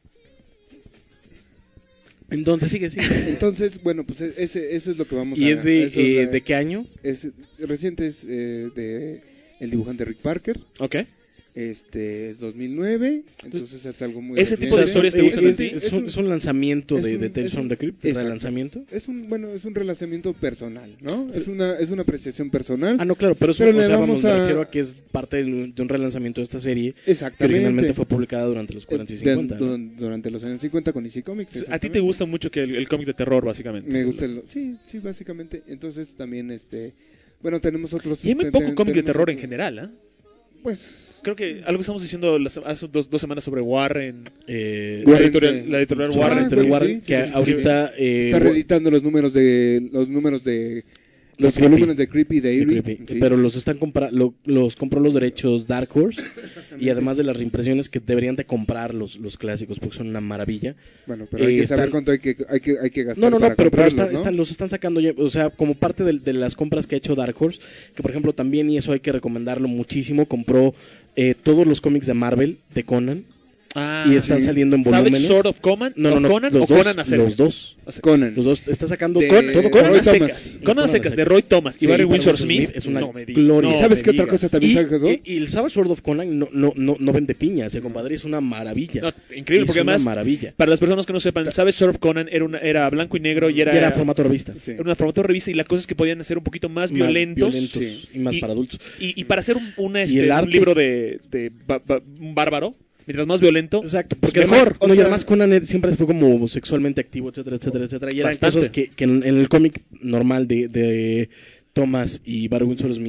Entonces sigue. Entonces, bueno, pues eso es lo que vamos ¿Y a... es de qué año? Es reciente, es de el dibujante Rick Parker. Ok. Es 2009, entonces es algo muy ¿Ese tipo de reciente. historias te gustan a ti? Es un lanzamiento de Tales from the Crypt, exacto. relanzamiento. Es un relanzamiento personal, ¿no? Es una apreciación personal. Ah, no, claro, pero eso Pero o le sea, vamos me a- refiero a que es parte de un relanzamiento de esta serie que Exactamente. originalmente fue publicada durante los 40 y 50. ¿no? Durante los años 50 con EC Comics. A ti te exactamente. gusta mucho que el cómic de terror, básicamente. Me gusta sí, básicamente. Entonces también bueno, tenemos otros... Y hay muy poco cómic de tenemos terror en otros- general, ¿eh? Pues... Creo que algo que estamos diciendo hace dos semanas sobre Warren. Warren, la editorial Ah, Warren. bueno, Warren, sí, que sí, sí, ahorita... está reeditando los números de los Creepy. volúmenes de Creepy de de Eerie, Creepy, sí. pero los compró los derechos Dark Horse y además de las reimpresiones que deberían de comprar los clásicos porque son una maravilla. Bueno, pero hay que saber cuánto hay que gastar. No, para pero comprarlos, ¿no? los están sacando ya, o sea, como parte de las compras que ha hecho Dark Horse, que por ejemplo también, y eso hay que recomendarlo muchísimo, compró todos los cómics de Marvel, de Conan, y están saliendo en ¿Savage volúmenes. Sword of Conan? No, ¿Conan los o dos, Conan a secas? Los dos. Conan. Los dos. Está sacando De- todo Conan Roy a secas. Thomas. Conan a secas, de Roy Thomas y Sí, Barry Barry Windsor Windsor Smith. es una No me gloria. ¿Y no sabes me qué otra digas. cosa también sabes, no? Y el Savage Sword of Conan no vende piña, ese compadre, es una maravilla. No, increíble, Es porque una además, maravilla. para las personas que no sepan, Savage Sword of Conan era blanco y negro y era formato revista. Sí. Era una formato de revista y la cosa es que podían ser un poquito más violentos. Sí, y más para adultos. Y para hacer un el arte- libro de un bárbaro, mientras más violento, Exacto, porque mejor. además, y además Conan siempre fue como sexualmente activo, etcétera, etcétera, etcétera. Y eran Bastante. cosas que en el cómic normal de Thomas y Barry Windsor Smith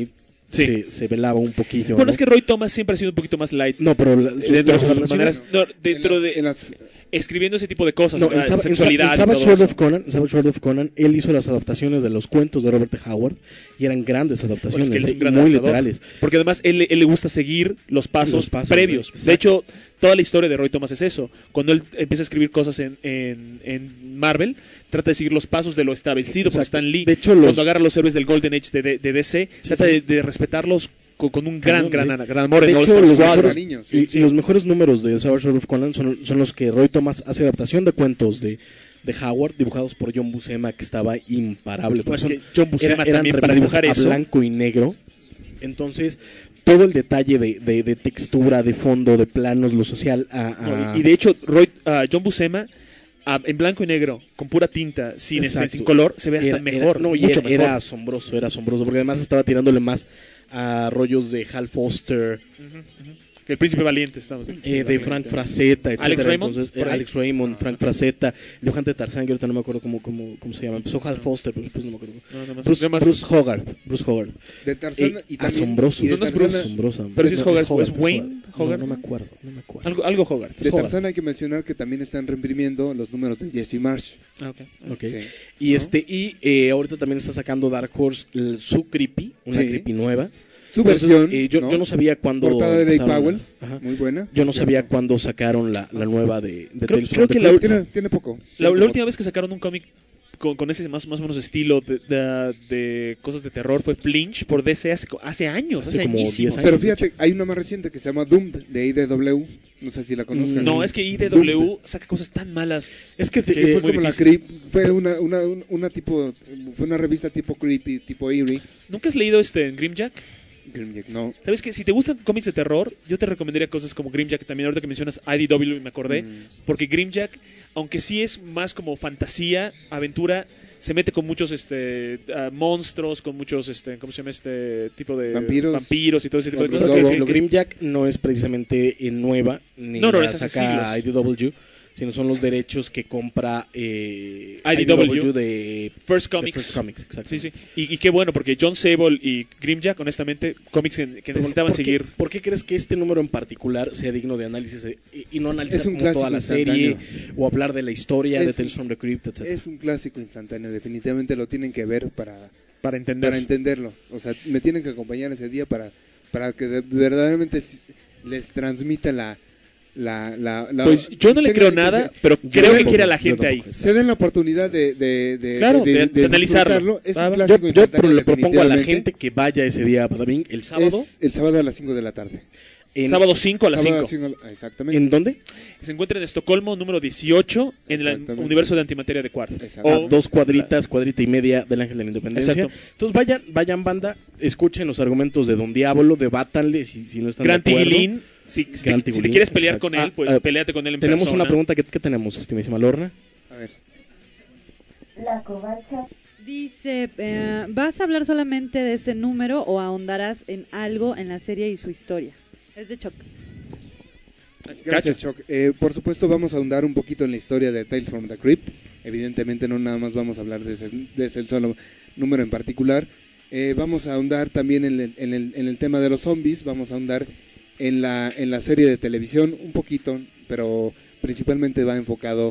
se velaba un poquillo. Bueno, ¿no? es que Roy Thomas siempre ha sido un poquito más light. No, pero dentro de sus adaptaciones- maneras, escribiendo ese tipo de cosas, No, en sexualidad y Savage todo Sword eso. Savage Sword of Conan, él hizo las adaptaciones de los cuentos de Robert T. Howard y eran grandes Bueno, adaptaciones, es que él es un y gran muy adaptador. literales. Porque además él le gusta seguir los pasos previos. exacto. De hecho, toda la historia de Roy Thomas es eso. Cuando él empieza a escribir cosas en Marvel, trata de seguir los pasos de lo establecido por Exacto. Stan Lee. De hecho, cuando agarra los héroes del Golden Age de DC, trata sí. de respetarlos con un gran Sí. amor De en hecho, All-Star los Squadron. mejores, niños, y los mejores números de Savage Sword of Conan son los que Roy Thomas hace adaptación de cuentos de Howard, dibujados por John Buscema, que estaba imparable. Pues porque que John Buscema eran también para revistas dibujar a eso. blanco y negro. Entonces, todo el detalle de textura, de fondo, de planos, lo social. No, y de hecho, John Buscema, en blanco y negro, con pura tinta, sin color, se ve hasta mejor. Mucho mejor. Era asombroso, porque además estaba tirándole más a rollos de Hal Foster, Que el Príncipe Valiente, estamos de Frank Frazetta, etcétera. Alex Raymond, Entonces, por ahí. Alex Raymond, Frank Frazetta, el dibujante de Tarzán, que ahorita no me acuerdo cómo se llama. Empezó Hal Foster, pero después no me acuerdo. Bruce Hogarth. De Tarzán y también... Asombroso. y de No es Tarzán- Bruce, asombroso. pero si es No, Hogarth, Hogarth, ¿es Wayne Hogarth? No me acuerdo. Algo Hogarth. De Tarzán hay que mencionar que también están reimprimiendo los números de Jesse Marsh. Ok. Sí. Y ahorita también está sacando Dark Horse su Creepy, una Sí. Creepy nueva. Su Entonces, versión, yo no sabía cuándo portada de Ray empezaron Powell, Ajá. muy buena. Yo no por sabía cierto. cuándo sacaron la nueva de Tales Creo from que the Crypt. Tiene poco. La última vez que sacaron un cómic con ese más o menos estilo de cosas de terror fue Flinch por DC hace años, Hace hace como añísimos. 10 años. Pero fíjate, hay una más reciente que se llama Doomed de IDW. No sé si la conozcan. No, es que IDW saca cosas tan malas. Es que Que es fue muy como la difícil. fue una revista tipo creepy, tipo eerie. ¿Nunca has leído Grimjack? Grimjack, no. ¿Sabes qué? Si te gustan cómics de terror, yo te recomendaría cosas como Grimjack. También ahorita que mencionas IDW me acordé. Porque Grimjack, aunque sí es más como fantasía, aventura, se mete con muchos monstruos, con muchos, ¿cómo se llama este tipo de vampiros y todo ese tipo de cosas? Lo Grimjack no es precisamente nueva, ni No, la es hace saca siglos. IDW, sino son los derechos que compra IDW de First de Comics. First Comics, exacto. Sí, sí. Y qué bueno, porque John Sable y Grimjack, honestamente, cómics que necesitaban seguir. ¿Por qué crees que este número en particular sea digno de análisis y no analizar Es un como clásico toda la serie instantáneo. o hablar de la historia de Es- Tales from the Crypt, etc.? Es un clásico instantáneo, definitivamente lo tienen que ver Para entender. para entenderlo. O sea, me tienen que acompañar ese día para que verdaderamente les transmita la Pues yo no le creo nada, pero creo que quiere a la yo gente ahí. tampoco. se den la oportunidad de Claro, de analizarlo. disfrutarlo. Es Va, un va. clásico Yo instantáneo, le propongo a la definitivamente. gente que vaya ese día a Badabing el sábado. Es el sábado a las 5 de la tarde. Sábado 5 a las Sábado 5. Exactamente. ¿En dónde? Se encuentra en Estocolmo, número 18, en el Exactamente. universo de antimateria de Quark. Exacto. A 2 cuadritas, cuadrita y media del Ángel de la Independencia. Exacto. Entonces vayan banda, escuchen los argumentos de Don Diablo, debátanle si no están Grant de acuerdo. Tigulín, si Grant te Tigulín, quieres pelear exacto. con él, pues peleate con él en Tenemos persona. una pregunta, ¿qué tenemos, estimadísima Lorna? A ver. La covacha. Dice, ¿vas a hablar solamente de ese número o ahondarás en algo en la serie y su historia? Es de Choc. Gracias, Choc. Por supuesto, vamos a ahondar un poquito en la historia de Tales from the Crypt. Evidentemente, no nada más vamos a hablar de ese solo número en particular. Vamos a ahondar también en el tema de los zombies. Vamos a ahondar en la serie de televisión un poquito, pero principalmente va enfocado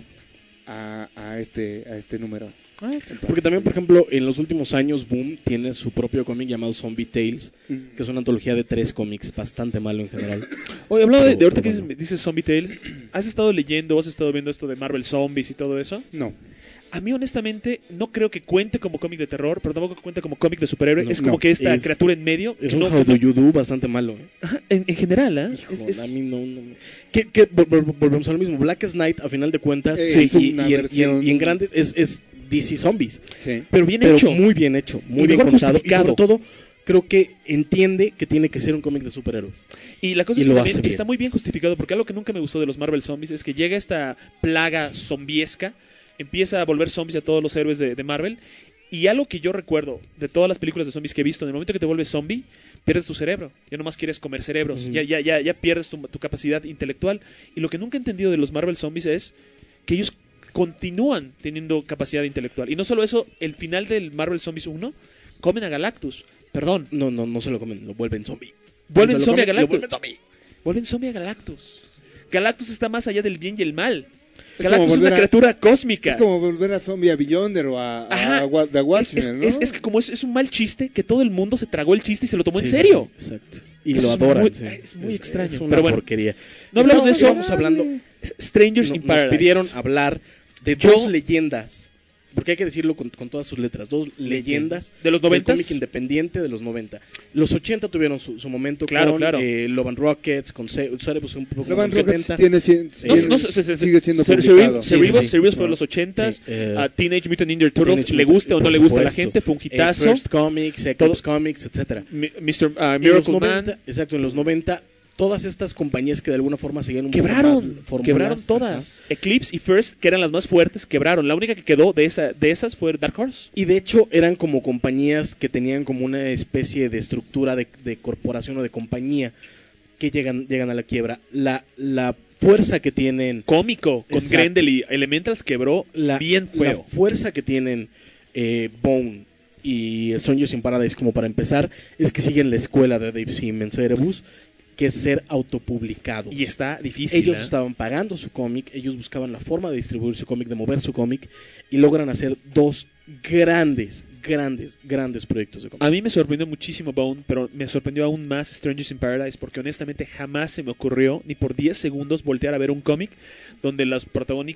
a este número. Porque también, por ejemplo, en los últimos años Boom tiene su propio cómic llamado Zombie Tales, que es una antología de 3 cómics, bastante malo en general. Oye, hablando de ahorita que pero bueno. dices Zombie Tales, ¿has estado leyendo, has estado viendo esto de Marvel Zombies y todo eso? No. A mí, honestamente, no creo que cuente como cómic de terror, pero tampoco cuenta como cómic de superhéroe. No, es como no, que esta es- criatura en medio. Es que un no- How Do You Do bastante malo. Ajá, en general, ¿eh? Híjole, a mí no. Volvemos a lo mismo. Blackest Night, a final de cuentas, Es y una en versión- grandes es DC Zombies. Sí. Pero bien Pero hecho. muy bien hecho, muy Y bien mejor contado. Y justificado. sobre todo, creo que entiende que tiene que ser un cómic de superhéroes. Y la cosa Y es que lo también hace bien. está muy bien justificado, porque algo que nunca me gustó de los Marvel Zombies es que llega esta plaga zombiesca, empieza a volver zombies a todos los héroes de Marvel, y algo que yo recuerdo de todas las películas de zombies que he visto, en el momento que te vuelves zombie, pierdes tu cerebro, ya nomás quieres comer cerebros, ya pierdes tu capacidad intelectual, y lo que nunca he entendido de los Marvel Zombies es que ellos continúan teniendo capacidad intelectual, y no solo eso, el final del Marvel Zombies 1, comen a Galactus. Perdón. No se lo comen, lo vuelven zombie. Vuelven Cuando zombie a lo Galactus. vuelven zombie. Vuelven zombie a Galactus. Galactus está más allá del bien y el mal. Es Galactus como es una volver a- criatura cósmica. Es como volver a zombie a Beyonder o a The Watchmen, ¿no? Es que como es un mal chiste, que todo el mundo se tragó el chiste y se lo tomó en Sí, serio. sí, exacto. Y Eso lo es adoran. muy- sí. es muy extraño. Es una Pero bueno, porquería. no hablamos de eso. Estamos hablando. Strangers in Nos Paradise. pidieron hablar de Yo- dos leyendas. Porque hay que decirlo con todas sus letras. Dos leyendas ¿De los del 90s? cómic independiente de los 90. Los 80 tuvieron su momento Claro, con claro. Love and Rockets, con Cerebus un poco Love and con Rockets 70. tiene sigue siendo publicado. Cerebus fue en los 80s. Teenage Mutant Ninja Turtles, le guste o no le guste a la gente, fue un hitazo. First Comics, Eclipse Comics, etcétera. Mr. En los Miracle 90, Man. exacto, en los 90 todas estas compañías que de alguna forma seguían un Quebraron, poco más fórmulas, quebraron todas. Eclipse y First, que eran las más fuertes, quebraron. La única que quedó de esas fue Dark Horse. Y de hecho eran como compañías que tenían como una especie de estructura de corporación o de compañía que llegan a la quiebra. La fuerza que tienen... Cómico, con Exacto. Grendel y Elementals quebró bien La feo. fuerza que tienen Bone y Strangers in Paradise, como para empezar, es que siguen la escuela de Dave Simmons, Cerebus, que es ser autopublicado. Y está difícil. Ellos estaban pagando su cómic, ellos buscaban la forma de distribuir su cómic, de mover su cómic, y logran hacer dos grandes proyectos de cómic. A mí me sorprendió muchísimo Bone, pero me sorprendió aún más Strangers in Paradise, porque honestamente jamás se me ocurrió, ni por 10 segundos, voltear a ver un cómic donde las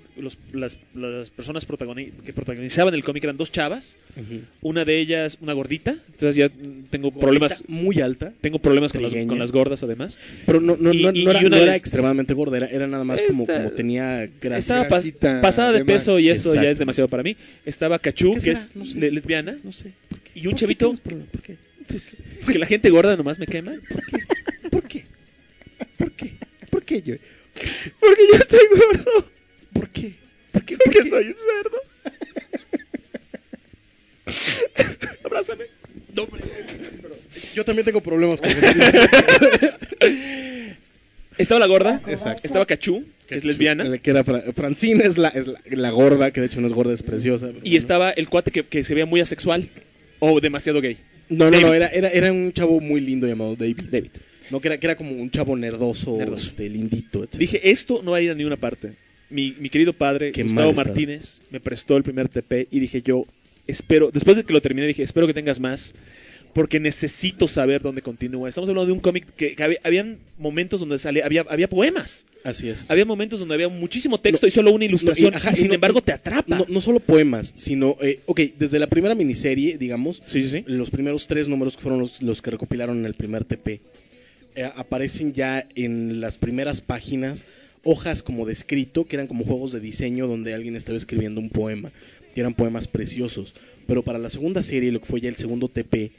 personas que protagonizaban el cómic eran dos chavas. Una de ellas, una gordita. Entonces ya tengo problemas muy alta. Tengo problemas con trigueña. las gordas, además. Pero no era, una no era de- extremadamente gorda, era nada más como tenía grasa. Estaba pasada de peso y eso ya Exacto. es demasiado para mí. Estaba Cachú, ¿Por qué que será? es No sé. lesbiana. No sé. Y un chavito. ¿Por qué? Pues, que la gente gorda nomás me cae mal. ¿Por qué? ¿Por qué yo? Porque yo estoy gordo. ¿Por qué? Porque soy un cerdo. Abrázame. No, hombre. Yo también tengo problemas con eso. Estaba la gorda. Exacto. Estaba Cachú, que es lesbiana. Que era Francine es la gorda, que de hecho no es gorda, es preciosa. pero Y estaba el cuate que se veía muy asexual. O demasiado gay. No, David. era un chavo muy lindo llamado David. No, que era como un chavo nerdoso. Lindito, etc. Dije, esto no va a ir a ninguna parte. Mi querido padre, Qué Gustavo mal estás. Martínez, me prestó el primer TP y dije yo, espero, después de que lo terminé, dije, espero que tengas más, porque necesito saber dónde continúa. Estamos hablando de un cómic que habían momentos donde había poemas. Así es. Había momentos donde había muchísimo texto y solo una ilustración, y sin embargo te atrapa. No solo poemas, sino, desde la primera miniserie, digamos, Sí. los primeros 3 números que fueron los que recopilaron en el primer TP, aparecen ya en las primeras páginas hojas como de escrito, que eran como juegos de diseño donde alguien estaba escribiendo un poema, que eran poemas preciosos. Pero para la segunda serie, lo que fue ya el segundo TP,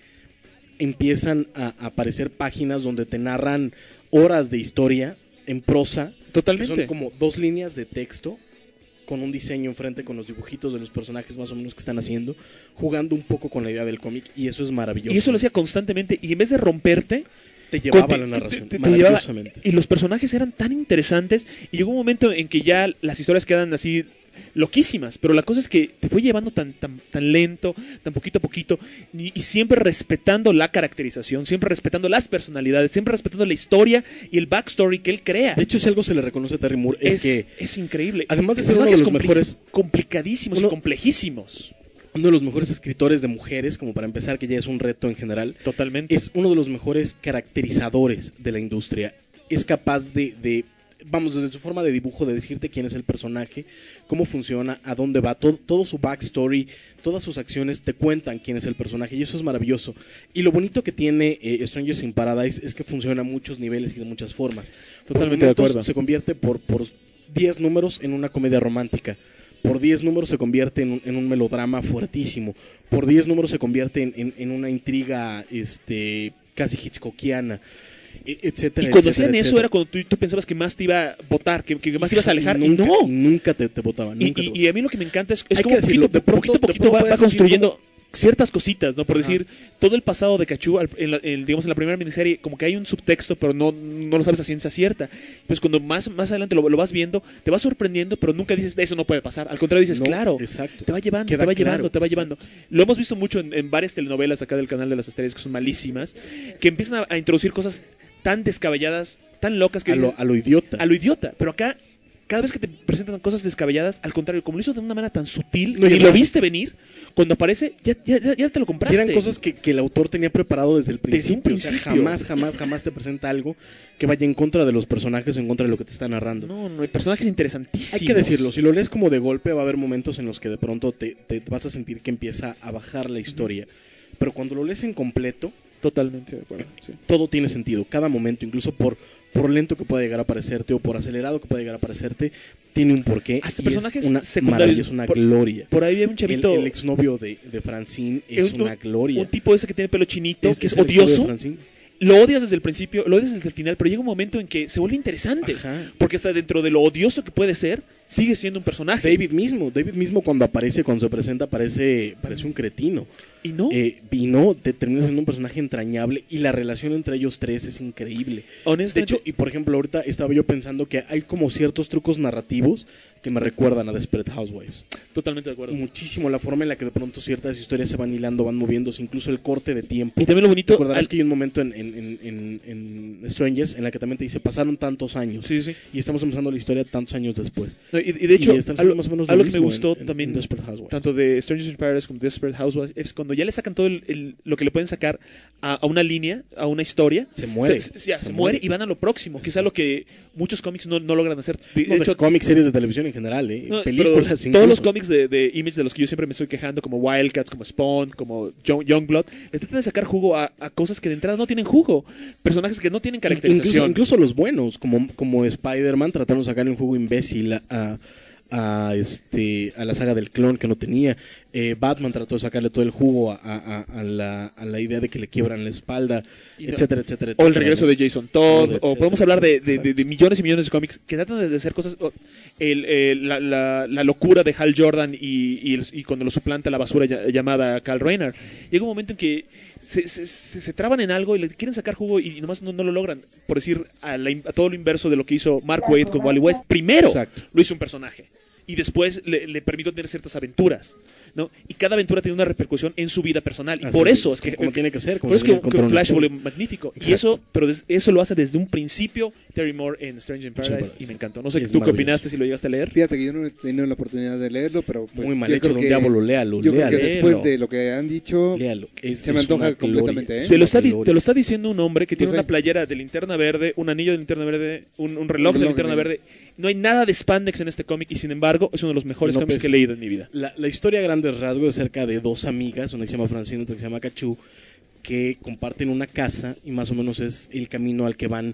empiezan a aparecer páginas donde te narran horas de historia en prosa. Totalmente. Que son como 2 líneas de texto con un diseño enfrente, con los dibujitos de los personajes más o menos que están haciendo, jugando un poco con la idea del cómic, y eso es maravilloso. Y eso lo hacía constantemente, y en vez de romperte, te llevaba la narración, te llevaba, maravillosamente. y los personajes eran tan interesantes, y llegó un momento en que ya las historias quedan así loquísimas, pero la cosa es que te fue llevando tan lento, tan poquito a poquito, y siempre respetando la caracterización, siempre respetando las personalidades, siempre respetando la historia y el backstory que él crea. De hecho, si algo se le reconoce a Terry Moore es que es increíble. Además de ser uno de los mejores, complicadísimos y complejísimos. Uno de los mejores escritores de mujeres, como para empezar, que ya es un reto en general. Totalmente. Es uno de los mejores caracterizadores de la industria. Es capaz de vamos, desde su forma de dibujo, de decirte quién es el personaje, cómo funciona, a dónde va, todo su backstory, todas sus acciones te cuentan quién es el personaje, y eso es maravilloso. Y lo bonito que tiene Strangers in Paradise es que funciona a muchos niveles y de muchas formas. Totalmente de acuerdo. Se convierte por 10 números en una comedia romántica. Por 10 números se convierte en un melodrama fuertísimo. Por 10 números se convierte en una intriga casi hitchcockiana, etcétera. Y cuando etcétera, hacían eso etcétera. era cuando tú pensabas que más te iba a botar, que más te ibas a alejar. Nunca, y no. Nunca te botaban. Y a mí lo que me encanta es Hay como que decirlo, poquito a poquito va puedes construyendo. ciertas cositas, ¿no? Por decir, todo el pasado de Cachú, digamos en la primera miniserie, como que hay un subtexto, pero no lo sabes a ciencia cierta. Pues cuando más adelante lo vas viendo, te va sorprendiendo, pero nunca dices, eso no puede pasar. Al contrario, dices, claro, exacto. te va llevando. Lo hemos visto mucho en varias telenovelas acá del canal de las estrellas, que son malísimas, que empiezan a introducir cosas tan descabelladas, tan locas, que a lo idiota. A lo idiota, pero acá... Cada vez que te presentan cosas descabelladas, al contrario, como lo hizo de una manera tan sutil, y lo viste venir, cuando aparece, ya te lo compraste. Y eran cosas que el autor tenía preparado desde el principio. Desde un principio. O sea, jamás te presenta algo que vaya en contra de los personajes o en contra de lo que te está narrando. No, hay personajes interesantísimos. Hay que decirlo, si lo lees como de golpe, va a haber momentos en los que de pronto te vas a sentir que empieza a bajar la historia. Pero cuando lo lees en completo... Totalmente de acuerdo. Sí. Todo tiene sentido, cada momento, incluso por lento que pueda llegar a parecerte o por acelerado que pueda llegar a parecerte, tiene un porqué. Hasta personajes es una secundarios. Es una gloria. Por ahí hay un chavito. El exnovio de Francine es una gloria. Un tipo ese que tiene pelo chinito, que es odioso. Lo odias desde el principio, lo odias desde el final, pero llega un momento en que se vuelve interesante. Porque hasta dentro de lo odioso que puede ser, sigue siendo un personaje. David mismo cuando se presenta, parece un cretino. ¿Y no? Te termina siendo un personaje entrañable y la relación entre ellos tres es increíble. Honestamente. De hecho, y por ejemplo, ahorita estaba yo pensando que hay como ciertos trucos narrativos que me recuerdan a Desperate Housewives. Totalmente de acuerdo. Muchísimo la forma en la que de pronto ciertas historias se van hilando, van moviéndose, incluso el corte de tiempo. Y también lo bonito... Recordarás que hay un momento en Strangers en la que también te dice, pasaron tantos años. Sí. Y estamos empezando la historia tantos años después. No, y de hecho, más o menos algo que me gustó en también, Housewives. tanto de Strangers in Paradise como de Desperate Housewives, es cuando ya le sacan todo lo que le pueden sacar a una línea, a una historia. Se muere. Se muere y van a lo próximo, que es algo que muchos cómics no logran hacer. De hecho, cómics, series de televisión en general, películas. Todos los cómics de Image de los que yo siempre me estoy quejando, como Wildcats, como Spawn, como Youngblood, le tratan de sacar jugo a cosas que de entrada no tienen jugo. Personajes que no tienen caracterización. Incluso los buenos, como Spider-Man, tratando de sacar un jugo imbécil a la saga del clon que no tenía. Batman trató de sacarle todo el jugo a la idea de que le quiebran la espalda, etcétera. O el regreso de Jason Todd, o podemos hablar de millones y millones de cómics que tratan de hacer cosas. La locura de Hal Jordan y cuando lo suplanta la basura llamada Kyle Rayner. Llega un momento en que se traban en algo y le quieren sacar jugo y nomás no lo logran. Por decir, a todo lo inverso de lo que hizo Mark Waid con Wally West. Primero lo hizo un personaje y después le permitió tener ciertas aventuras, ¿no? Y cada aventura tiene una repercusión en su vida personal. Y por eso es que como tiene que ser. Por eso es que Flash volvió magnífico. Exacto. Eso lo hace desde un principio Terry Moore en Strange in Paradise y me encantó. No sé tú qué opinaste, si lo llegaste a leer. Fíjate que yo no he tenido la oportunidad de leerlo, pero pues, muy mal hecho, Don Diablo, léalo. Yo creo que después de lo que han dicho, se me antoja completamente. Te lo está diciendo un hombre que tiene una playera de Linterna Verde, un anillo de Linterna Verde, un reloj de Linterna Verde. No hay nada de spandex en este cómic y sin embargo es uno de los mejores cómics que he leído en mi vida. La historia a grandes rasgos es acerca de dos amigas, una que se llama Francine y otra que se llama Cachú, que comparten una casa y más o menos es el camino al que van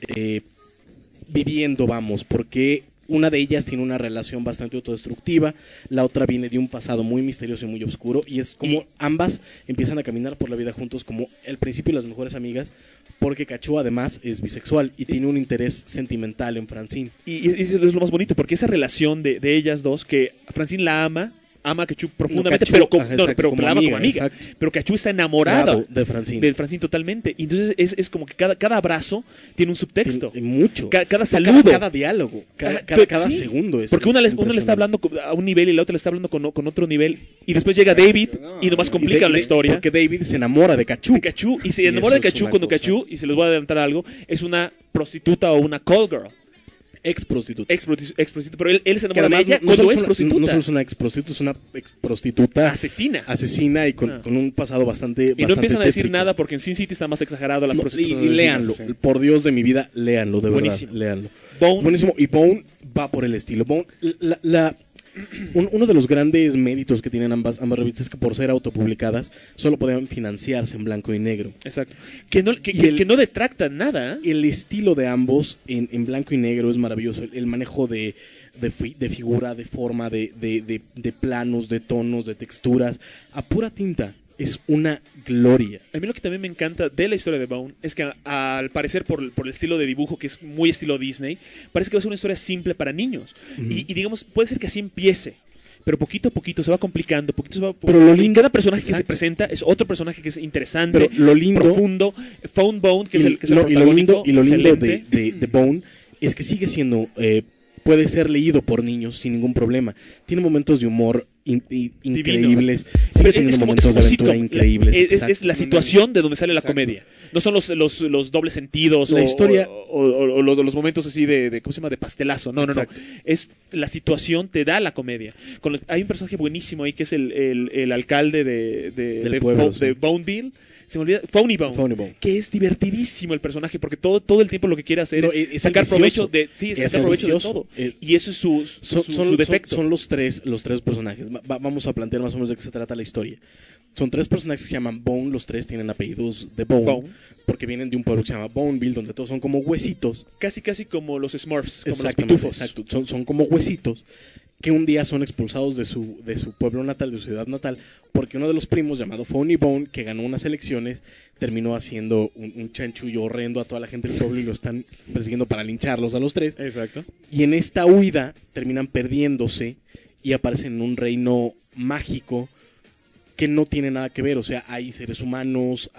viviendo, porque una de ellas tiene una relación bastante autodestructiva, la otra viene de un pasado muy misterioso y muy oscuro, y es como ambas empiezan a caminar por la vida juntos como al principio las mejores amigas, porque Cachú además es bisexual y tiene un interés sentimental en Francine. Y eso es lo más bonito, porque esa relación de ellas dos, que Francine la ama a Cachú profundamente, pero la ama como amiga. Pero Cachú está enamorado de Francine. De Francine totalmente. Y entonces es como que cada abrazo tiene un subtexto. Mucho. Cada saludo. Cada diálogo. Cada segundo. Porque una le está hablando a un nivel y la otra le está hablando con otro nivel. Y después llega David y nomás complica la historia. Porque David se enamora de Cachú. Y se enamora de Cachú cuando Cachú, y se les voy a adelantar algo, es una prostituta o una call girl. Ex prostituta, pero él se enamora de ella cuando es prostituta. No solo es una ex prostituta, es una ex prostituta asesina y con un pasado bastante. Y no empiezan a decir nada porque en Sin City está más exagerado las prostitutas. Y léanlo, por Dios de mi vida, léanlo, de verdad. Léanlo. Buenísimo. Y Bone va por el estilo. Bone, uno de los grandes méritos que tienen ambas revistas es que por ser autopublicadas solo podían financiarse en blanco y negro. Exacto. Que no detracta nada. El estilo de ambos en blanco y negro es maravilloso. El manejo de figura, de forma, de planos, de tonos, de texturas, a pura tinta. Es una gloria. A mí lo que también me encanta de la historia de Bone es que al parecer por el estilo de dibujo, que es muy estilo Disney, parece que va a ser una historia simple para niños. Y digamos, puede ser que así empiece. pero poquito a poquito se va complicando, Pero lo lindo, cada personaje que se presenta es otro personaje que es interesante, pero lo lindo, profundo. Phone Bone, que es el protagónico, y lo lindo excelente. de Bone es que sigue siendo, puede ser leído por niños sin ningún problema. Tiene momentos de humor increíbles, sigue teniendo momentos de aventura increíbles. Es la situación de donde sale la comedia. No son los dobles sentidos la historia o los momentos así de ¿cómo se llama? De pastelazo. No. Es la situación te da la comedia. Hay un personaje buenísimo ahí que es el alcalde de Boneville. Se me olvida, Phony Bone, que es divertidísimo el personaje porque todo el tiempo lo que quiere hacer es sacar provecho de todo. Y eso es su defecto. Son los tres personajes. Vamos a plantear más o menos de qué se trata la historia. Son tres personajes que se llaman Bone, los tres tienen apellidos de Bone. Porque vienen de un pueblo que se llama Boneville, donde todos son como huesitos. Casi como los Smurfs, como los pitufos. Exacto, son como huesitos que un día son expulsados de su pueblo natal, de su ciudad natal, porque uno de los primos, llamado Phony Bone, que ganó unas elecciones, terminó haciendo un chanchullo horrendo a toda la gente del pueblo y lo están persiguiendo para lincharlos a los tres. Exacto. Y en esta huida terminan perdiéndose y aparecen en un reino mágico que no tiene nada que ver. O sea, hay seres humanos,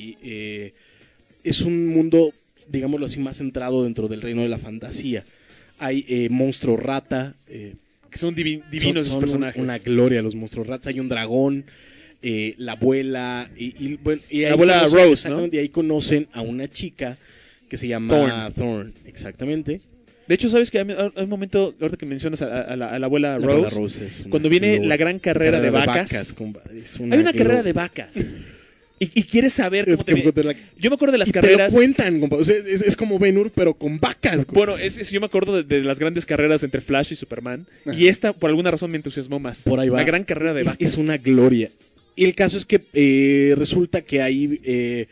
es un mundo, digámoslo así, más centrado dentro del reino de la fantasía. Hay monstruo rata, que son divinos esos personajes. Una gloria los monstruos ratas. Hay un dragón, la abuela y la abuela Rose, ¿no? Y ahí conocen a una chica que se llama Thorn, exactamente. De hecho, ¿sabes que hay un momento, ahorita que mencionas a la abuela Rose, cuando viene la gran carrera de vacas, hay una carrera de vacas. Y quieres saber cómo Yo me acuerdo de las carreras. Te lo cuentan, compa. O sea, es como Ben-Hur, pero con vacas. Bueno, yo me acuerdo de las grandes carreras entre Flash y Superman. Ajá. Y esta, por alguna razón, me entusiasmó más. Por ahí va. La gran carrera de vacas. Es una gloria. Y el caso es que resulta que hay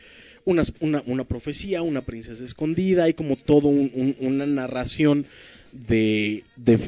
una profecía, una princesa escondida. Hay como todo una narración de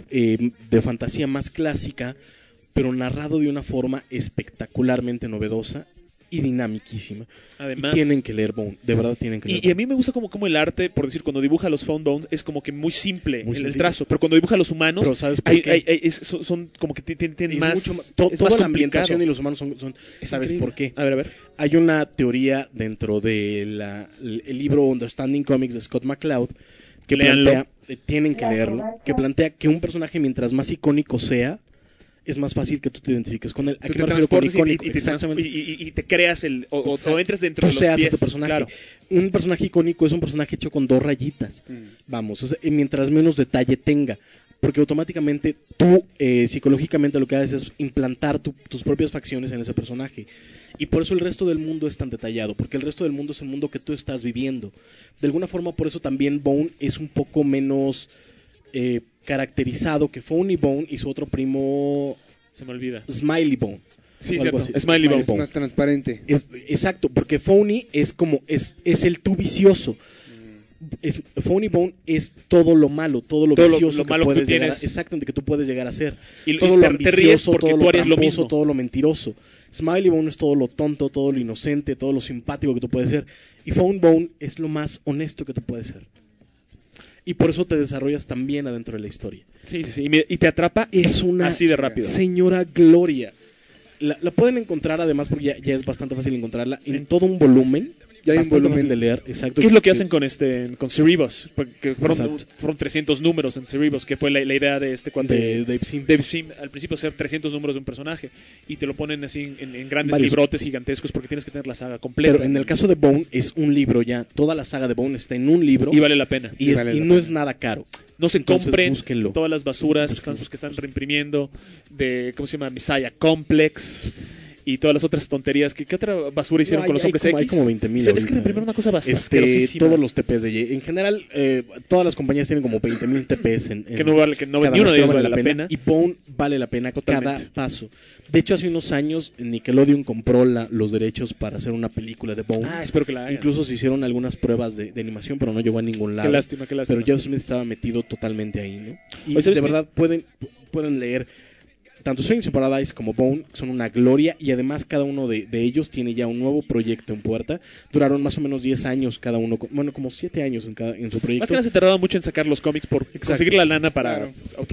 fantasía más clásica, pero narrado de una forma espectacularmente novedosa y dinamiquísima. Además, y tienen que leer Bone, de verdad tienen que leer Bone. Y a mí me gusta como el arte, por decir, cuando dibuja los Phone Bones es como que muy simple el trazo, pero cuando dibuja a los humanos, pero ¿sabes por qué? Son como que tienen más, toda la ambientación y los humanos son ¿sabes increíble. ¿Por qué? A ver. Hay una teoría dentro de el libro Understanding Comics de Scott McCloud que plantea, tienen que leerlo, que plantea que un personaje mientras más icónico sea, es más fácil que tú te identifiques con él. ¿A qué me refiero con icónico? Y te creas o entres dentro de los pies. Este personaje. Claro. Un personaje icónico es un personaje hecho con 2 rayitas. Vamos, o sea, mientras menos detalle tenga. Porque automáticamente tú, psicológicamente, lo que haces es implantar tus propias facciones en ese personaje. Y por eso el resto del mundo es tan detallado. Porque el resto del mundo es el mundo que tú estás viviendo. De alguna forma, por eso también Bone es un poco menos caracterizado que Phony Bone y su otro primo, se me olvida, Smiley Bone. Sí, cierto. Smiley Bone. Es más transparente. Exacto, porque Phony es como es el tú vicioso. Phony Bone es todo lo malo, todo lo vicioso lo malo que puedes llegar exactamente, que tú puedes llegar a ser. Todo lo ambicioso, todo lo tramposo, todo lo mentiroso. Smiley Bone es todo lo tonto, todo lo inocente, todo lo simpático que tú puedes ser. Y Phone Bone es lo más honesto que tú puedes ser. Y por eso te desarrollas tan bien adentro de la historia. Sí. Y te atrapa así de rápido. Señora gloria. La pueden encontrar además, porque ya es bastante fácil encontrarla, en todo un volumen. Ya hay un volumen de leer, exacto. ¿Qué es lo que hacen con Cerebos? Porque fueron 300 números en Cerebos, que fue la idea de este cuate de Dave Sim. Dave Sim, al principio hacer 300 números de un personaje y te lo ponen así en grandes librotes gigantescos porque tienes que tener la saga completa. Pero en el caso de Bone es un libro ya, toda la saga de Bone está en un libro. Y vale la pena. Y no es nada caro. No se compren búsquenlo. Todas las basuras que están reimprimiendo de, ¿cómo se llama? Messiah Complex y todas las otras tonterías. ¿Qué otra basura hicieron con los hombres X? Hay como 20,000. Es que imprimieron una cosa bastante todos los TPs de Y. En general, todas las compañías tienen como 20,000 TPs. Que ni uno de ellos vale la pena. Y Bone vale la pena cada paso. De hecho, hace unos años Nickelodeon compró los derechos para hacer una película de Bone. Espero que la hagan. Incluso se hicieron algunas pruebas de animación, pero no llegó a ningún lado. Qué lástima. Pero Jeff Smith estaba metido totalmente ahí, ¿no? Y de verdad pueden leer tanto Strange in Paradise como Bone, son una gloria, y además cada uno de ellos tiene ya un nuevo proyecto en puerta. Duraron más o menos 10 años cada uno, bueno, como 7 años en su proyecto. Más que nada se tardaba mucho en sacar los cómics por conseguir la lana para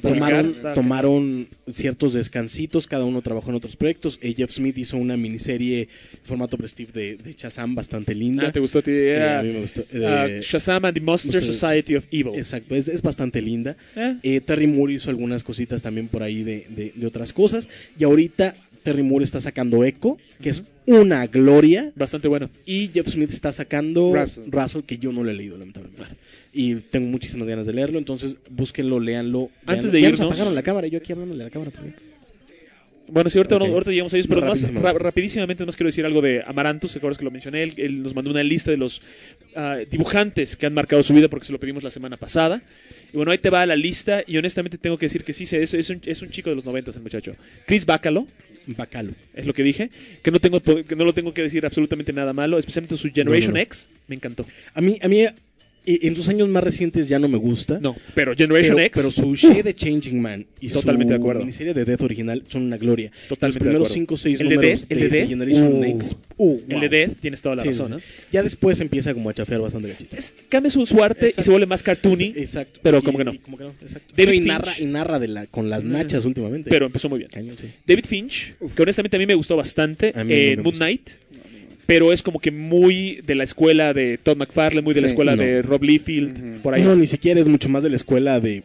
Tomaron ciertos descansitos, cada uno trabajó en otros proyectos. Jeff Smith hizo una miniserie formato Prestige de Shazam bastante linda. ¿Te gustó a ti? A mí me gustó. Shazam and the Monster Society of Evil. Exacto, es bastante linda. Terry Moore hizo algunas cositas también por ahí de otras cosas. Y ahorita Terry Moore está sacando Echo, que es una gloria. Bastante bueno. Y Jeff Smith está sacando Russell, que yo no lo he leído, lamentablemente. Y tengo muchísimas ganas de leerlo, entonces búsquenlo, léanlo. Antes de irnos... nos apagaron la cámara, yo aquí hablándole a la cámara también. Bueno, sí, ahorita llegamos a ellos, pero rapidísimamente más quiero decir algo de Amaranthus, ¿te acuerdas que lo mencioné? Él nos mandó una lista de los dibujantes que han marcado su vida porque se lo pedimos la semana pasada. Y bueno, ahí te va la lista y honestamente tengo que decir que sí, es un chico de los 90, el muchacho. Chris Bacalo. Es lo que dije. Que no lo tengo que decir absolutamente nada malo, especialmente su Generation X, me encantó. A mí en sus años más recientes ya no me gusta. No, pero Generation X. Pero su Shade de Changing Man y totalmente su de acuerdo. miniserie de Death original son una gloria. Totalmente los primeros de acuerdo. 5 o 6 números de Generation X. El de Death, tienes toda la razón, ¿no? Ya después empieza como a chafear bastante gachito. Cambia su arte y se vuelve más cartoony. Exacto. Pero como que no. Exacto. David y narra con las nachas últimamente. Pero empezó muy bien. Cañón, sí. David Finch, que honestamente a mí me gustó bastante en Moon Knight. Pero es como que muy de la escuela de Todd McFarlane, muy de la escuela de Rob Liefeld, por ahí. No, ni siquiera es mucho más de la escuela de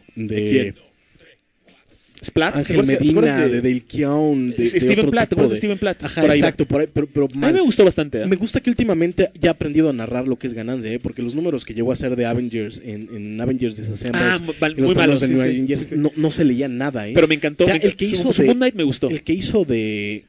Splat, Ángel Medina, de Dale Keown, de Steven Platt, ¿te acuerdas de Steven Platt? Ajá, por ahí exacto, por ahí, pero a mí me gustó bastante. Me gusta que últimamente ya ha aprendido a narrar lo que es ganancia, porque los números que llegó a hacer de Avengers en Avengers Disassembled, muy malos, no se leía nada, Pero me encantó. El que hizo Moon Knight me gustó. El que hizo de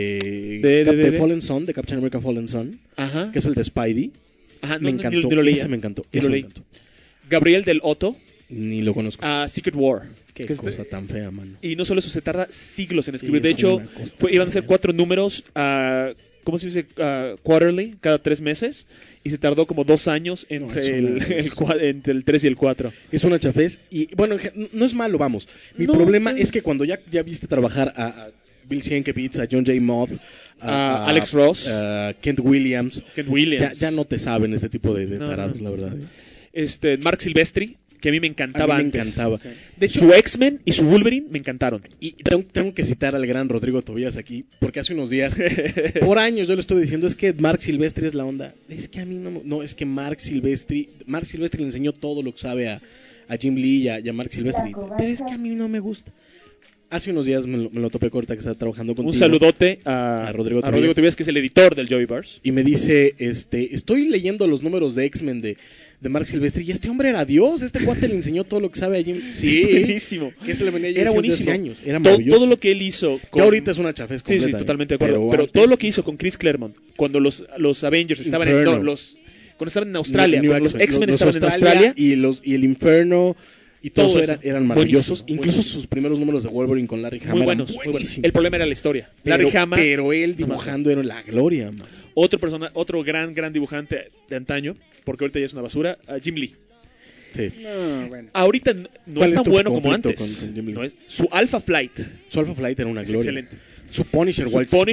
Fallen Son, de Captain America Fallen Son, que es el de Spidey, me encantó. Ese me encantó. Gabriel Del Otto. Ni lo conozco. Secret War. Qué cosa tan fea, mano. Y no solo eso, se tarda siglos en escribir. De hecho, iban a ser 4 números, ¿cómo se dice? Quarterly, cada 3 meses. Y se tardó como 2 años entre el 3 y el 4. Es una chafez. Y bueno, no es malo, vamos. Mi problema es que cuando ya viste trabajar a Bill Sienkiewicz, a John J. Moth, a Alex Ross, Kent Williams. Ya no te saben este tipo de tarados, la verdad. Mark Silvestri, que a mí me encantaba antes. Sí. De hecho, su X-Men y su Wolverine me encantaron. Y tengo que citar al gran Rodrigo Tobías aquí, porque hace unos días, por años yo le estuve diciendo, es que Mark Silvestri es la onda. Es que a mí no, es que Mark Silvestri le enseñó todo lo que sabe a Jim Lee y a Mark Silvestri, pero es que a mí no me gusta. Hace unos días me lo topé corta que está trabajando contigo. Un saludote a Rodrigo Tobías, que es el editor del Joyverse. Y me dice, estoy leyendo los números de X-Men de Mark Silvestri y este hombre era Dios, este cuate le enseñó todo lo que sabe a Jim. Sí, buenísimo. Que se le venía era buenísimo. Hace años. Era maravilloso. Todo lo que él hizo que ahorita es una chafez completa. Sí, totalmente de acuerdo. Pero todo lo que hizo con Chris Claremont cuando los Avengers estaban cuando estaban en Australia, cuando los X-Men estaban en Australia y el Inferno y todos eran maravillosos. Incluso sus primeros números de Wolverine con Larry Hama muy buenos. El problema era la historia. Larry Hama, pero él dibujando era la gloria, man. Otro gran dibujante de antaño, porque ahorita ya es una basura, Jim Lee. Sí. No, bueno. Ahorita no es tan bueno como antes. Con Jim Lee? No es, su Alpha Flight. Era una gloria. Excelente. Su Punisher,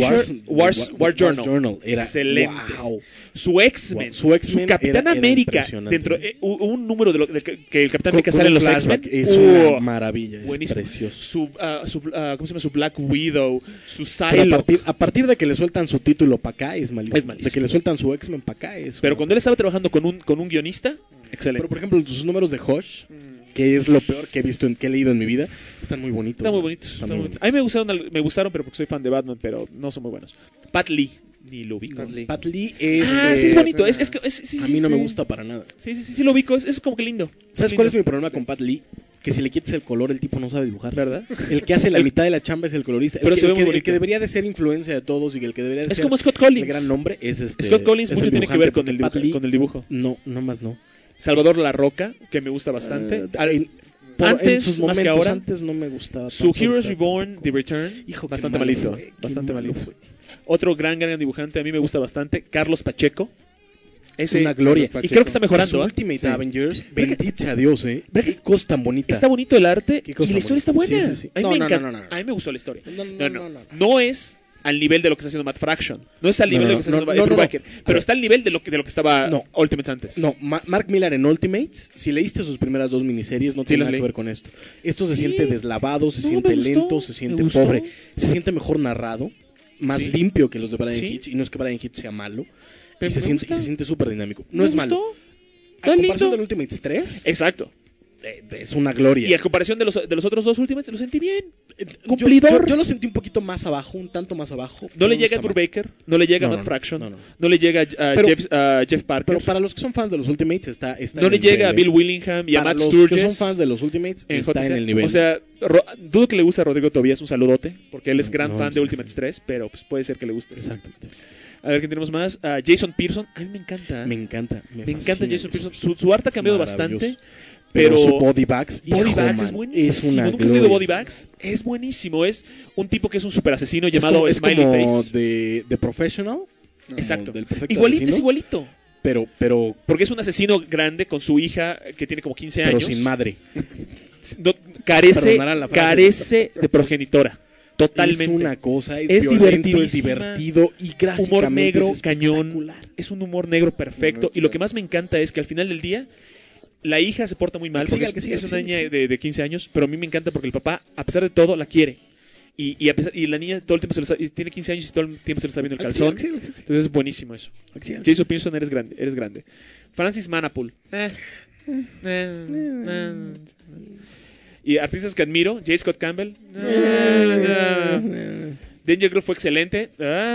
War Journal era excelente. Wow. Su X-Men, su Capitán América, dentro un número de que el Capitán América sale en los X-Men, es una maravilla, buenísimo. Es precioso. ¿Cómo se llama? Su Black Widow, su Psylocke. A partir de que le sueltan su título para acá es malísimo. De que le sueltan su X-Men para acá es. Pero cuando él estaba trabajando con un guionista, excelente. Pero por ejemplo, sus números de Hush, que es lo peor que he leído en mi vida, están muy bonitos. Están muy bonitos. A mí me gustaron, pero porque soy fan de Batman, pero no son muy buenos. Pat Lee, ni lo ubico. Pat Lee es... sí es bonito. A mí no me gusta para nada. Sí lo ubico, es como que lindo. ¿Sabes cuál es mi problema con Pat Lee? Que si le quitas el color, el tipo no sabe dibujar. ¿Verdad? El que hace la mitad de la chamba es el colorista. Pero el que debería de ser influencia de todos y el que debería de ser... Es como Scott Collins. El gran nombre es Scott Collins mucho tiene que ver con el dibujo. No más no. Salvador La Roca, que me gusta bastante. Antes, más que ahora. Antes no me gustaba. Su Heroes Reborn, The Return, bastante malito. Bastante malito. Otro gran dibujante, a mí me gusta bastante, Carlos Pacheco. Es una gloria. Y creo que está mejorando. Su Ultimate Avengers, bendito sea Dios, Qué cosa tan bonita. Está bonito el arte y la historia está buena. Sí. A mí me encanta. A mí me gustó la historia. No es al nivel de lo que está haciendo Matt Fraction. No es al nivel de lo que está haciendo Ed Brubaker, pero está al nivel de lo que estaba Ultimates antes. No, Mark Millar en Ultimates, si leíste sus primeras 2 miniseries, no tiene nada que ver con esto. Esto se siente deslavado, se siente lento, se siente pobre, se siente mejor narrado, más limpio que los de Brian Hitch, y no es que Brian Hitch sea malo, y se siente súper dinámico. No es malo. A comparación del Ultimates 3, exacto. Es una gloria. Y a comparación de los otros 2 Ultimates, lo sentí bien. Cumplidor. Yo lo sentí un poquito más abajo, un tanto más abajo. No le llega a Brubaker, no le llega a Matt Fraction, no le llega a Jeff Parker. Pero para los que son fans de los Ultimates está no le llega a Bill Willingham y a Matt Sturges. Para los que son fans de los Ultimates está en el nivel. O sea, dudo que le guste a Rodrigo Tobías, un saludote, porque él es gran fan de Ultimates 3, pero pues puede ser que le guste. Exactamente. A ver, ¿quién tenemos más? Jason Pearson. A mí me encanta. Me encanta Jason Pearson. Su arte ha cambiado bastante. Pero su Body Bags es buenísimo. Es una ¿Nunca has leído Body Bags? Es buenísimo. Es un tipo que es un super asesino llamado Smiley Face. De Professional. Exacto. Igualito, es igualito. Pero porque es un asesino grande con su hija que tiene como 15 años. Pero sin madre. Carece de progenitora. Totalmente. Es una cosa, es violento, es divertido y gráficamente humor negro, es cañón. Es un humor negro perfecto. Y lo que más me encanta es que al final del día la hija se porta muy mal porque es una niña de 15 años, pero a mí me encanta porque el papá, a pesar de todo, la quiere. Y la niña todo el tiempo tiene 15 años y todo el tiempo se le está viendo el calzón. Entonces es buenísimo eso. Jason Pearson, eres grande. Francis Manapul. Y artistas que admiro, J. Scott Campbell. Danger Girl fue excelente.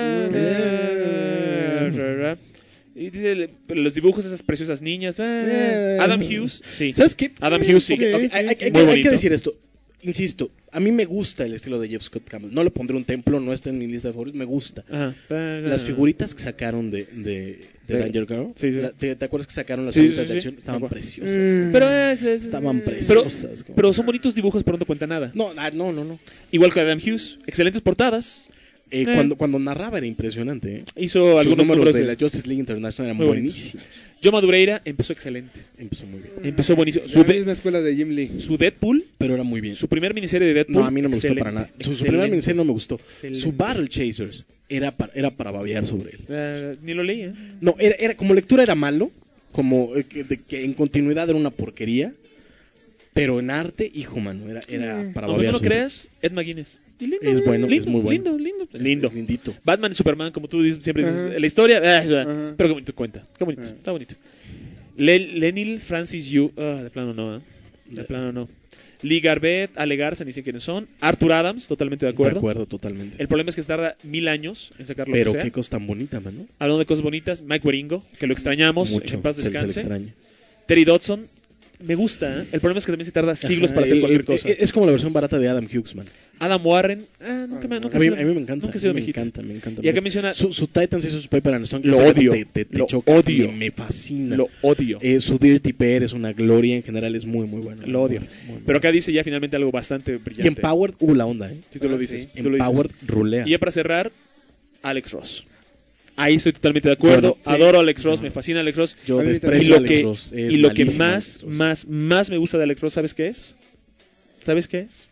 Y dice los dibujos de esas preciosas niñas. Adam Hughes, sí. ¿Sabes qué? Adam Hughes, sí. Hay que decir esto. Insisto, a mí me gusta el estilo de Jeff Scott Campbell. No le pondré un templo, no está en mi lista de favoritos, me gusta. Las figuritas que sacaron de Danger Girl, ¿te acuerdas que sacaron las figuritas de acción? Estaban preciosas. Estaban preciosas. Pero son bonitos dibujos, pero no te cuenta nada. No. Igual que Adam Hughes, excelentes portadas. Cuando narraba era impresionante. Hizo algunos números de la Justice League International, eran buenísimos. Joe Madureira empezó excelente. Empezó muy bien. Empezó buenísimo. La misma escuela de Jim Lee. Su Deadpool. Pero era muy bien. Su primer miniserie de Deadpool. No, a mí no me gustó para nada. Su primer miniserie no me gustó. Su Battle Chasers era para babear sobre él. Ni lo leí, No, era como lectura era malo. Como que en continuidad era una porquería. Pero en arte, hijo, mano, era para babear. Aunque no lo creas, Ed McGuinness. Es bueno, es muy bueno. Lindo. Es lindito. Batman y Superman, como tú siempre dices, la historia, pero qué bonito cuenta. Qué bonito, está bonito. Lenil Francis Yu, de plano no, de plano no. Lee Garbett, Ale Garza, ni sé quiénes son. Arthur Adams, totalmente de acuerdo. De acuerdo, totalmente. El problema es que tarda 1000 años en sacarlo. Pero qué cosa tan bonita, mano. Hablando de cosas bonitas, Mike Waringo, que lo extrañamos, mucho, en paz descanse. se le extraña. Terry Dodson, me gusta, El problema es que también se tarda siglos para hacer cualquier cosa. Es como la versión barata de Adam Hughes, man. Adam Warren, nunca a mí me encanta. Nunca ha sido me encanta. Y acá menciona su Titans y su Paper and Stone. Lo odio. Lo odio. Me fascina. Lo odio. Su Dirty Pair es una gloria. En general es muy, muy bueno. Lo odio. Pero acá dice ya finalmente algo bastante brillante. Y Empowered, la onda, Si tú lo dices. Empowered rulea. Y ya para cerrar, Alex Ross. Ahí estoy totalmente de acuerdo. Adoro a Alex Ross, me fascina Alex Ross. Yo desprecio a Alex Ross. Y lo que más me gusta de Alex Ross, ¿sabes qué es? ¿Sabes qué es?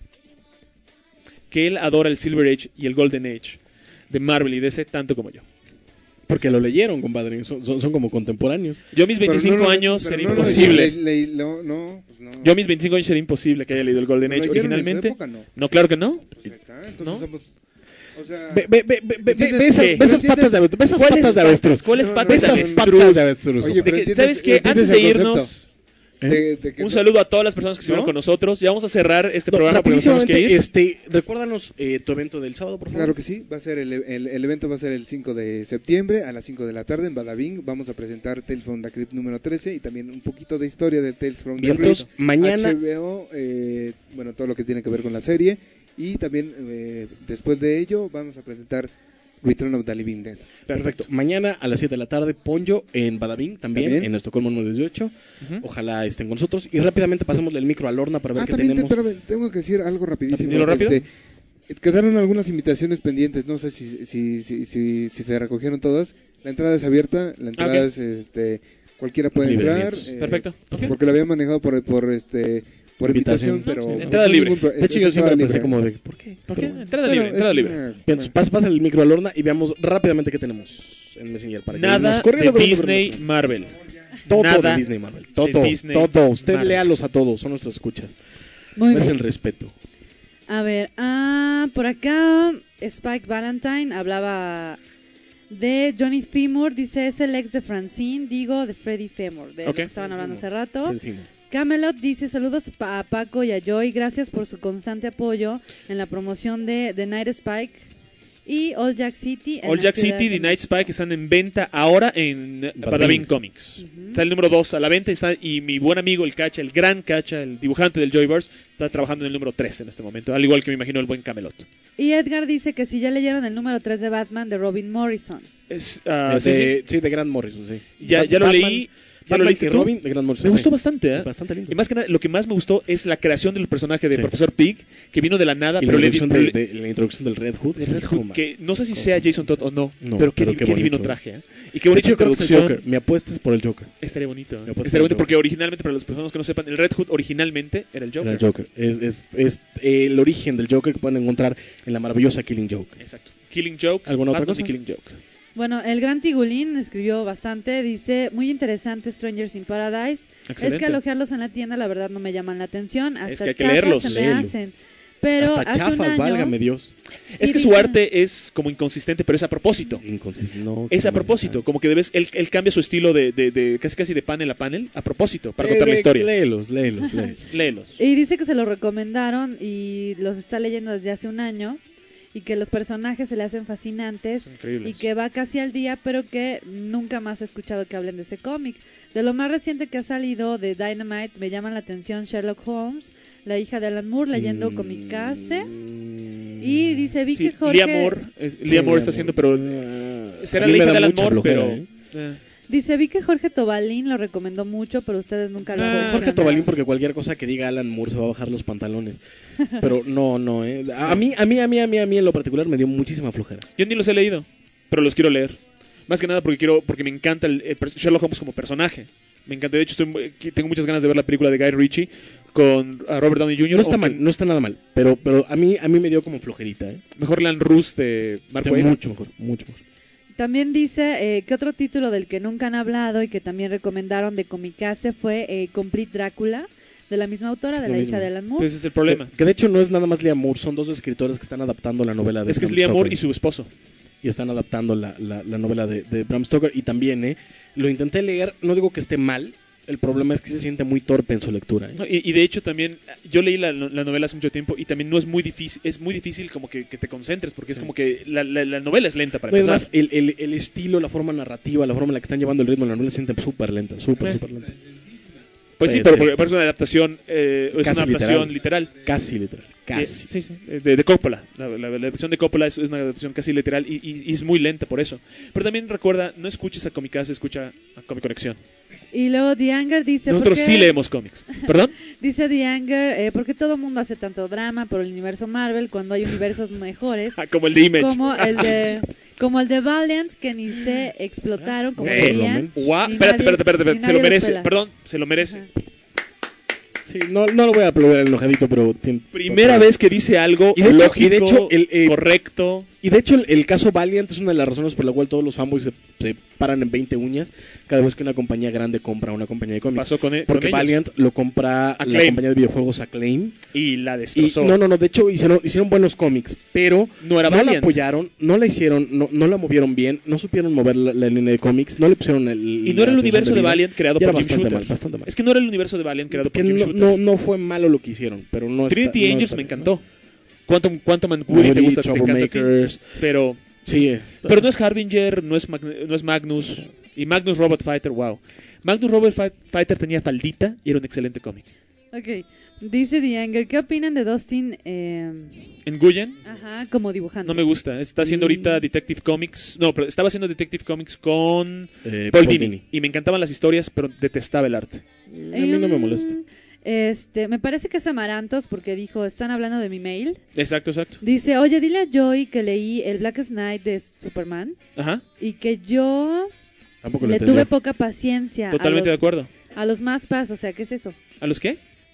Que él adora el Silver Age y el Golden Age de Marvel y DC tanto como yo. Porque lo leyeron, compadre. Son como contemporáneos. Yo a mis 25 años sería imposible. No. Yo a mis 25 años sería imposible que haya leído el Golden Age originalmente. En su época, no, claro que no. Entonces somos... O sea, ve esas patas de avestruz. ¿Cuáles patas de avestruz? Oye, ¿sabes qué? Antes de irnos, un saludo a todas las personas que estuvieron con nosotros. Ya vamos a cerrar este programa porque nos tenemos que ir. Recuérdanos tu evento del sábado, por favor. Claro que sí. Va a ser el evento va a ser el 5 de septiembre a las 5 de la tarde en Badabing. Vamos a presentar Tales from the Crypt número 13 y también un poquito de historia del Tales from the Crypt. Mañana HBO, bueno, todo lo que tiene que ver con la serie. Y también, después de ello, vamos a presentar Return of the Living Dead. Perfecto. Mañana a las 7 de la tarde, Ponyo en Badabing, también en Estocolmo número 18. Ojalá estén con nosotros. Y rápidamente pasamos del micro a Lorna para ver qué tenemos. Pero tengo que decir algo rapidísimo. ¿Dilo rápido? Quedaron algunas invitaciones pendientes. No sé si se recogieron todas. La entrada es abierta. La entrada es... cualquiera puede entrar. Perfecto. Porque la habían manejado por por invitación, pero... Entrada libre. De hecho, yo siempre pensé como de, ¿por qué? ¿Por qué? Entrada libre, entrada libre. Bien, pasa el micro al horno y veamos rápidamente qué tenemos en Messenger. Para Nada de Disney Marvel. Todo de Disney Marvel. Todo. Usted Marvel. léalos a todos, son nuestras escuchas. Muy Es bien. el respeto. A ver, por acá Spike Valentine hablaba de Johnny Femur, dice, es el ex de Francine, digo, de Freddie Femur, de lo que estaban hablando hace rato. Camelot dice, saludos a Paco y a Joy, gracias por su constante apoyo en la promoción de The Night Spike y All Jack City. All Jack City y The Night Spike están en venta ahora en Badabing Comics. Está el número 2 a la venta y mi buen amigo el Cacha, el gran Cacha, el dibujante del Joyverse, está trabajando en el número 3 en este momento, al igual que me imagino el buen Camelot. Y Edgar dice que si ya leyeron el número 3 de Batman de Robin Morrison. Sí, de Grant Morrison, sí. Ya lo leí. ¿Ya lo leíste tú? Robin de Grant Morrison. Me gustó bastante, ¿eh? Bastante lindo. Y más que nada, lo que más me gustó es la creación del personaje de Profesor Pig, que vino de la nada, Y pero la introducción del Red Hood. que no sé si sea Jason Todd o no, pero qué bonito. divino traje, ¿eh? Y qué bonita De hecho, creo que es el introducción. Joker. Mi apuesta es por el Joker. Estaría bonito. Mi apuesta Estaría bonito por el porque originalmente, para las personas que no sepan, el Red Hood originalmente era el Joker. Era el Joker. Es el origen del Joker que pueden encontrar en la maravillosa Killing Joke. Exacto. Killing Joke. ¿Alguna otra Batman cosa? y Killing Joke. Bueno, el gran Tigulín escribió bastante, dice, muy interesante Strangers in Paradise. Excelente. Es que alojarlos en la tienda la verdad no me llaman la atención, hasta que hay que chafas leerlos. se me Léelo. hacen. Pero Hasta hace un chafas, año... válgame Dios. Es Sí, que su dice- arte es como inconsistente, pero es a propósito. No, Es a propósito, como que él cambia su estilo de casi de panel a panel a propósito, para contar la historia. Léelos. Léelos. Y dice que se lo recomendaron y los está leyendo desde hace un año y que los personajes se le hacen fascinantes Son increíbles. y que va casi al día, pero que nunca más he escuchado que hablen de ese cómic. De lo más reciente que ha salido de Dynamite me llama la atención Sherlock Holmes, la hija de Alan Moore leyendo Comicase. Y dice, vi que Jorge... Lia Moore está haciendo, pero será A mí la me hija da de Alan mucha Moore, flojera, pero... Dice, vi que Jorge Tobalín lo recomendó mucho, pero ustedes nunca lo Jorge mencionaron. Tobalín, porque cualquier cosa que diga Alan Moore se va a bajar los pantalones. Pero no. A mí en lo particular me dio muchísima flojera. Yo ni los he leído, pero los quiero leer. Más que nada porque me encanta el Sherlock Holmes como personaje. Me encanta, de hecho tengo muchas ganas de ver la película de Guy Ritchie con Robert Downey Jr. No está mal, no está nada mal, pero a mí me dio como flojerita, ¿eh? Mejor Lan Rus de Mark Waid. Mucho mejor. También dice que otro título del que nunca han hablado y que también recomendaron de Comicase fue Complete Drácula, de la misma autora, de Lo la mismo. hija de Alan Moore. Ese es el problema. Que de hecho no es nada más Lia Moore, son dos escritores que están adaptando la novela de Es que es Bram Lia Moore Stoker. y su esposo. Y están adaptando la novela de Bram Stoker. Y también, lo intenté leer, no digo que esté mal, el problema es que se siente muy torpe en su lectura. No, y de hecho también, yo leí la novela hace mucho tiempo y también no es muy difícil como que te concentres, porque es como que la novela es lenta para empezar. Además, el estilo, la forma narrativa, la forma en la que están llevando el ritmo de la novela se siente súper lenta, súper lenta. Pues sí, pero es una adaptación, es una adaptación literal. Casi literal. Casi. Sí, de Coppola. La adaptación de Coppola es una adaptación casi literal y es muy lenta por eso. Pero también recuerda, no escuches a Comicase, escucha a Comic Conexión. Y luego The Anger dice... Nosotros ¿por qué? sí leemos cómics. ¿Perdón? Dice The Anger, ¿por qué todo el mundo hace tanto drama por el universo Marvel cuando hay universos mejores? Como el de Image. Como el de Valiant, que ni se explotaron como Espérate, se lo merece. Perdón, se lo merece. Sí, no lo voy a aplaudir al enojadito, pero... Primera vez que dice algo lógico, correcto. Y de hecho el caso Valiant es una de las razones por la cual todos los fanboys se paran en 20 uñas cada vez que una compañía grande compra una compañía de cómics. Pasó porque con ellos. Valiant lo compra Acclaim. la compañía de videojuegos Acclaim. Y la destrozó. No, de hecho hicieron buenos cómics, pero no la apoyaron, no la hicieron, no la movieron bien, no supieron mover la línea de cómics, no le pusieron y no era el universo de Valiant creado por Jim Shooter. Bastante mal. Es que no era el universo de Valiant creado por Jim Shooter. No fue malo lo que hicieron, pero no Trinity está, Angels no me está encantó. Quantum and Woody te gusta, te encanta a ti, pero no es Harbinger, no es Magnus y Magnus Robot Fighter, wow. Magnus Robot Fighter tenía faldita y era un excelente cómic. Ok, dice The Anger, ¿qué opinan de Dustin Nguyen? Ajá, como dibujante? No me gusta, está haciendo ahorita Detective Comics, pero estaba haciendo Detective Comics con Paul Dini y me encantaban las historias, pero detestaba el arte. A mí no me molesta. Me parece que es Amarantos porque dijo, están hablando de mi mail. Exacto. Dice, oye, dile a Joy que leí el Blackest Night de Superman. Ajá. Y que yo Tampoco le tuve poca paciencia. Totalmente de acuerdo. A los más pas, o sea, ¿qué es eso? ¿A los qué?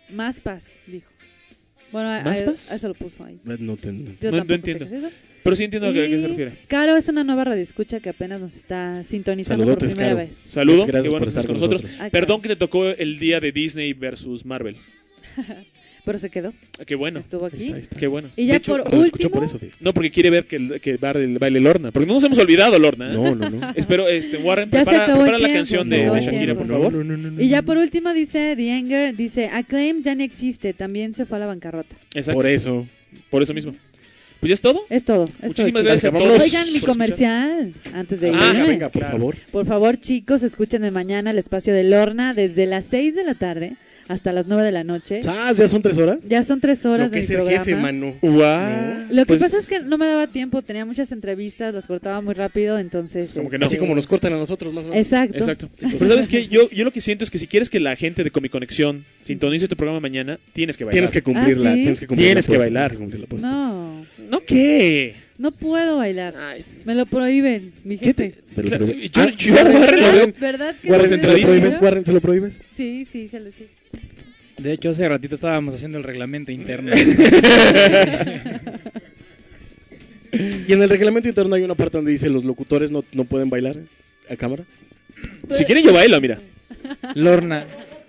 Más paz, dijo. Bueno, ¿Más paz? eso lo puso ahí. No entiendo. Yo No tampoco entiendo. sé qué es eso. Pero sí entiendo a qué Y se refiere. Caro es una nueva radioescucha que apenas nos está sintonizando Saludotes, por primera Caro. vez. Saludo, Muchas gracias qué bueno por que estás estar con con nosotros. nosotros. Perdón que te tocó el día de Disney versus Marvel. Pero se quedó. Qué bueno. Estuvo aquí. Ahí está. Qué bueno. Y ya De hecho, por lo escuchó último, por eso, fíjate. No, porque quiere ver que baile Lorna. Porque no nos hemos olvidado, Lorna. ¿eh? No. Espero, Warren, Ya se prepara acabó el la tiempo, canción se de acabó el Shakira, tiempo. por favor. No. y ya por último dice The Anger, dice Acclaim ya no existe, también se fue a la bancarrota. Exacto. Por eso. mismo. Pues ya es todo. Es todo. Muchísimas todo, gracias a chicos. todos. Oigan mi por comercial antes de Venga, irme. venga, por favor. Por favor, chicos, escúchenme mañana el espacio de Lorna desde las 6 de la tarde hasta las 9 de la noche. ¿Sabes? ¿Ya son 3 horas? Ya son 3 horas Lo que de es mi el programa. jefe, mano. Guau. Lo que Pues, pasa es que no me daba tiempo, tenía muchas entrevistas, las cortaba muy rápido, entonces... Como que no. Así como nos cortan a nosotros más o menos. Exacto. Exacto. Pero ¿sabes qué? Yo lo que siento es que si quieres que la gente de Comic Conexión sintonice tu programa mañana, tienes que bailar. Tienes que cumplirla. ¿Ah, sí? Tienes que cumplir Tienes la que apuesta, bailar. tienes que cumplir la apuesta. No, ¿No qué? no puedo bailar. Ay, Me lo prohíben, mi ¿qué jefe. te...? Pero- Yo a Warren lo veo. ¿Verdad que Warren, no ¿se lo Centradísimo. prohíbes? Warren, ¿se lo prohíbes? Sí, se lo sí. De hecho, hace ratito estábamos haciendo el reglamento interno. Y en el reglamento interno hay una parte donde dice los locutores no pueden bailar a cámara. Si quieren yo bailo, mira. Lorna.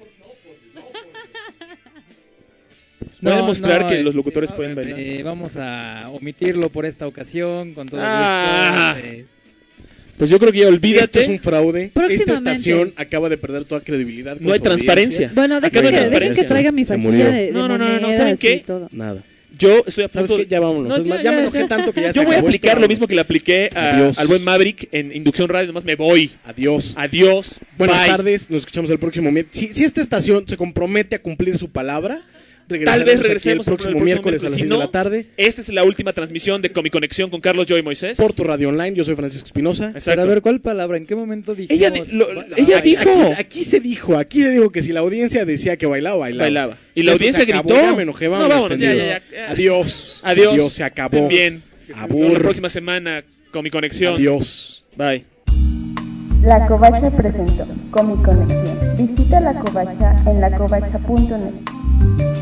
Voy a demostrar que los locutores pueden bailar. bailar. Vamos a omitirlo por esta ocasión, con todo Ah. gusto. Pues yo creo que ya Esto olvídate. es un fraude. Esta Próximamente. estación acaba de perder toda credibilidad. con No hay su audiencia. transparencia. Bueno, Acá dejen no hay que transparencia. traiga mi Se fajilla murió. de No, ¿saben monedas qué? y todo. Nada. Yo estoy a ¿Sabes punto qué? Ya vámonos. No, Es más, ya me enojé tanto que ya se Yo voy a acabó aplicar esto. lo mismo que le apliqué Adiós. al buen Maverick en Inducción Radio. Nomás me voy. Adiós. Adiós. Buenas Bye. tardes. Nos escuchamos el próximo miércoles. Si esta estación se compromete a cumplir su palabra, Tal vez regresemos el próximo miércoles a las Si 6 no, de la tarde. esta es la última transmisión de Comic Conexión con Carlos, yo y Moisés. Por tu radio online. Yo soy Francisco Espinosa. Exacto. Pero a ver, ¿cuál palabra? ¿En qué momento dijimos? Ella dijo. Aquí se dijo que si la audiencia decía que bailaba. Bailaba. Y Esto la audiencia se acabó, gritó. Ya me enojé, No, vámonos, vámonos, ya. Adiós. Adiós. Se acabó. Estén bien. Abur. La próxima semana, Comic Conexión. Adiós. Bye. La Covacha presentó Comic Conexión. Visita La Covacha en lacovacha.net.